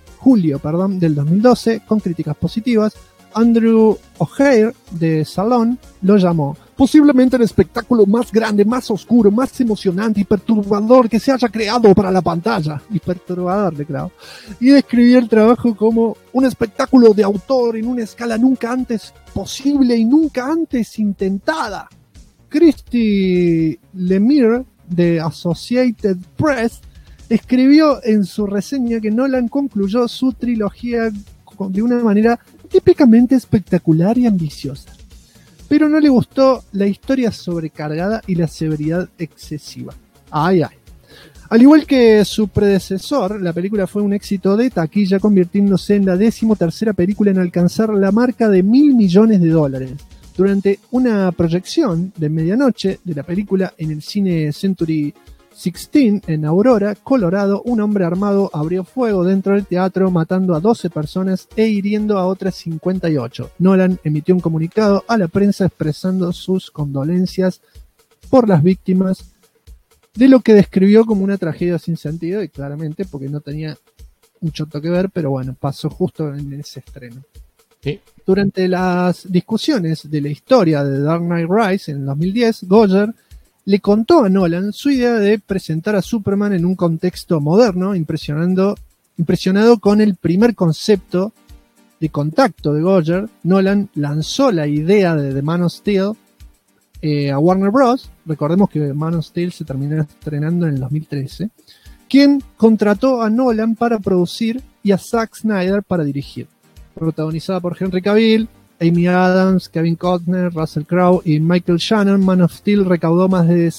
2012 con críticas positivas. Andrew O'Hare de Salon lo llamó posiblemente el espectáculo más grande, más oscuro, más emocionante y perturbador que se haya creado para la pantalla. Y perturbador, claro. Y describió el trabajo como un espectáculo de autor en una escala nunca antes posible y nunca antes intentada. Christy Lemire de Associated Press escribió en su reseña que Nolan concluyó su trilogía de una manera típicamente espectacular y ambiciosa, pero no le gustó la historia sobrecargada y la severidad excesiva. Ay. Al igual que su predecesor, la película fue un éxito de taquilla, convirtiéndose en la 13ª película en alcanzar la marca de $1.000 millones. Durante una proyección de medianoche de la película en el cine Century 16 en Aurora, Colorado, un hombre armado abrió fuego dentro del teatro, matando a 12 personas e hiriendo a otras 58. Nolan emitió un comunicado a la prensa expresando sus condolencias por las víctimas de lo que describió como una tragedia sin sentido, y claramente porque no tenía mucho que ver, pero bueno, pasó justo en ese estreno. Sí. Durante las discusiones de la historia de Dark Knight Rises en 2010, Goyer le contó a Nolan su idea de presentar a Superman en un contexto moderno, impresionado con el primer concepto de contacto de Goyer. Nolan lanzó la idea de The Man of Steel a Warner Bros. Recordemos que Man of Steel se terminó estrenando en el 2013, quien contrató a Nolan para producir y a Zack Snyder para dirigir. Protagonizada por Henry Cavill, Amy Adams, Kevin Costner, Russell Crowe y Michael Shannon, Man of Steel recaudó más de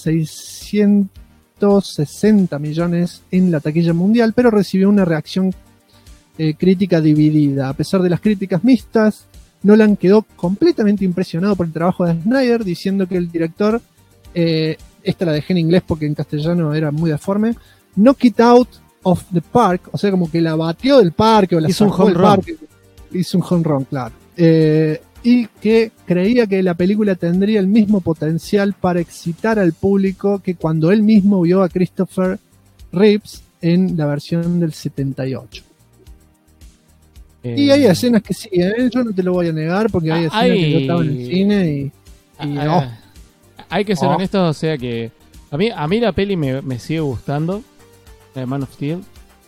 660 millones en la taquilla mundial, pero recibió una reacción crítica dividida. A pesar de las críticas mixtas, Nolan quedó completamente impresionado por el trabajo de Snyder, diciendo que el director, esta la dejé en inglés porque en castellano era muy deforme, knock it out of the park, o sea, como que la batió del parque o la sacó del parque. Hizo un home run, claro. Y que creía que la película tendría el mismo potencial para excitar al público que cuando él mismo vio a Christopher Reeves en la versión del 78. Y hay escenas que sí, yo no te lo voy a negar, porque hay escenas que yo estaba en el cine y hay que ser honestos, o sea que a mí la peli me sigue gustando, la de Man of Steel.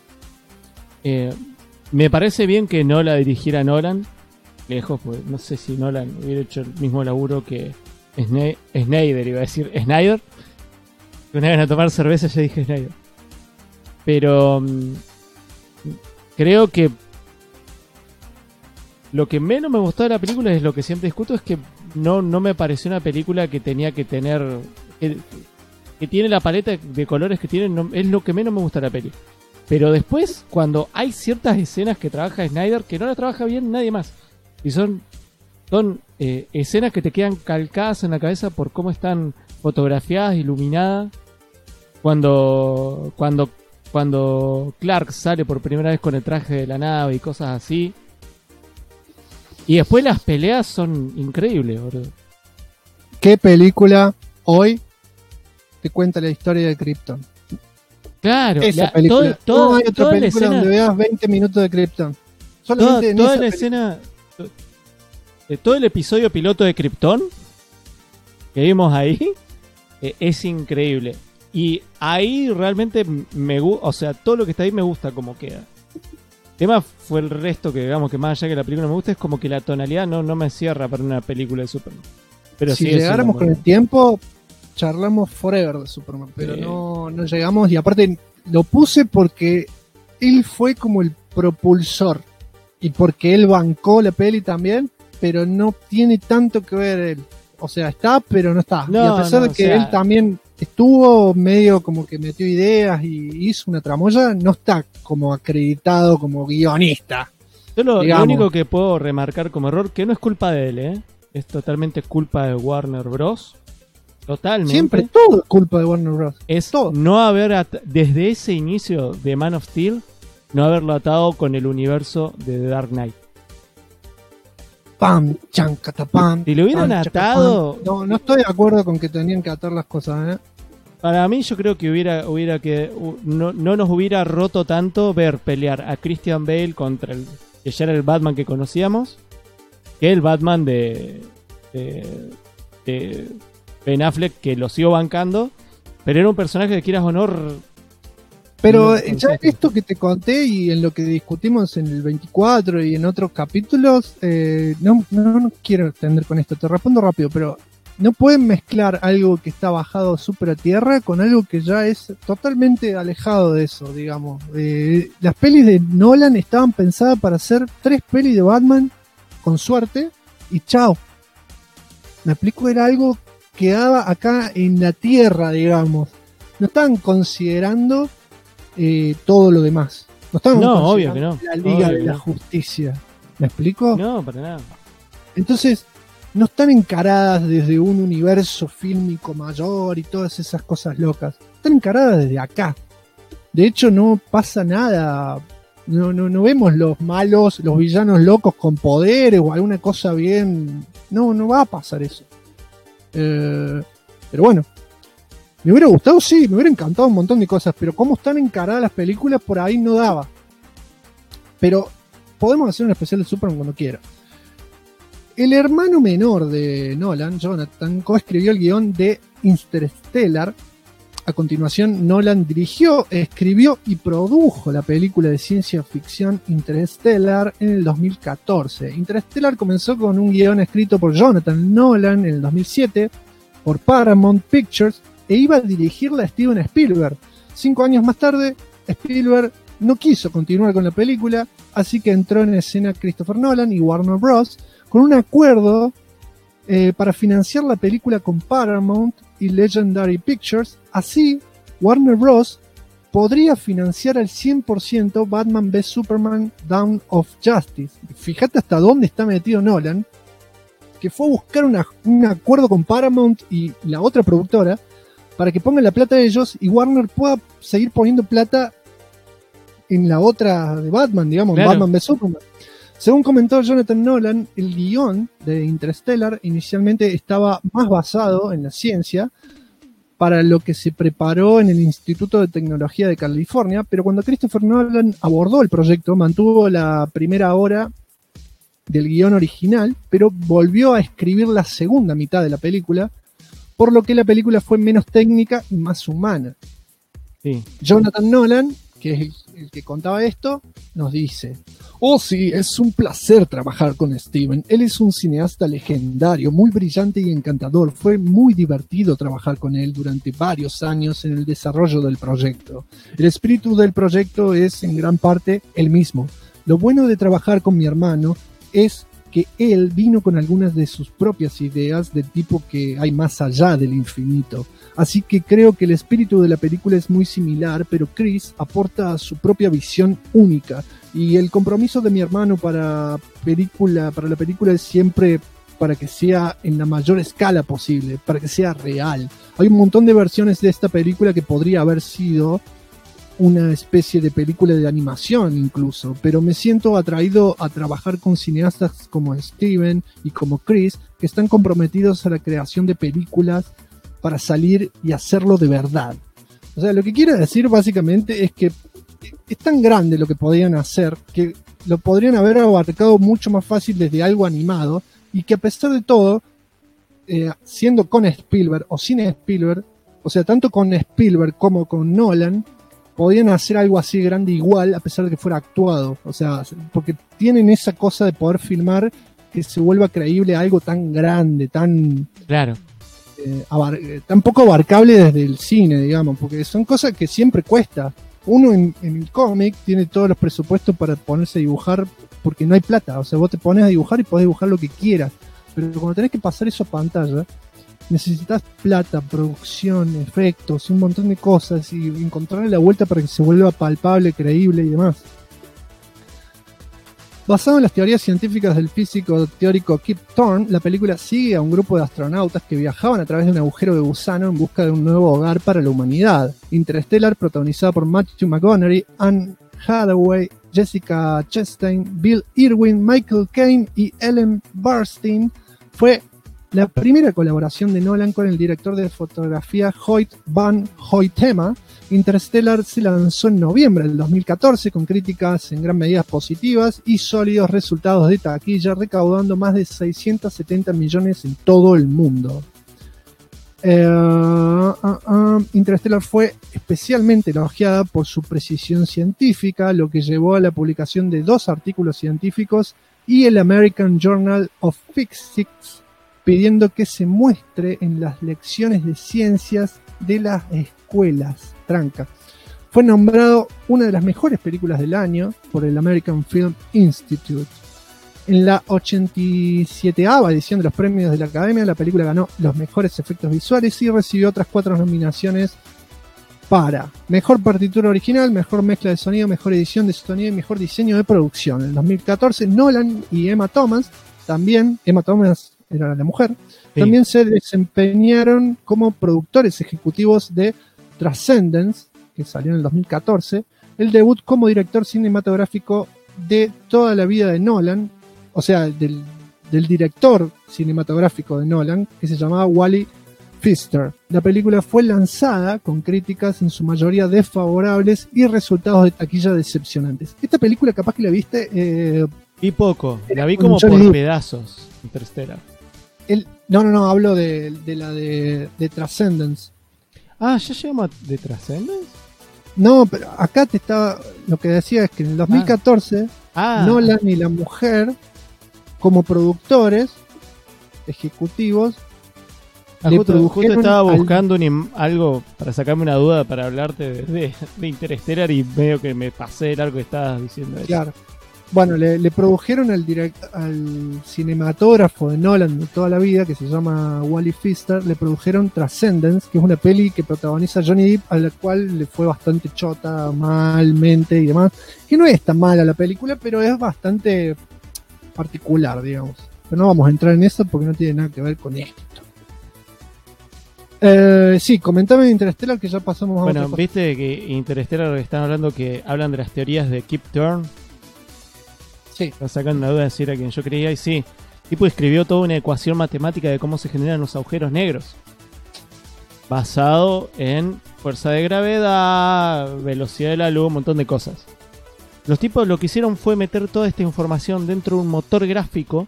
Me parece bien que no la dirigiera Nolan. Lejos, pues no sé si Nolan hubiera hecho el mismo laburo que Snyder, iba a decir Snyder. Una vez a tomar cerveza ya dije Snyder. Pero creo que lo que menos me gustó de la película es lo que siempre discuto, es que no me pareció una película que tenía que tener que tiene la paleta de colores que tiene, es lo que menos me gusta de la peli. Pero después, cuando hay ciertas escenas que trabaja Snyder, que no las trabaja bien nadie más, y son escenas que te quedan calcadas en la cabeza por cómo están fotografiadas, iluminadas. Cuando Clark sale por primera vez con el traje de la nave y cosas así. Y después las peleas son increíbles, boludo. ¿Qué película hoy te cuenta la historia de Krypton? Claro, esa película. No hay otra película escena, donde veas 20 minutos de Krypton. Solamente toda la escena, todo el episodio piloto de Krypton que vimos ahí es increíble. Y ahí realmente me gusta, o sea, todo lo que está ahí me gusta como queda. El tema fue el resto, que digamos que más allá que la película me gusta, es como que la tonalidad no me cierra para una película de Superman. Pero si sí, llegáramos con el tiempo, charlamos forever de Superman, pero no llegamos. Y aparte lo puse porque él fue como el propulsor y porque él bancó la peli también, pero no tiene tanto que ver él. O sea, está, pero no está. Y a pesar de que él también estuvo medio como que metió ideas y hizo una tramoya, no está como acreditado como guionista. Yo lo único que puedo remarcar como error, que no es culpa de él, es totalmente culpa de Warner Bros. Totalmente. Siempre todo es culpa de Warner Bros. Es todo. No haber desde ese inicio de Man of Steel, no haberlo atado con el universo de The Dark Knight. catapam, chan, catapam. Si lo hubieran atado... No estoy de acuerdo con que tenían que atar las cosas, Para mí yo creo que hubiera que no nos hubiera roto tanto ver pelear a Christian Bale contra que ya era el Batman que conocíamos, que el Batman de Ben Affleck, que lo sigo bancando, pero era un personaje que quieras honor. Pero ya esto que te conté y en lo que discutimos en el 24 y en otros capítulos, no quiero extender con esto, te respondo rápido, pero no pueden mezclar algo que está bajado súper a tierra con algo que ya es totalmente alejado de eso, digamos. Las pelis de Nolan estaban pensadas para hacer 3 pelis de Batman, con suerte, y chao. Me explico, era algo que daba acá en la tierra, digamos. No estaban considerando todo lo demás. No estaban obvio que no. La Liga de la Justicia. ¿Me explico? No, para nada. Entonces, no están encaradas desde un universo fílmico mayor y todas esas cosas locas. Están encaradas desde acá. De hecho, no pasa nada. No vemos los malos, los villanos locos con poderes o alguna cosa bien. No va a pasar eso. Pero bueno. Me hubiera gustado, sí, me hubiera encantado un montón de cosas, pero como están encaradas las películas, por ahí no daba. Pero podemos hacer un especial de Superman cuando quiera. El hermano menor de Nolan, Jonathan, coescribió el guión de Interstellar. A continuación, Nolan dirigió, escribió y produjo la película de ciencia ficción Interstellar en el 2014. Interstellar comenzó con un guión escrito por Jonathan Nolan en el 2007 por Paramount Pictures e iba a dirigirla a Steven Spielberg. 5 años más tarde, Spielberg no quiso continuar con la película, así que entró en escena Christopher Nolan y Warner Bros. Con un acuerdo para financiar la película con Paramount y Legendary Pictures. Así, Warner Bros. Podría financiar al 100% Batman v Superman Dawn of Justice. Fíjate hasta dónde está metido Nolan, que fue a buscar un acuerdo con Paramount y la otra productora para que pongan la plata de ellos y Warner pueda seguir poniendo plata en la otra de Batman, digamos, claro. Batman v Superman. Según comentó Jonathan Nolan, el guión de Interstellar inicialmente estaba más basado en la ciencia, para lo que se preparó en el Instituto de Tecnología de California, pero cuando Christopher Nolan abordó el proyecto, mantuvo la primera hora del guión original, pero volvió a escribir la segunda mitad de la película, por lo que la película fue menos técnica y más humana. Sí. Jonathan Nolan, que es el que contaba esto, nos dice: oh sí, es un placer trabajar con Steven. Él es un cineasta legendario, muy brillante y encantador. Fue muy divertido trabajar con él durante varios años en el desarrollo del proyecto. El espíritu del proyecto es en gran parte el mismo. Lo bueno de trabajar con mi hermano es que él vino con algunas de sus propias ideas de tipo que hay más allá del infinito. Así que creo que el espíritu de la película es muy similar, pero Chris aporta su propia visión única. Y el compromiso de mi hermano para la película es siempre para que sea en la mayor escala posible, para que sea real. Hay un montón de versiones de esta película que podría haber sido una especie de película de animación incluso, pero me siento atraído a trabajar con cineastas como Steven y como Chris, que están comprometidos a la creación de películas para salir y hacerlo de verdad. O sea, lo que quiero decir básicamente es que es tan grande lo que podrían hacer que lo podrían haber abarcado mucho más fácil desde algo animado, y que a pesar de todo, siendo con Spielberg o sin Spielberg, o sea, tanto con Spielberg como con Nolan, podían hacer algo así grande igual a pesar de que fuera actuado. O sea, porque tienen esa cosa de poder filmar que se vuelva creíble algo tan grande, tan... Claro. Tan poco abarcable desde el cine, digamos, porque son cosas que siempre cuesta. Uno en el cómic tiene todos los presupuestos para ponerse a dibujar porque no hay plata. O sea, vos te pones a dibujar y podés dibujar lo que quieras, pero cuando tenés que pasar eso a pantalla, necesitas plata, producción, efectos, un montón de cosas, y encontrarle la vuelta para que se vuelva palpable, creíble y demás. Basado en las teorías científicas del físico teórico Kip Thorne, la película sigue a un grupo de astronautas que viajaban a través de un agujero de gusano en busca de un nuevo hogar para la humanidad. Interstellar, protagonizada por Matthew McConaughey, Anne Hathaway Jessica Chastain, Bill Irwin, Michael Caine y Ellen Burstyn. Fue la primera colaboración de Nolan con el director de fotografía Hoyt van Hoytema. Interstellar se lanzó en noviembre del 2014 con críticas en gran medida positivas y sólidos resultados de taquilla, recaudando más de 670 millones en todo el mundo. Interstellar fue especialmente elogiada por su precisión científica, lo que llevó a la publicación de 2 artículos científicos y el American Journal of Physics pidiendo que se muestre en las lecciones de ciencias de las escuelas. Tranca. Fue nombrado una de las mejores películas del año por el American Film Institute. En la 87ª edición de los premios de la Academia, la película ganó los mejores efectos visuales y recibió otras 4 nominaciones para Mejor Partitura Original, Mejor Mezcla de Sonido, Mejor Edición de Sonido y Mejor Diseño de Producción. En el 2014, Nolan y Emma Thomas, también, Emma Thomas era la mujer, sí, también se desempeñaron como productores ejecutivos de Transcendence, que salió en el 2014, el debut como director cinematográfico de toda la vida de Nolan, o sea, del director cinematográfico de Nolan, que se llamaba Wally Pfister. La película fue lanzada con críticas en su mayoría desfavorables y resultados de taquilla decepcionantes. Esta película capaz que la viste... vi poco, la vi como por pedazos, Interstellar. No, hablo de la de Transcendence. Ah, ¿ya llegamos a The Transcendence? No, pero acá te estaba... Lo que decía es que en el 2014 Nolan y la mujer, como productores ejecutivos, justo estaba buscando algo para sacarme una duda para hablarte de Interstellar y medio que me pasé el arco que estabas diciendo. Claro. Bueno, le produjeron al cinematógrafo de Nolan de toda la vida, que se llama Wally Pfister, le produjeron Transcendence, que es una peli que protagoniza Johnny Depp, a la cual le fue bastante chota, malmente y demás. Que no es tan mala la película, pero es bastante particular, digamos. Pero no vamos a entrar en eso porque no tiene nada que ver con esto. Sí, comentame de Interstellar, que ya pasamos a Bueno, viste que Interstellar están hablando, que hablan de las teorías de Kip Thorne. Sí. Para sacar una duda de si era quien yo creía, y sí. El tipo escribió toda una ecuación matemática de cómo se generan los agujeros negros. Basado en fuerza de gravedad, velocidad de la luz, un montón de cosas. Los tipos lo que hicieron fue meter toda esta información dentro de un motor gráfico.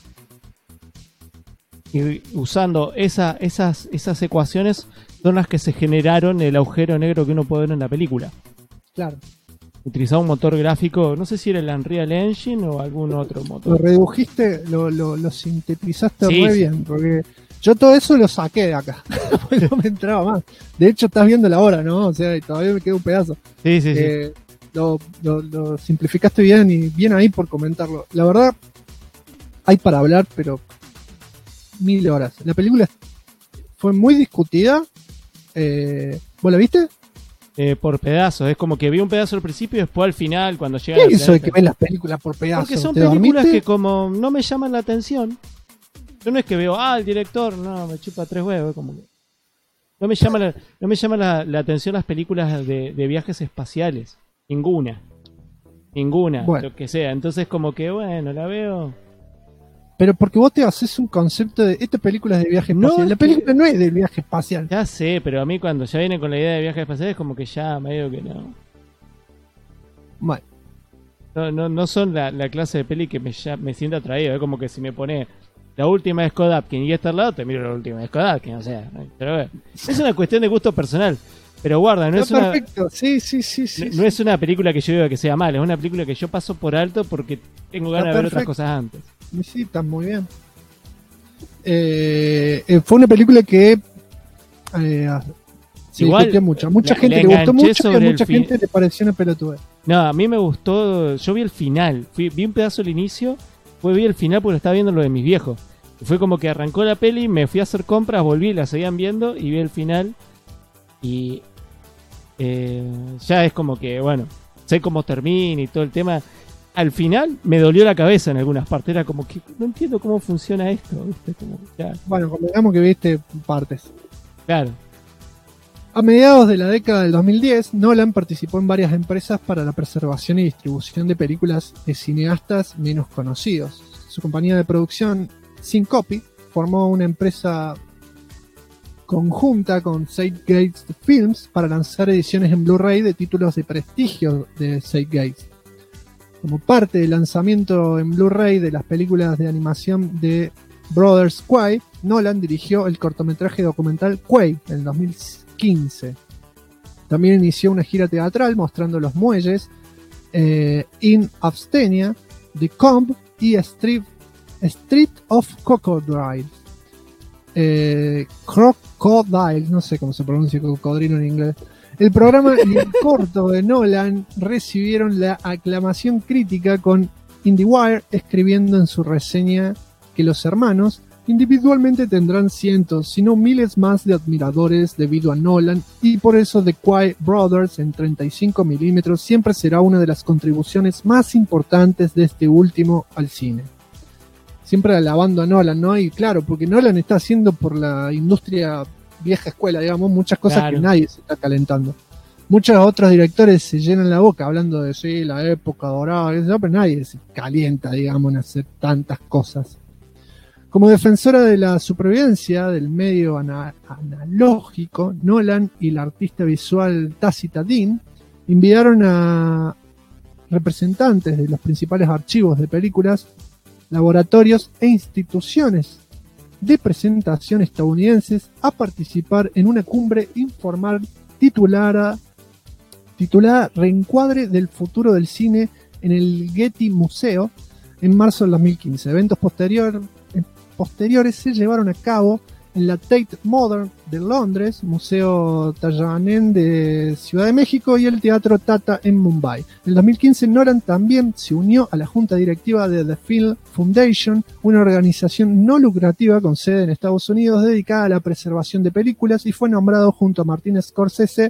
Y usando esas ecuaciones son las que se generaron el agujero negro que uno puede ver en la película. Claro. Utilizaba un motor gráfico, no sé si era el Unreal Engine o algún otro motor. Lo redujiste, lo sintetizaste re bien, porque yo todo eso lo saqué de acá, porque no me entraba más. De hecho, estás viendo la hora, ¿no? O sea, todavía me queda un pedazo. Sí. Lo simplificaste bien y bien ahí por comentarlo. La verdad, hay para hablar, pero 1000 horas. La película fue muy discutida. ¿Vos la viste? Por pedazos, es como que vi un pedazo al principio y después al final cuando llega. ¿Qué es eso de que ves las películas por pedazos? Porque son películas que como no me llaman la atención. Yo no es que veo, el director, no, me chupa 3 huevos, como que no me llama la atención las películas de viajes espaciales. Ninguna, bueno, lo que sea. Entonces como que bueno, la veo. Pero porque vos te haces un concepto de esta película es de viaje espacial. No, la película no es de viaje espacial. Ya sé, pero a mí cuando ya vienen con la idea de viaje espacial es como que ya medio que no. Mal. No son la clase de peli que me sienta atraído. Es como que si me pone la última de Scott Adkins y está al lado, te miro la última de Scott Adkins. O sea, pero es una cuestión de gusto personal. Pero guarda, no es perfecto. Sí. No es una película que yo diga que sea mala, es una película que yo paso por alto porque tengo ganas de ver otras cosas antes. Sí, está muy bien. Fue una película que se discutió mucho. Mucha gente le gustó mucho y a mucha gente le pareció una pelotudez. No, a mí me gustó. Yo vi el final, vi un pedazo del inicio, vi el final porque lo estaba viendo lo de mis viejos. Fue como que arrancó la peli, me fui a hacer compras, volví, la seguían viendo y vi el final. Y ya es como que, bueno, sé cómo termina y todo el tema. Al final me dolió la cabeza en algunas partes. Era como que no entiendo cómo funciona esto, ¿viste? Como, ya. Bueno, digamos que viste partes. Claro. A mediados de la década del 2010, Nolan participó en varias empresas para la preservación y distribución de películas de cineastas menos conocidos. Su compañía de producción, Syncopy, formó una empresa conjunta con Zeitgeist Films para lanzar ediciones en Blu-ray de títulos de prestigio de Zeitgeist. Como parte del lanzamiento en Blu-ray de las películas de animación de Brothers Quay, Nolan dirigió el cortometraje documental Quay en 2015. También inició una gira teatral mostrando Los Muelles, In Abstenia, The Comb y Street of Crocodiles. Crocodiles, no sé cómo se pronuncia cocodrilo en inglés. El programa y el corto de Nolan recibieron la aclamación crítica, con IndieWire escribiendo en su reseña que los hermanos individualmente tendrán cientos, si no miles más de admiradores debido a Nolan, y por eso The Quay Brothers en 35 milímetros siempre será una de las contribuciones más importantes de este último al cine. Siempre alabando a Nolan, ¿no? Y claro, porque Nolan está haciendo por la industria vieja escuela, digamos, muchas cosas que nadie se está calentando. Muchos otros directores se llenan la boca hablando de sí, la época dorada, pero nadie se calienta, digamos, en hacer tantas cosas. Como defensora de la supervivencia del medio analógico, Nolan y la artista visual Tácita Dean invitaron a representantes de los principales archivos de películas, laboratorios e instituciones de presentación estadounidenses a participar en una cumbre informal titulada Reencuadre del futuro del cine en el Getty Museo en marzo del 2015. Eventos posteriores se llevaron a cabo en la Tate Modern de Londres, Museo Tallanen de Ciudad de México y el Teatro Tata en Mumbai. En el 2015 Nolan también se unió a la junta directiva de The Film Foundation, una organización no lucrativa con sede en Estados Unidos dedicada a la preservación de películas, y fue nombrado junto a Martin Scorsese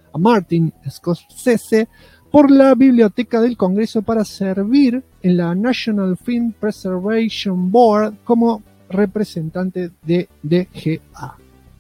por la Biblioteca del Congreso para servir en la National Film Preservation Board como representante de DGA.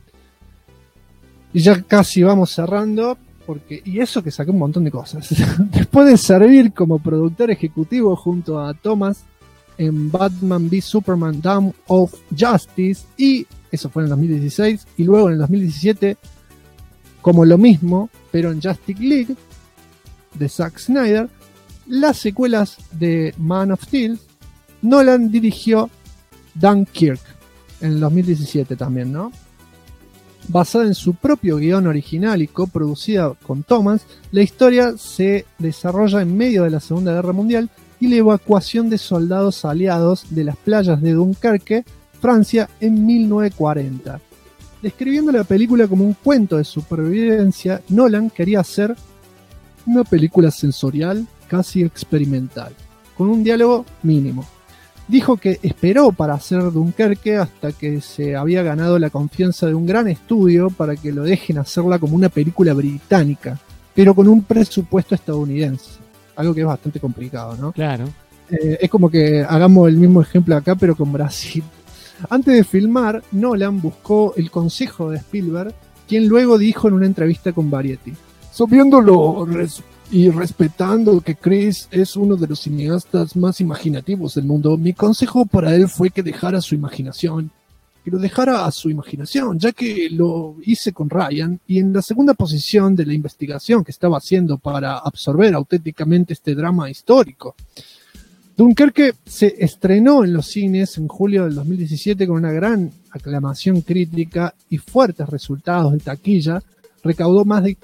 Y ya casi vamos cerrando, y eso que saqué un montón de cosas. Después de servir como productor ejecutivo junto a Thomas en Batman v Superman Dawn of Justice, y eso fue en el 2016, y luego en el 2017 como lo mismo, pero en Justice League de Zack Snyder, las secuelas de Man of Steel, Nolan dirigió Dunkirk en el 2017 también, ¿no? Basada en su propio guión original y coproducida con Thomas, la historia se desarrolla en medio de la Segunda Guerra Mundial y la evacuación de soldados aliados de las playas de Dunkerque, Francia, en 1940. Describiendo la película como un cuento de supervivencia, Nolan quería hacer una película sensorial, casi experimental, con un diálogo mínimo. Dijo que esperó para hacer Dunkerque hasta que se había ganado la confianza de un gran estudio para que lo dejen hacerla como una película británica, pero con un presupuesto estadounidense. Algo que es bastante complicado, ¿no? Claro. Es como que hagamos el mismo ejemplo acá, pero con Brasil. Antes de filmar, Nolan buscó el consejo de Spielberg, quien luego dijo en una entrevista con Variety: sabiéndolo y respetando que Chris es uno de los cineastas más imaginativos del mundo, mi consejo para él fue que dejara su imaginación. Que lo dejara a su imaginación, ya que lo hice con Ryan, y en la segunda posición de la investigación que estaba haciendo para absorber auténticamente este drama histórico. Dunkerque se estrenó en los cines en julio del 2017 con una gran aclamación crítica y fuertes resultados de taquilla. Recaudó más de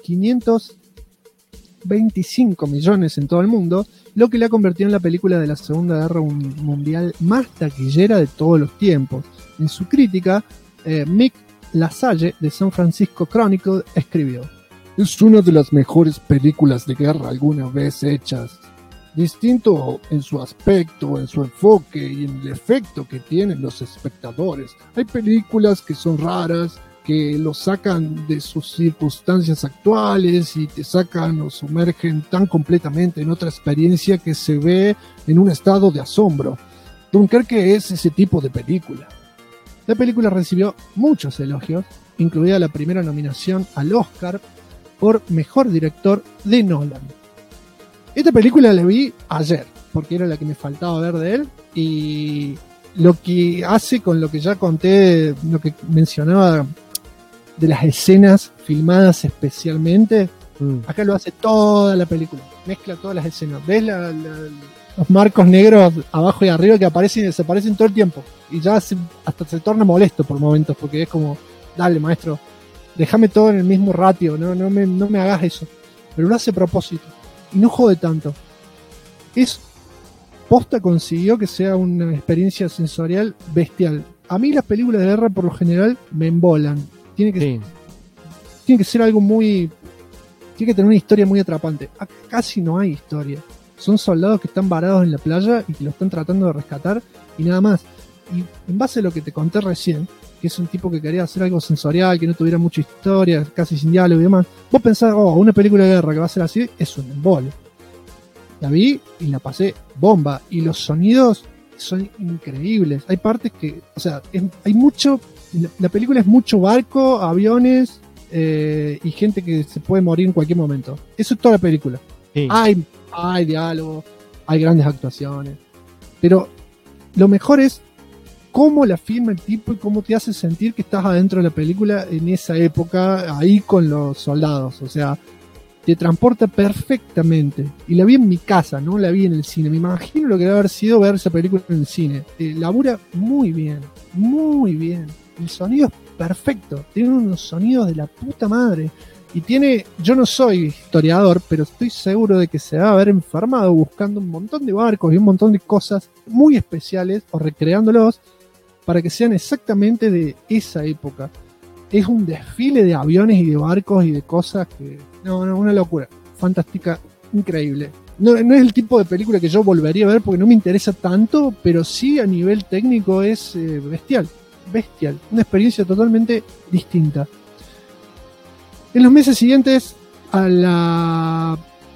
525 millones en todo el mundo, lo que la convirtió en la película de la Segunda Guerra Mundial más taquillera de todos los tiempos. En su crítica, Mick LaSalle de San Francisco Chronicle escribió: es una de las mejores películas de guerra alguna vez hechas. Distinto en su aspecto, en su enfoque y en el efecto que tienen los espectadores. Hay películas que son raras, que lo sacan de sus circunstancias actuales y te sacan o sumergen tan completamente en otra experiencia que se ve en un estado de asombro. Dunkerque es ese tipo de película. La película recibió muchos elogios, incluida la primera nominación al Oscar por Mejor Director de Nolan. Esta película la vi ayer, porque era la que me faltaba ver de él, y lo que hace con lo que ya conté, lo que mencionaba de las escenas filmadas especialmente, acá lo hace toda la película, mezcla todas las escenas. ¿Ves los marcos negros abajo y arriba que aparecen y desaparecen todo el tiempo? Y ya hasta se torna molesto por momentos, porque es como, dale maestro, déjame todo en el mismo ratio, no me hagas eso. Pero lo hace a propósito y no jode tanto. Posta consiguió que sea una experiencia sensorial bestial. A mí las películas de guerra por lo general me embolan. Tiene que ser algo muy... Tiene que tener una historia muy atrapante. Acá casi no hay historia. Son soldados que están varados en la playa y que lo están tratando de rescatar y nada más. Y en base a lo que te conté recién, que es un tipo que quería hacer algo sensorial, que no tuviera mucha historia, casi sin diálogo y demás, vos pensás, una película de guerra que va a ser así, es un embole. La vi y la pasé bomba. Y los sonidos son increíbles. Hay partes que, o sea, hay mucho... La película es mucho barco, aviones y gente que se puede morir en cualquier momento. Eso es toda la película. Sí. Hay diálogo, hay grandes actuaciones. Pero lo mejor es cómo la filma el tipo y cómo te hace sentir que estás adentro de la película en esa época, ahí con los soldados. O sea, te transporta perfectamente. Y la vi en mi casa, no la vi en el cine. Me imagino lo que debe haber sido ver esa película en el cine. Labura muy bien, muy bien. El sonido es perfecto. Tiene unos sonidos de la puta madre. Y tiene, yo no soy historiador, pero estoy seguro de que se va a haber enfermado buscando un montón de barcos y un montón de cosas muy especiales o recreándolos para que sean exactamente de esa época. Es un desfile de aviones y de barcos y de cosas que... No, una locura. Fantástica, increíble. No es el tipo de película que yo volvería a ver porque no me interesa tanto, pero sí a nivel técnico es bestial. Bestial. Una experiencia totalmente distinta. En los meses siguientes a la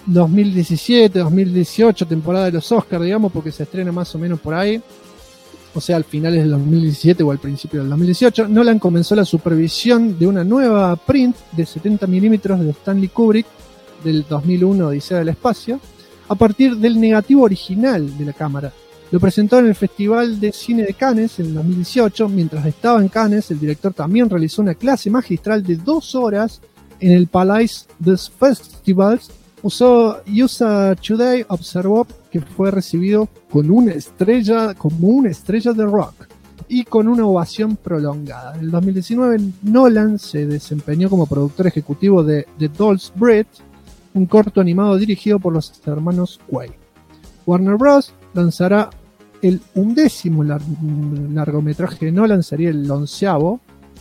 2017-2018 temporada de los Oscars, digamos, porque se estrena más o menos por ahí, o sea, al finales del 2017 o al principio del 2018, Nolan comenzó la supervisión de una nueva print de 70 milímetros de Stanley Kubrick del 2001 Odisea del Espacio, a partir del negativo original de la cámara. Lo presentó en el Festival de Cine de Cannes en el 2018. Mientras estaba en Cannes, el director también realizó una clase magistral de 2 horas en el Palais des Festivals. USA Today observó que fue recibido con una estrella, como una estrella de rock, y con una ovación prolongada. En el 2019, Nolan se desempeñó como productor ejecutivo de The Doll's Breath, un corto animado dirigido por los hermanos Quay. Warner Bros. Lanzará el 11º largometraje de Nolan, sería el 11º,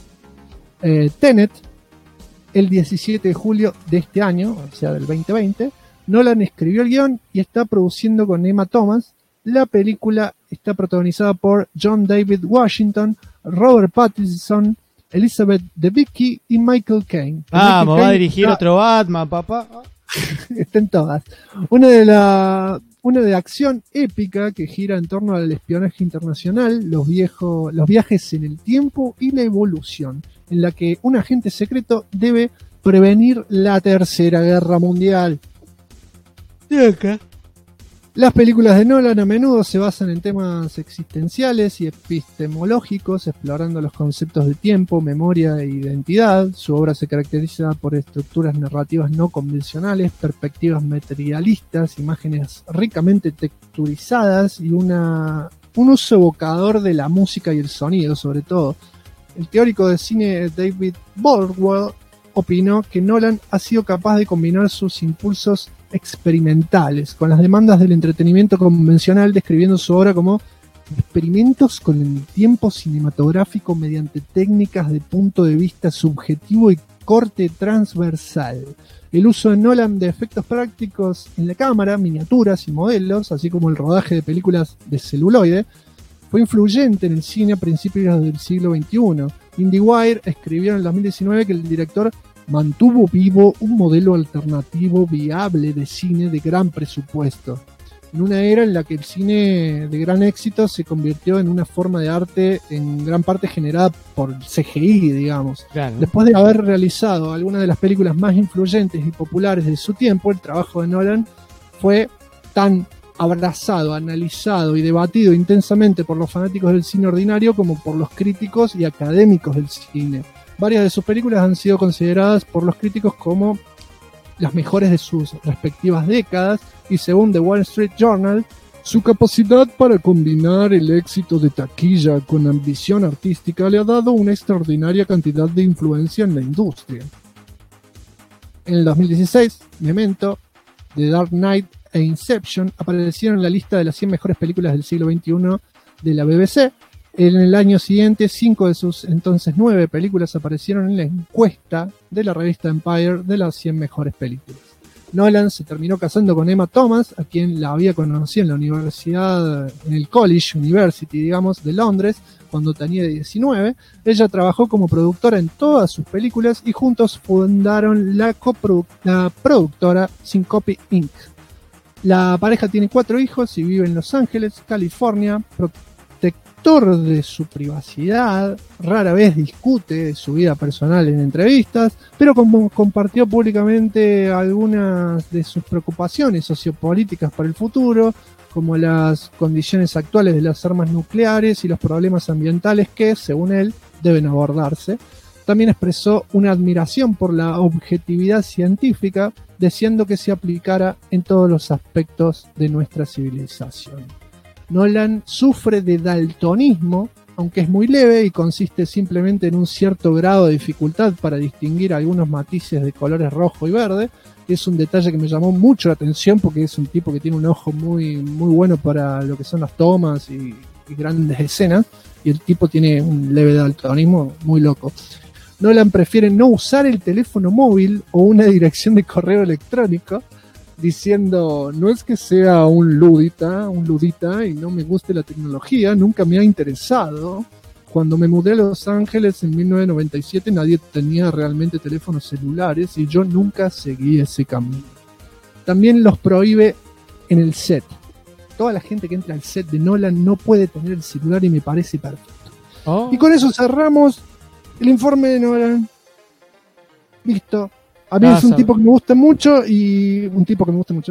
Tenet, el 17 de julio de este año, o sea, del 2020. Nolan escribió el guión y está produciendo con Emma Thomas. La película está protagonizada por John David Washington, Robert Pattinson, Elizabeth Debicki y Michael Caine. Va a dirigir otro Batman, papá. Están todas. Una de acción épica que gira en torno al espionaje internacional, los viajes en el tiempo y la evolución, en la que un agente secreto debe prevenir la Tercera Guerra Mundial. Las películas de Nolan a menudo se basan en temas existenciales y epistemológicos, explorando los conceptos de tiempo, memoria e identidad. Su obra se caracteriza por estructuras narrativas no convencionales, perspectivas materialistas, imágenes ricamente texturizadas y un uso evocador de la música y el sonido, sobre todo. El teórico de cine David Bordwell opinó que Nolan ha sido capaz de combinar sus impulsos experimentales con las demandas del entretenimiento convencional, describiendo su obra como experimentos con el tiempo cinematográfico mediante técnicas de punto de vista subjetivo y corte transversal. El uso de Nolan de efectos prácticos en la cámara, miniaturas y modelos, así como el rodaje de películas de celuloide, fue influyente en el cine a principios del siglo XXI. IndieWire escribió en el 2019 que el director mantuvo vivo un modelo alternativo viable de cine de gran presupuesto. en una era en la que el cine de gran éxito se convirtió en una forma de arte en gran parte generada por CGI, digamos. Claro. Después de haber realizado algunas de las películas más influyentes y populares de su tiempo, el trabajo de Nolan fue tan abrazado, analizado y debatido intensamente por los fanáticos del cine ordinario como por los críticos y académicos del cine. Varias de sus películas han sido consideradas por los críticos como las mejores de sus respectivas décadas, y según The Wall Street Journal, su capacidad para combinar el éxito de taquilla con ambición artística le ha dado una extraordinaria cantidad de influencia en la industria. En el 2016, Memento, The Dark Knight e Inception aparecieron en la lista de las 100 mejores películas del siglo XXI de la BBC. En el año siguiente, 5 de sus entonces 9 películas aparecieron en la encuesta de la revista Empire de las 100 mejores películas. Nolan se terminó casando con Emma Thomas, a quien la había conocido en la universidad, en el College University, digamos, de Londres, cuando tenía 19. Ella trabajó como productora en todas sus películas y juntos fundaron la productora Syncope Inc. La pareja tiene 4 hijos y vive en Los Ángeles, California. Protector de su privacidad, rara vez discute de su vida personal en entrevistas, pero compartió públicamente algunas de sus preocupaciones sociopolíticas para el futuro, como las condiciones actuales de las armas nucleares y los problemas ambientales que, según él, deben abordarse. También expresó una admiración por la objetividad científica, deseando que se aplicara en todos los aspectos de nuestra civilización. Nolan sufre de daltonismo, aunque es muy leve y consiste simplemente en un cierto grado de dificultad para distinguir algunos matices de colores rojo y verde. Es un detalle que me llamó mucho la atención porque es un tipo que tiene un ojo muy, muy bueno para lo que son las tomas y grandes escenas, y el tipo tiene un leve daltonismo muy loco. Nolan prefiere no usar el teléfono móvil o una dirección de correo electrónico, diciendo: no es que sea un ludita y no me guste la tecnología, nunca me ha interesado. Cuando me mudé a Los Ángeles en 1997 nadie tenía realmente teléfonos celulares y yo nunca seguí ese camino. También los prohíbe en el set. Toda la gente que entra al set de Nolan no puede tener el celular y me parece perfecto. Oh. Y con eso cerramos el informe de Nolan. Listo. A mí es un tipo que me gusta mucho Es un tipo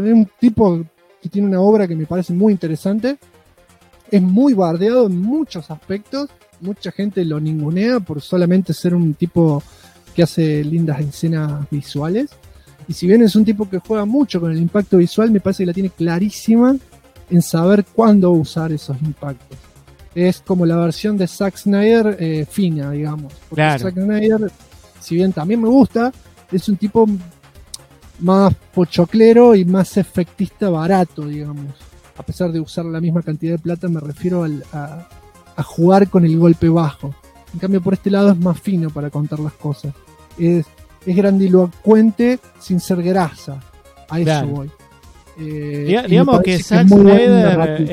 que tiene una obra que me parece muy interesante. Es muy bardeado en muchos aspectos. Mucha gente lo ningunea por solamente ser un tipo que hace lindas escenas visuales. Y si bien es un tipo que juega mucho con el impacto visual, me parece que la tiene clarísima en saber cuándo usar esos impactos. Es como la versión de Zack Snyder fina, digamos. Porque claro. Zack Snyder, si bien también me gusta, es un tipo más pochoclero y más efectista barato, digamos. A pesar de usar la misma cantidad de plata, me refiero a jugar con el golpe bajo. En cambio, por este lado es más fino para contar las cosas. Es grandilocuente sin ser grasa. A eso claro. Voy. Digamos que Zack Snyder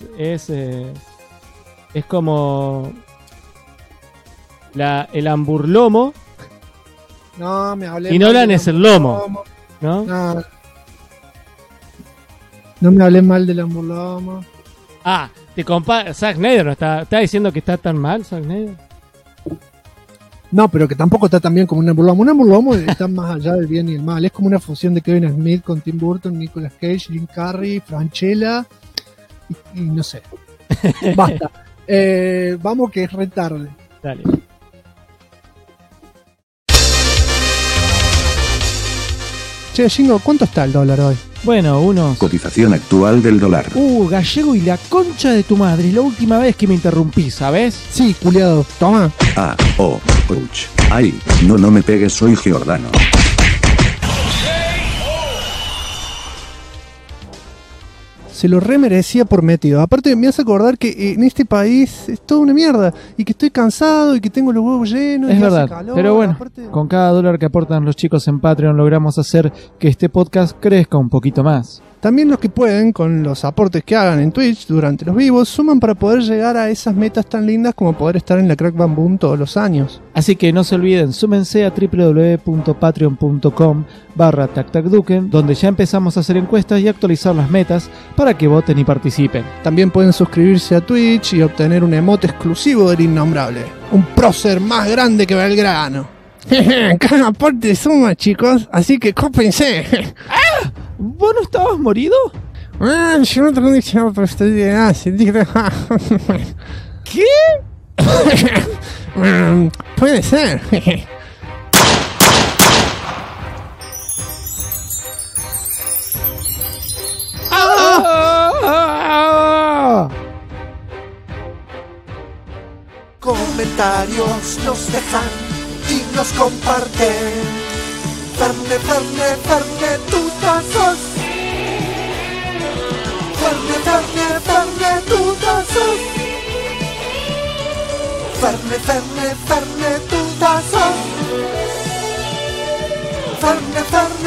es como el hamburlomo. No, me hablé. Y Nolan es el lomo. ¿No? No me hablé mal del hamburlomo. Zack Snyder no está diciendo que está tan mal, Zack Snyder. No, pero que tampoco está tan bien como un hamburlomo. Un hamburlomo está más allá del bien y el mal. Es como una fusión de Kevin Smith con Tim Burton, Nicolas Cage, Jim Carrey, Francella y no sé. Basta. Vamos que es re tarde. Dale. Che, Jingo, ¿cuánto está el dólar hoy? Bueno, Cotización actual del dólar. Gallego y la concha de tu madre. Es la última vez que me interrumpí, ¿sabes? Sí, culiado. Toma. Ouch. Ay, no me pegues, soy Giordano. Se lo remerecía por metido. Aparte me hace acordar que en este país es toda una mierda y que estoy cansado y que tengo los huevos llenos. Es y verdad, hace calor, pero bueno, aparte... con cada dólar que aportan los chicos en Patreon logramos hacer que este podcast crezca un poquito más. También los que pueden, con los aportes que hagan en Twitch durante los vivos, suman para poder llegar a esas metas tan lindas como poder estar en la Crack Bam Boom todos los años. Así que no se olviden, súmense a www.patreon.com/tactacduken, donde ya empezamos a hacer encuestas y actualizar las metas para que voten y participen. También pueden suscribirse a Twitch y obtener un emote exclusivo del innombrable. Un prócer más grande que Belgrano. Cada aporte suma, chicos, así que cópense. ¡Ah! ¿Vos no estabas morido? Yo no te dije, pero estoy de ¿Qué? Puede ser. Comentarios nos dejan y nos comparten. Ferne, tutazos. Ferne, tutazos. Ferne, tutazos. Ferne,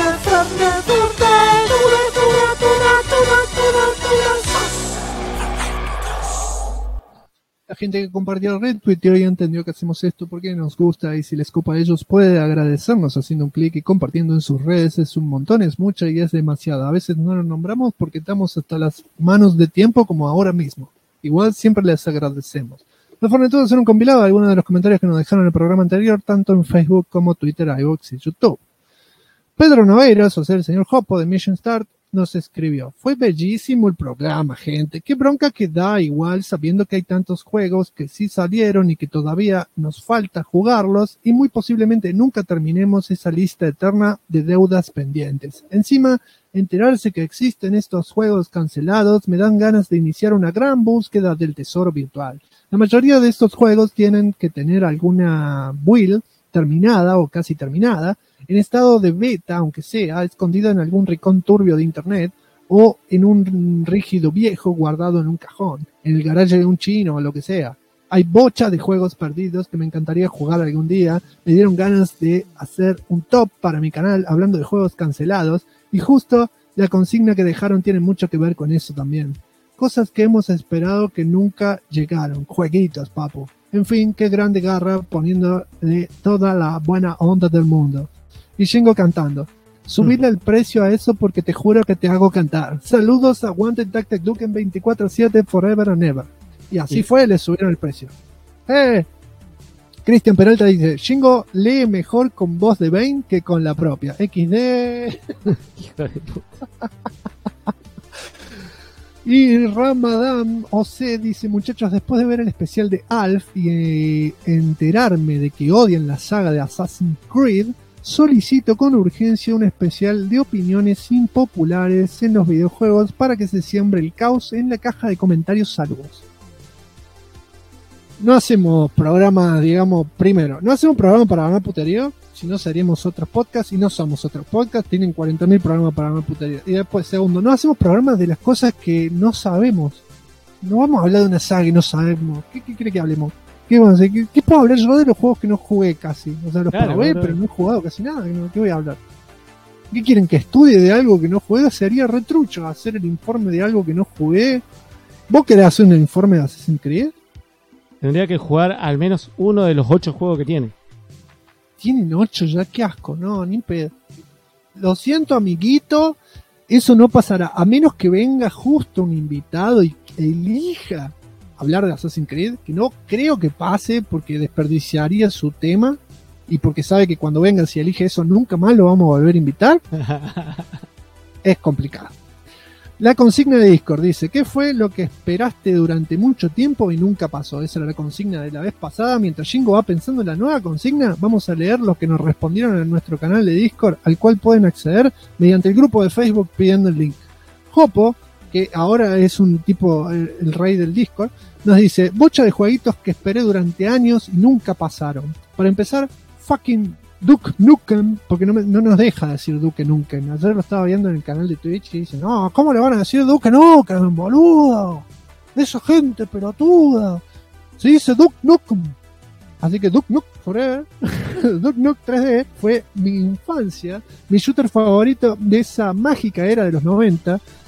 La gente que compartió el retweet y hoy entendió que hacemos esto porque nos gusta, y si les copa a ellos puede agradecernos haciendo un clic y compartiendo en sus redes. Es un montón, es mucho y es demasiado. A veces no lo nombramos porque estamos hasta las manos de tiempo, como ahora mismo. Igual siempre les agradecemos. Los fornetudos son un compilado de algunos de los comentarios que nos dejaron en el programa anterior, tanto en Facebook como Twitter, iVoox y YouTube. Pedro Noveiros, o sea, el señor Hopo de Mission Start, nos escribió: fue bellísimo el programa, gente. Qué bronca que da igual sabiendo que hay tantos juegos que sí salieron y que todavía nos falta jugarlos y muy posiblemente nunca terminemos esa lista eterna de deudas pendientes. Encima, enterarse que existen estos juegos cancelados me dan ganas de iniciar una gran búsqueda del tesoro virtual. La mayoría de estos juegos tienen que tener alguna build terminada o casi terminada, en estado de beta, aunque sea, escondida en algún rincón turbio de internet o en un rígido viejo guardado en un cajón, en el garaje de un chino o lo que sea. Hay bocha de juegos perdidos que me encantaría jugar algún día. Me dieron ganas de hacer un top para mi canal hablando de juegos cancelados y justo la consigna que dejaron tiene mucho que ver con eso también. Cosas que hemos esperado que nunca llegaron. Jueguitos, papu. En fin, qué grande Garra poniéndole toda la buena onda del mundo. Y Shingo cantando: subirle el precio a eso porque te juro que te hago cantar. Saludos, aguante Tactacduken 24/7 forever and ever. Y así fue, le subieron el precio. Cristian Peralta dice: Shingo lee mejor con voz de Bane que con la propia. XD. Hijo de puta. Y Ramadán OC dice: muchachos, después de ver el especial de Alf y enterarme de que odian la saga de Assassin's Creed, solicito con urgencia un especial de opiniones impopulares en los videojuegos para que se siembre el caos en la caja de comentarios. Saludos. No hacemos programa, digamos, primero, no hacemos programa para ganar puterío, si no seríamos otros podcasts y no somos otros podcasts, tienen 40.000 programas para ganar puterío. Y después, segundo, no hacemos programas de las cosas que no sabemos. No vamos a hablar de una saga que no sabemos. ¿Qué cree que hablemos? ¿Qué puedo hablar yo de los juegos que no jugué casi? O sea, los probé, pero no he jugado casi nada. ¿Qué voy a hablar? ¿Qué quieren? ¿Que estudie de algo que no jugué? Sería retrucho hacer el informe de algo que no jugué. ¿Vos querés hacer un informe de Assassin's Creed? Tendría que jugar al menos uno de los 8 juegos que tiene. Tienen 8 ya, qué asco, no, ni pedo. Lo siento, amiguito, eso no pasará, a menos que venga justo un invitado y elija hablar de Assassin's Creed, que no creo que pase porque desperdiciaría su tema y porque sabe que cuando venga, si elige eso, nunca más lo vamos a volver a invitar. Es complicado. La consigna de Discord dice: ¿qué fue lo que esperaste durante mucho tiempo y nunca pasó? Esa era la consigna de la vez pasada. Mientras Shingo va pensando en la nueva consigna, vamos a leer los que nos respondieron en nuestro canal de Discord, al cual pueden acceder mediante el grupo de Facebook pidiendo el link. Hopo, que ahora es un tipo, el rey del Discord, nos dice: bocha de jueguitos que esperé durante años y nunca pasaron. Para empezar, fucking Duke Nukem, porque no nos deja decir Duke Nukem. Ayer lo estaba viendo en el canal de Twitch y dice: no, ¿cómo le van a decir Duke Nukem, boludo? Esa gente pelotuda. Se dice Duke Nukem. Así que Duke Nukem Forever, Duke Nukem 3D, fue mi infancia, mi shooter favorito de esa mágica era de los 90,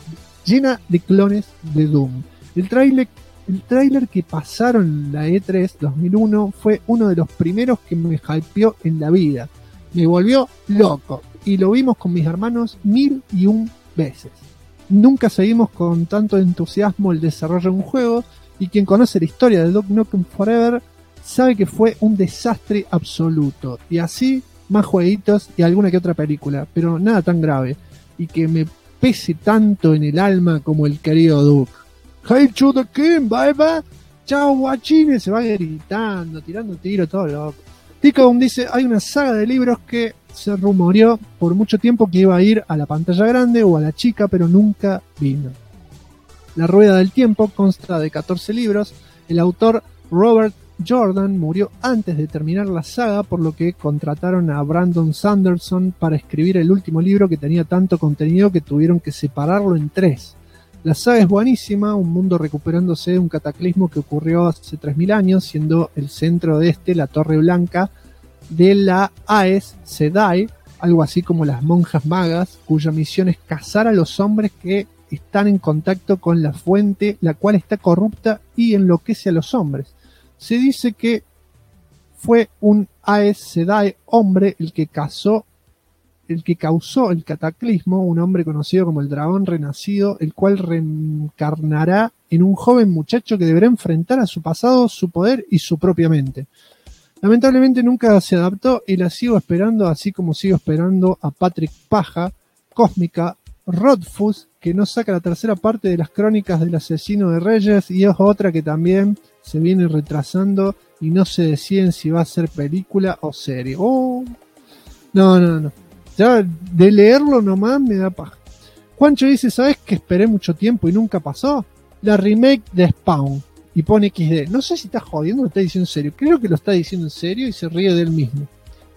llena de clones de Doom. El tráiler que pasaron en la E3 2001 fue uno de los primeros que me hypeó en la vida. Me volvió loco y lo vimos con mis hermanos 1001 veces. Nunca seguimos con tanto entusiasmo el desarrollo de un juego, y quien conoce la historia de Duke Nukem Forever sabe que fue un desastre absoluto. Y así, más jueguitos y alguna que otra película, pero nada tan grave y que me pese tanto en el alma como el querido Duke. Hail to the King, baby. Chao guachines, se va gritando, tirando tiro, todo loco. Ticom dice, hay una saga de libros que se rumoreó por mucho tiempo que iba a ir a la pantalla grande o a la chica, pero nunca vino. La Rueda del Tiempo consta de 14 libros. El autor Robert Jordan murió antes de terminar la saga, por lo que contrataron a Brandon Sanderson para escribir el último libro, que tenía tanto contenido que tuvieron que separarlo en 3. La saga es buenísima, un mundo recuperándose de un cataclismo que ocurrió hace 3000 años, siendo el centro de la Torre Blanca de la Aes Sedai, algo así como las monjas magas, cuya misión es cazar a los hombres que están en contacto con la fuente, la cual está corrupta y enloquece a los hombres. Se dice que fue un Aes Sedai hombre el que causó el cataclismo, un hombre conocido como el dragón renacido, el cual reencarnará en un joven muchacho que deberá enfrentar a su pasado, su poder y su propia mente. Lamentablemente nunca se adaptó y la sigo esperando, así como sigo esperando a Patrick Paja Cósmica Rothfuss, que no saca la tercera parte de las crónicas del asesino de reyes, y es otra que también se viene retrasando y no se deciden si va a ser película o serie. No. Ya de leerlo nomás me da paja. Juancho dice, ¿sabes que esperé mucho tiempo y nunca pasó? La remake de Spawn. Y pone XD. No sé si está jodiendo o lo está diciendo en serio. Creo que lo está diciendo en serio y se ríe de él mismo.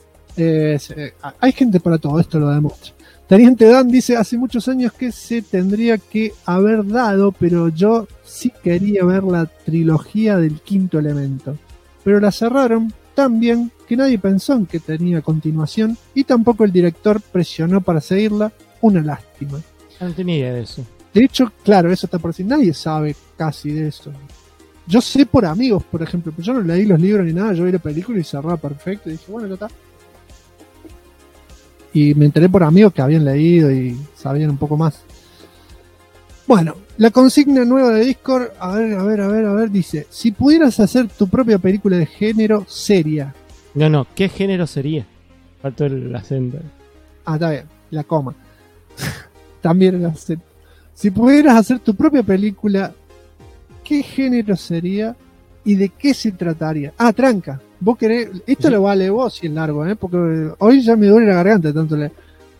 Hay gente para todo, esto lo demuestra. Teniente Dan dice, hace muchos años que se tendría que haber dado, pero yo sí quería ver la trilogía del Quinto Elemento. Pero la cerraron tan bien que nadie pensó en que tenía continuación y tampoco el director presionó para seguirla. Una lástima. No tenía idea de eso. De hecho, claro, eso está por decir, nadie sabe casi de eso. Yo sé por amigos, por ejemplo, pero yo no leí los libros ni nada, yo vi la película y cerraba perfecto y dije, bueno, ya está. Y me enteré por amigos que habían leído y sabían un poco más. Bueno, la consigna nueva de Discord, a ver, dice, si pudieras hacer tu propia película de género seria. No, ¿qué género sería? Faltó el acento. Ah, está bien, la coma. También el acento. Si pudieras hacer tu propia película, ¿qué género sería y de qué se trataría? Ah, tranca. Vos querés, esto sí. Lo vale vos y es largo, porque hoy ya me duele la garganta de tanto leer.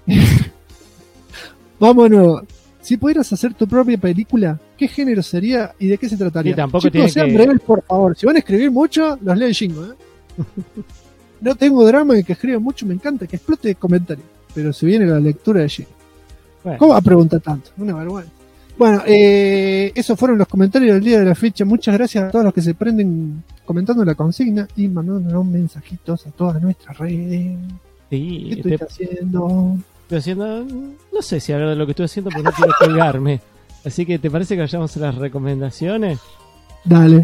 Vámonos. Si pudieras hacer tu propia película, ¿qué género sería y de qué se trataría? Sí, tampoco chicos, sean breves, por favor. Si van a escribir mucho, los leo chingo, No tengo drama de que escriban mucho, me encanta que explote comentarios. Pero se viene la lectura de Jim. Bueno. ¿Cómo va a preguntar tanto? Una vergüenza. Bueno, esos fueron los comentarios del día de la fecha. Muchas gracias a todos los que se prenden comentando la consigna y mandándonos mensajitos a todas nuestras redes. Sí, ¿Qué estoy haciendo? Estoy haciendo, no sé si hablar de lo que estoy haciendo porque no quiero colgarme. Así que, ¿te parece que vayamos a las recomendaciones? Dale.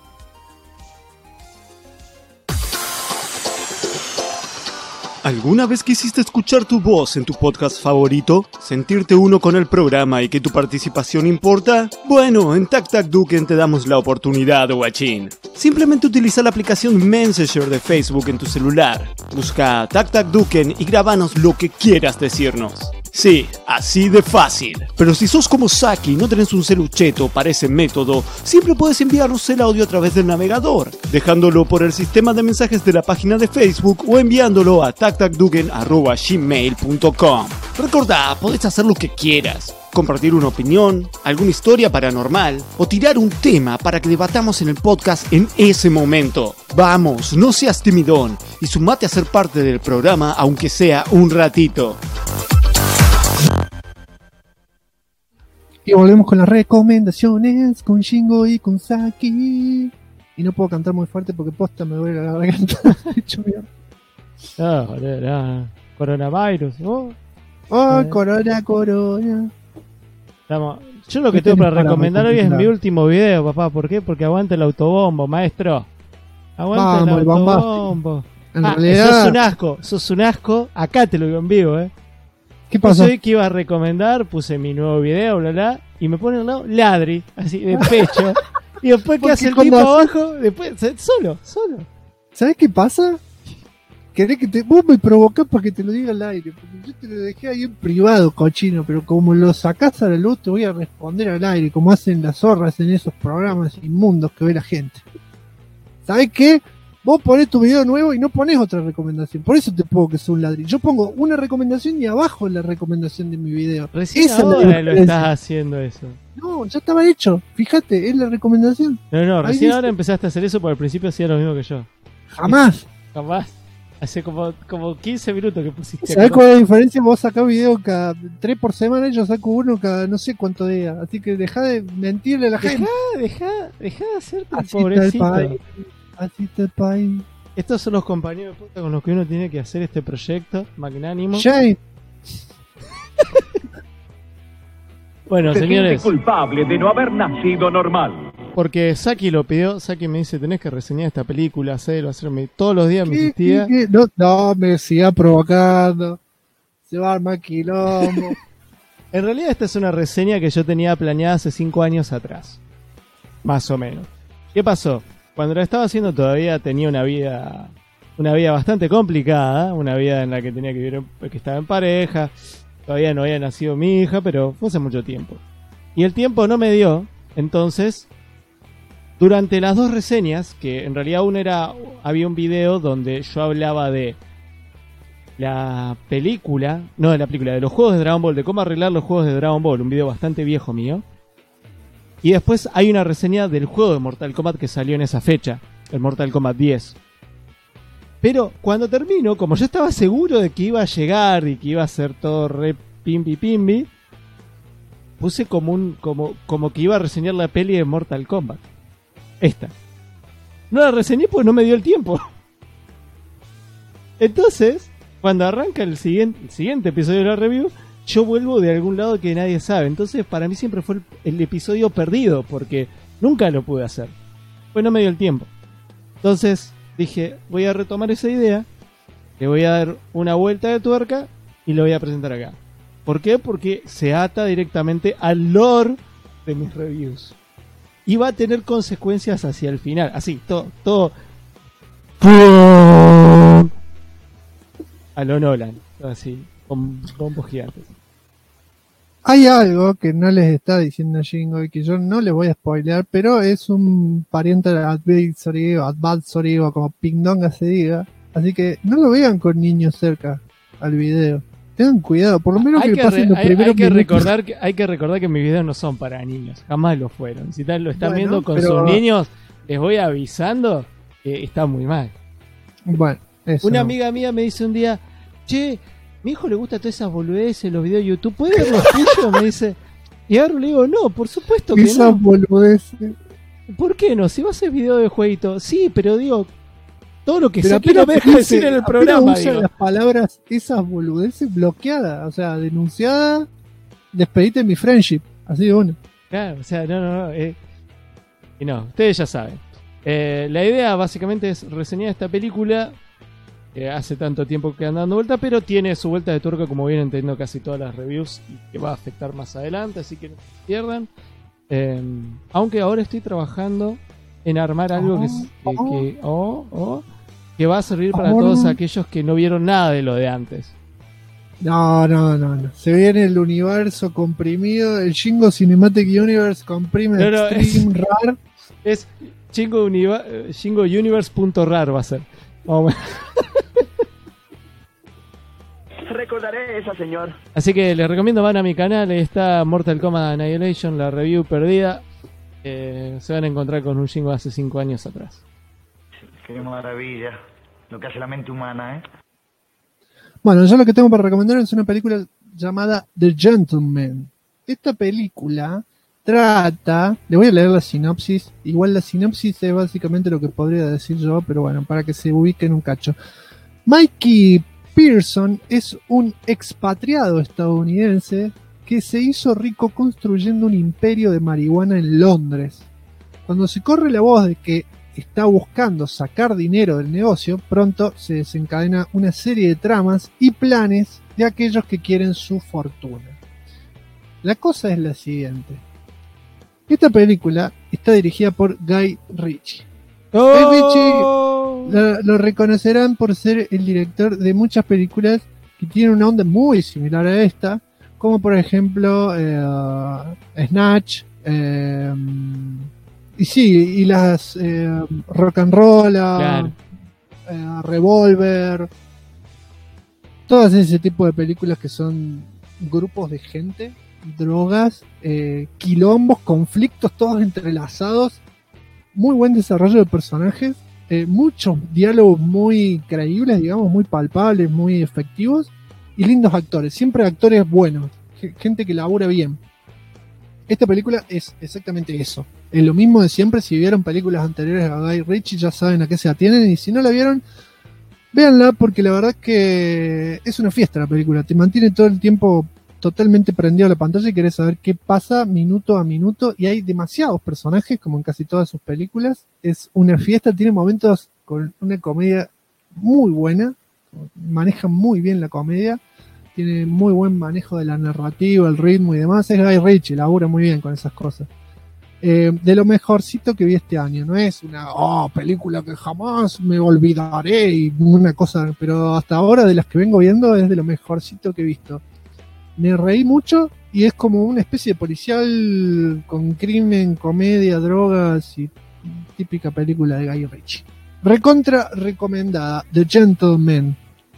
¿Alguna vez quisiste escuchar tu voz en tu podcast favorito? ¿Sentirte uno con el programa y que tu participación importa? Bueno, en Tac Tac Duken te damos la oportunidad, guachín. Simplemente utiliza la aplicación Messenger de Facebook en tu celular. Busca Tac Tac Duken y grábanos lo que quieras decirnos. Sí, así de fácil. Pero si sos como Saki y no tenés un celucheto para ese método, siempre puedes enviarnos el audio a través del navegador, dejándolo por el sistema de mensajes de la página de Facebook o enviándolo a tactacduken@gmail.com. Recordá, podés hacer lo que quieras. Compartir una opinión, alguna historia paranormal o tirar un tema para que debatamos en el podcast en ese momento. Vamos, no seas timidón y sumate a ser parte del programa aunque sea un ratito. Y volvemos con las recomendaciones con Shingo y con Saki. Y no puedo cantar muy fuerte porque posta me duele la garganta. Hecho mierda. Coronavirus. Corona. Yo lo que tengo para recomendar hoy es mi último video, papá. ¿Por qué? Porque aguanta el autobombo, maestro. Aguanta el autobombo. En realidad... sos un asco. Acá te lo digo en vivo, ¿Qué pasó? Hoy que iba a recomendar, puse mi nuevo video, bla, bla, y me pone al lado ladri, así, de pecho. Y después, ¿qué hace el tipo abajo? Después, solo. ¿Sabes qué pasa? Vos me provocás para que te lo diga al aire, porque yo te lo dejé ahí en privado, cochino, pero como lo sacás a la luz te voy a responder al aire, como hacen las zorras en esos programas inmundos que ve la gente. ¿Sabes qué? Vos ponés tu video nuevo y no ponés otra recomendación, por eso te pongo que es un ladrillo. Yo pongo una recomendación y abajo la recomendación de mi video. Recién esa ahora lo estás haciendo eso. No, ya estaba hecho, fíjate, es la recomendación. No, recién ahora empezaste a hacer eso, porque al principio hacía lo mismo que yo. Jamás. Hace como 15 minutos que pusiste. ¿Sabés cuál es la diferencia? Vos sacás video cada 3 por semana y yo saco uno cada no sé cuánto días. Así que dejá de mentirle a la gente. Dejá de hacerte así pobrecito. Así está el país. Estos son los compañeros de puta con los que uno tiene que hacer este proyecto magnánimo. Jay. Bueno, señores. Es culpable de no haber nacido normal. Porque Saki lo pidió, Saki me dice, tenés que reseñar esta película, hacerlo. Todos los días me insistía. No, me siga provocando. Se va a armar quilombo. En realidad esta es una reseña que yo tenía planeada hace 5 años atrás. Más o menos. ¿Qué pasó? Cuando la estaba haciendo todavía tenía una vida bastante complicada, una vida en la que tenía que vivir, que estaba en pareja, todavía no había nacido mi hija, pero fue hace mucho tiempo. Y el tiempo no me dio, entonces... Durante las 2 reseñas, que en realidad había un video donde yo hablaba de de los juegos de Dragon Ball, de cómo arreglar los juegos de Dragon Ball, un video bastante viejo mío. Y después hay una reseña del juego de Mortal Kombat que salió en esa fecha, el Mortal Kombat 10. Pero cuando termino, como yo estaba seguro de que iba a llegar y que iba a ser todo re pimbi, puse como que iba a reseñar la peli de Mortal Kombat. Esta. No la reseñé porque no me dio el tiempo. Entonces, cuando arranca el siguiente episodio de la review, yo vuelvo de algún lado que nadie sabe. Entonces, para mí siempre fue el episodio perdido, porque nunca lo pude hacer. Pues no me dio el tiempo. Entonces, dije, voy a retomar esa idea, le voy a dar una vuelta de tuerca y lo voy a presentar acá. ¿Por qué? Porque se ata directamente al lore de mis reviews. Y va a tener consecuencias hacia el final. Así, todo a lo Nolan. Así, con bombos gigantes. Hay algo que no les está diciendo Jingo y que yo no les voy a spoilear, pero es un pariente de Advisory o como Pingdonga se diga. Así que no lo vean con niños cerca al video. Tengan cuidado, por lo menos que pasen los primeros minutos. Hay que recordar que mis videos no son para niños, jamás lo fueron. Si lo están viendo con sus niños, les voy avisando que está muy mal. Bueno, eso. Una amiga mía me dice un día, che, mi hijo le gusta todas esas boludeces, los videos de YouTube, ¿puede ver los tuyos? Me dice, y ahora le digo, no, por supuesto que esas no. Boludeces. ¿Por qué no? Si vas a hacer video de jueguito, sí, pero digo, todo lo que Saki no me deja decir en el programa. Usa las palabras, esas boludeces bloqueadas, o sea, denunciada, despedite mi friendship, así de uno. Claro, o sea, no. Y no, ustedes ya saben. La idea básicamente es reseñar esta película que hace tanto tiempo que anda dando vuelta, pero tiene su vuelta de tuerca, como vienen teniendo casi todas las reviews, y que va a afectar más adelante, así que no se pierdan. Aunque ahora estoy trabajando en armar algo que va a servir para todos aquellos que no vieron nada de lo de antes. No. Se viene el universo comprimido, el Jingo Cinematic Universe comprime Extreme RAR. Es JingoUniverse.rar va a ser. Vamos. Recordaré esa, señor. Así que les recomiendo, van a mi canal, está Mortal Kombat Annihilation, la review perdida. Se van a encontrar con un Jingo hace 5 años atrás. Qué maravilla, lo que hace la mente humana, ¿eh? Bueno, yo lo que tengo para recomendar es una película llamada The Gentleman. Esta película trata, le voy a leer la sinopsis, igual la sinopsis es básicamente lo que podría decir yo, pero bueno, para que se ubiquen un cacho. Mikey Pearson es un expatriado estadounidense que se hizo rico construyendo un imperio de marihuana en Londres. Cuando se corre la voz de que está buscando sacar dinero del negocio, pronto se desencadena una serie de tramas y planes de aquellos que quieren su fortuna. La cosa es la siguiente. Esta película está dirigida por Guy Ritchie. Guy Ritchie lo reconocerán por ser el director de muchas películas que tienen una onda muy similar a esta, como por ejemplo Snatch, y las Rock and Roll, claro. Revolver, todas ese tipo de películas que son grupos de gente, drogas, quilombos, conflictos, todos entrelazados, muy buen desarrollo de personajes, muchos diálogos muy creíbles, digamos, muy palpables, muy efectivos, y lindos actores, siempre actores buenos, gente que labura bien. Esta película es exactamente eso, es lo mismo de siempre. Si vieron películas anteriores a Guy Ritchie ya saben a qué se atienen, y si no la vieron, véanla, porque la verdad es que es una fiesta la película, te mantiene todo el tiempo totalmente prendido a la pantalla y querés saber qué pasa minuto a minuto, y hay demasiados personajes como en casi todas sus películas. Es una fiesta, tiene momentos con una comedia muy buena, maneja muy bien la comedia, tiene muy buen manejo de la narrativa, el ritmo y demás. Es Guy Ritchie, labura muy bien con esas cosas. De lo mejorcito que vi este año, no es una película que jamás me olvidaré y una cosa, pero hasta ahora de las que vengo viendo es de lo mejorcito que he visto. Me reí mucho y es como una especie de policial con crimen, comedia, drogas y típica película de Guy Ritchie. Recontra recomendada, The Gentleman.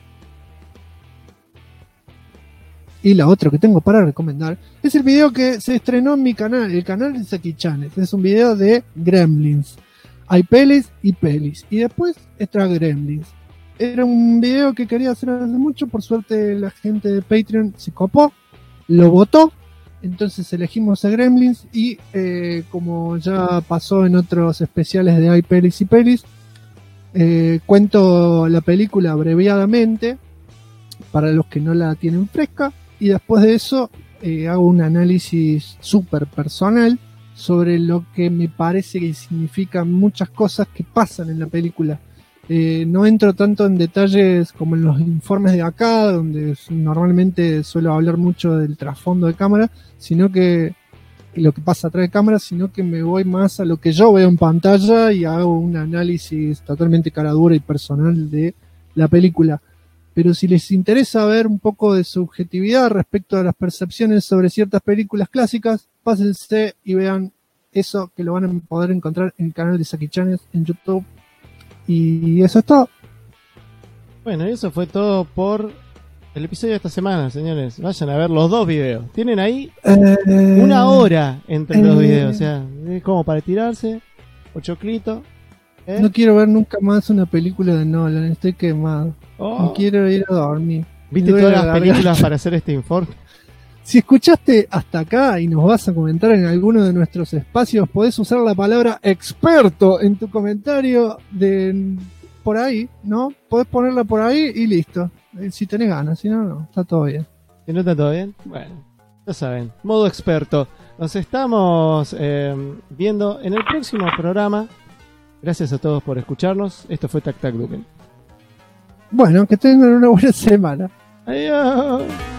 Y la otra que tengo para recomendar es el video que se estrenó en mi canal, el canal de Saki Chanes. Es un video de Gremlins. Hay pelis y pelis. Y después está Gremlins. Era un video que quería hacer hace mucho. Por suerte la gente de Patreon se copó, lo votó. Entonces elegimos a Gremlins. Y como ya pasó en otros especiales de Hay pelis y pelis, cuento la película abreviadamente para los que no la tienen fresca. Y después de eso hago un análisis súper personal sobre lo que me parece que significan muchas cosas que pasan en la película. No entro tanto en detalles como en los informes de acá, donde normalmente suelo hablar mucho del trasfondo de cámara, sino que lo que pasa atrás de cámara, sino que me voy más a lo que yo veo en pantalla y hago un análisis totalmente cara dura y personal de la película. Pero si les interesa ver un poco de subjetividad respecto a las percepciones sobre ciertas películas clásicas, pásense y vean eso, que lo van a poder encontrar en el canal de Saki Chanes en YouTube. Y eso es todo. Bueno, y eso fue todo por el episodio de esta semana, señores. Vayan a ver los dos videos. Tienen ahí una hora entre los videos. O sea, es como para tirarse, pochoclito. No quiero ver nunca más una película de Nolan, estoy quemado. No quiero ir a dormir. ¿Viste todas las películas para hacer este informe? Si escuchaste hasta acá y nos vas a comentar en alguno de nuestros espacios, podés usar la palabra experto en tu comentario por ahí, ¿no? Podés ponerla por ahí y listo. Si tenés ganas, si no, no, está todo bien. Si no está todo bien, bueno, ya saben, modo experto. Nos estamos viendo en el próximo programa. Gracias a todos por escucharnos. Esto fue Tac Tac Duken. Bueno, que tengan una buena semana. Adiós.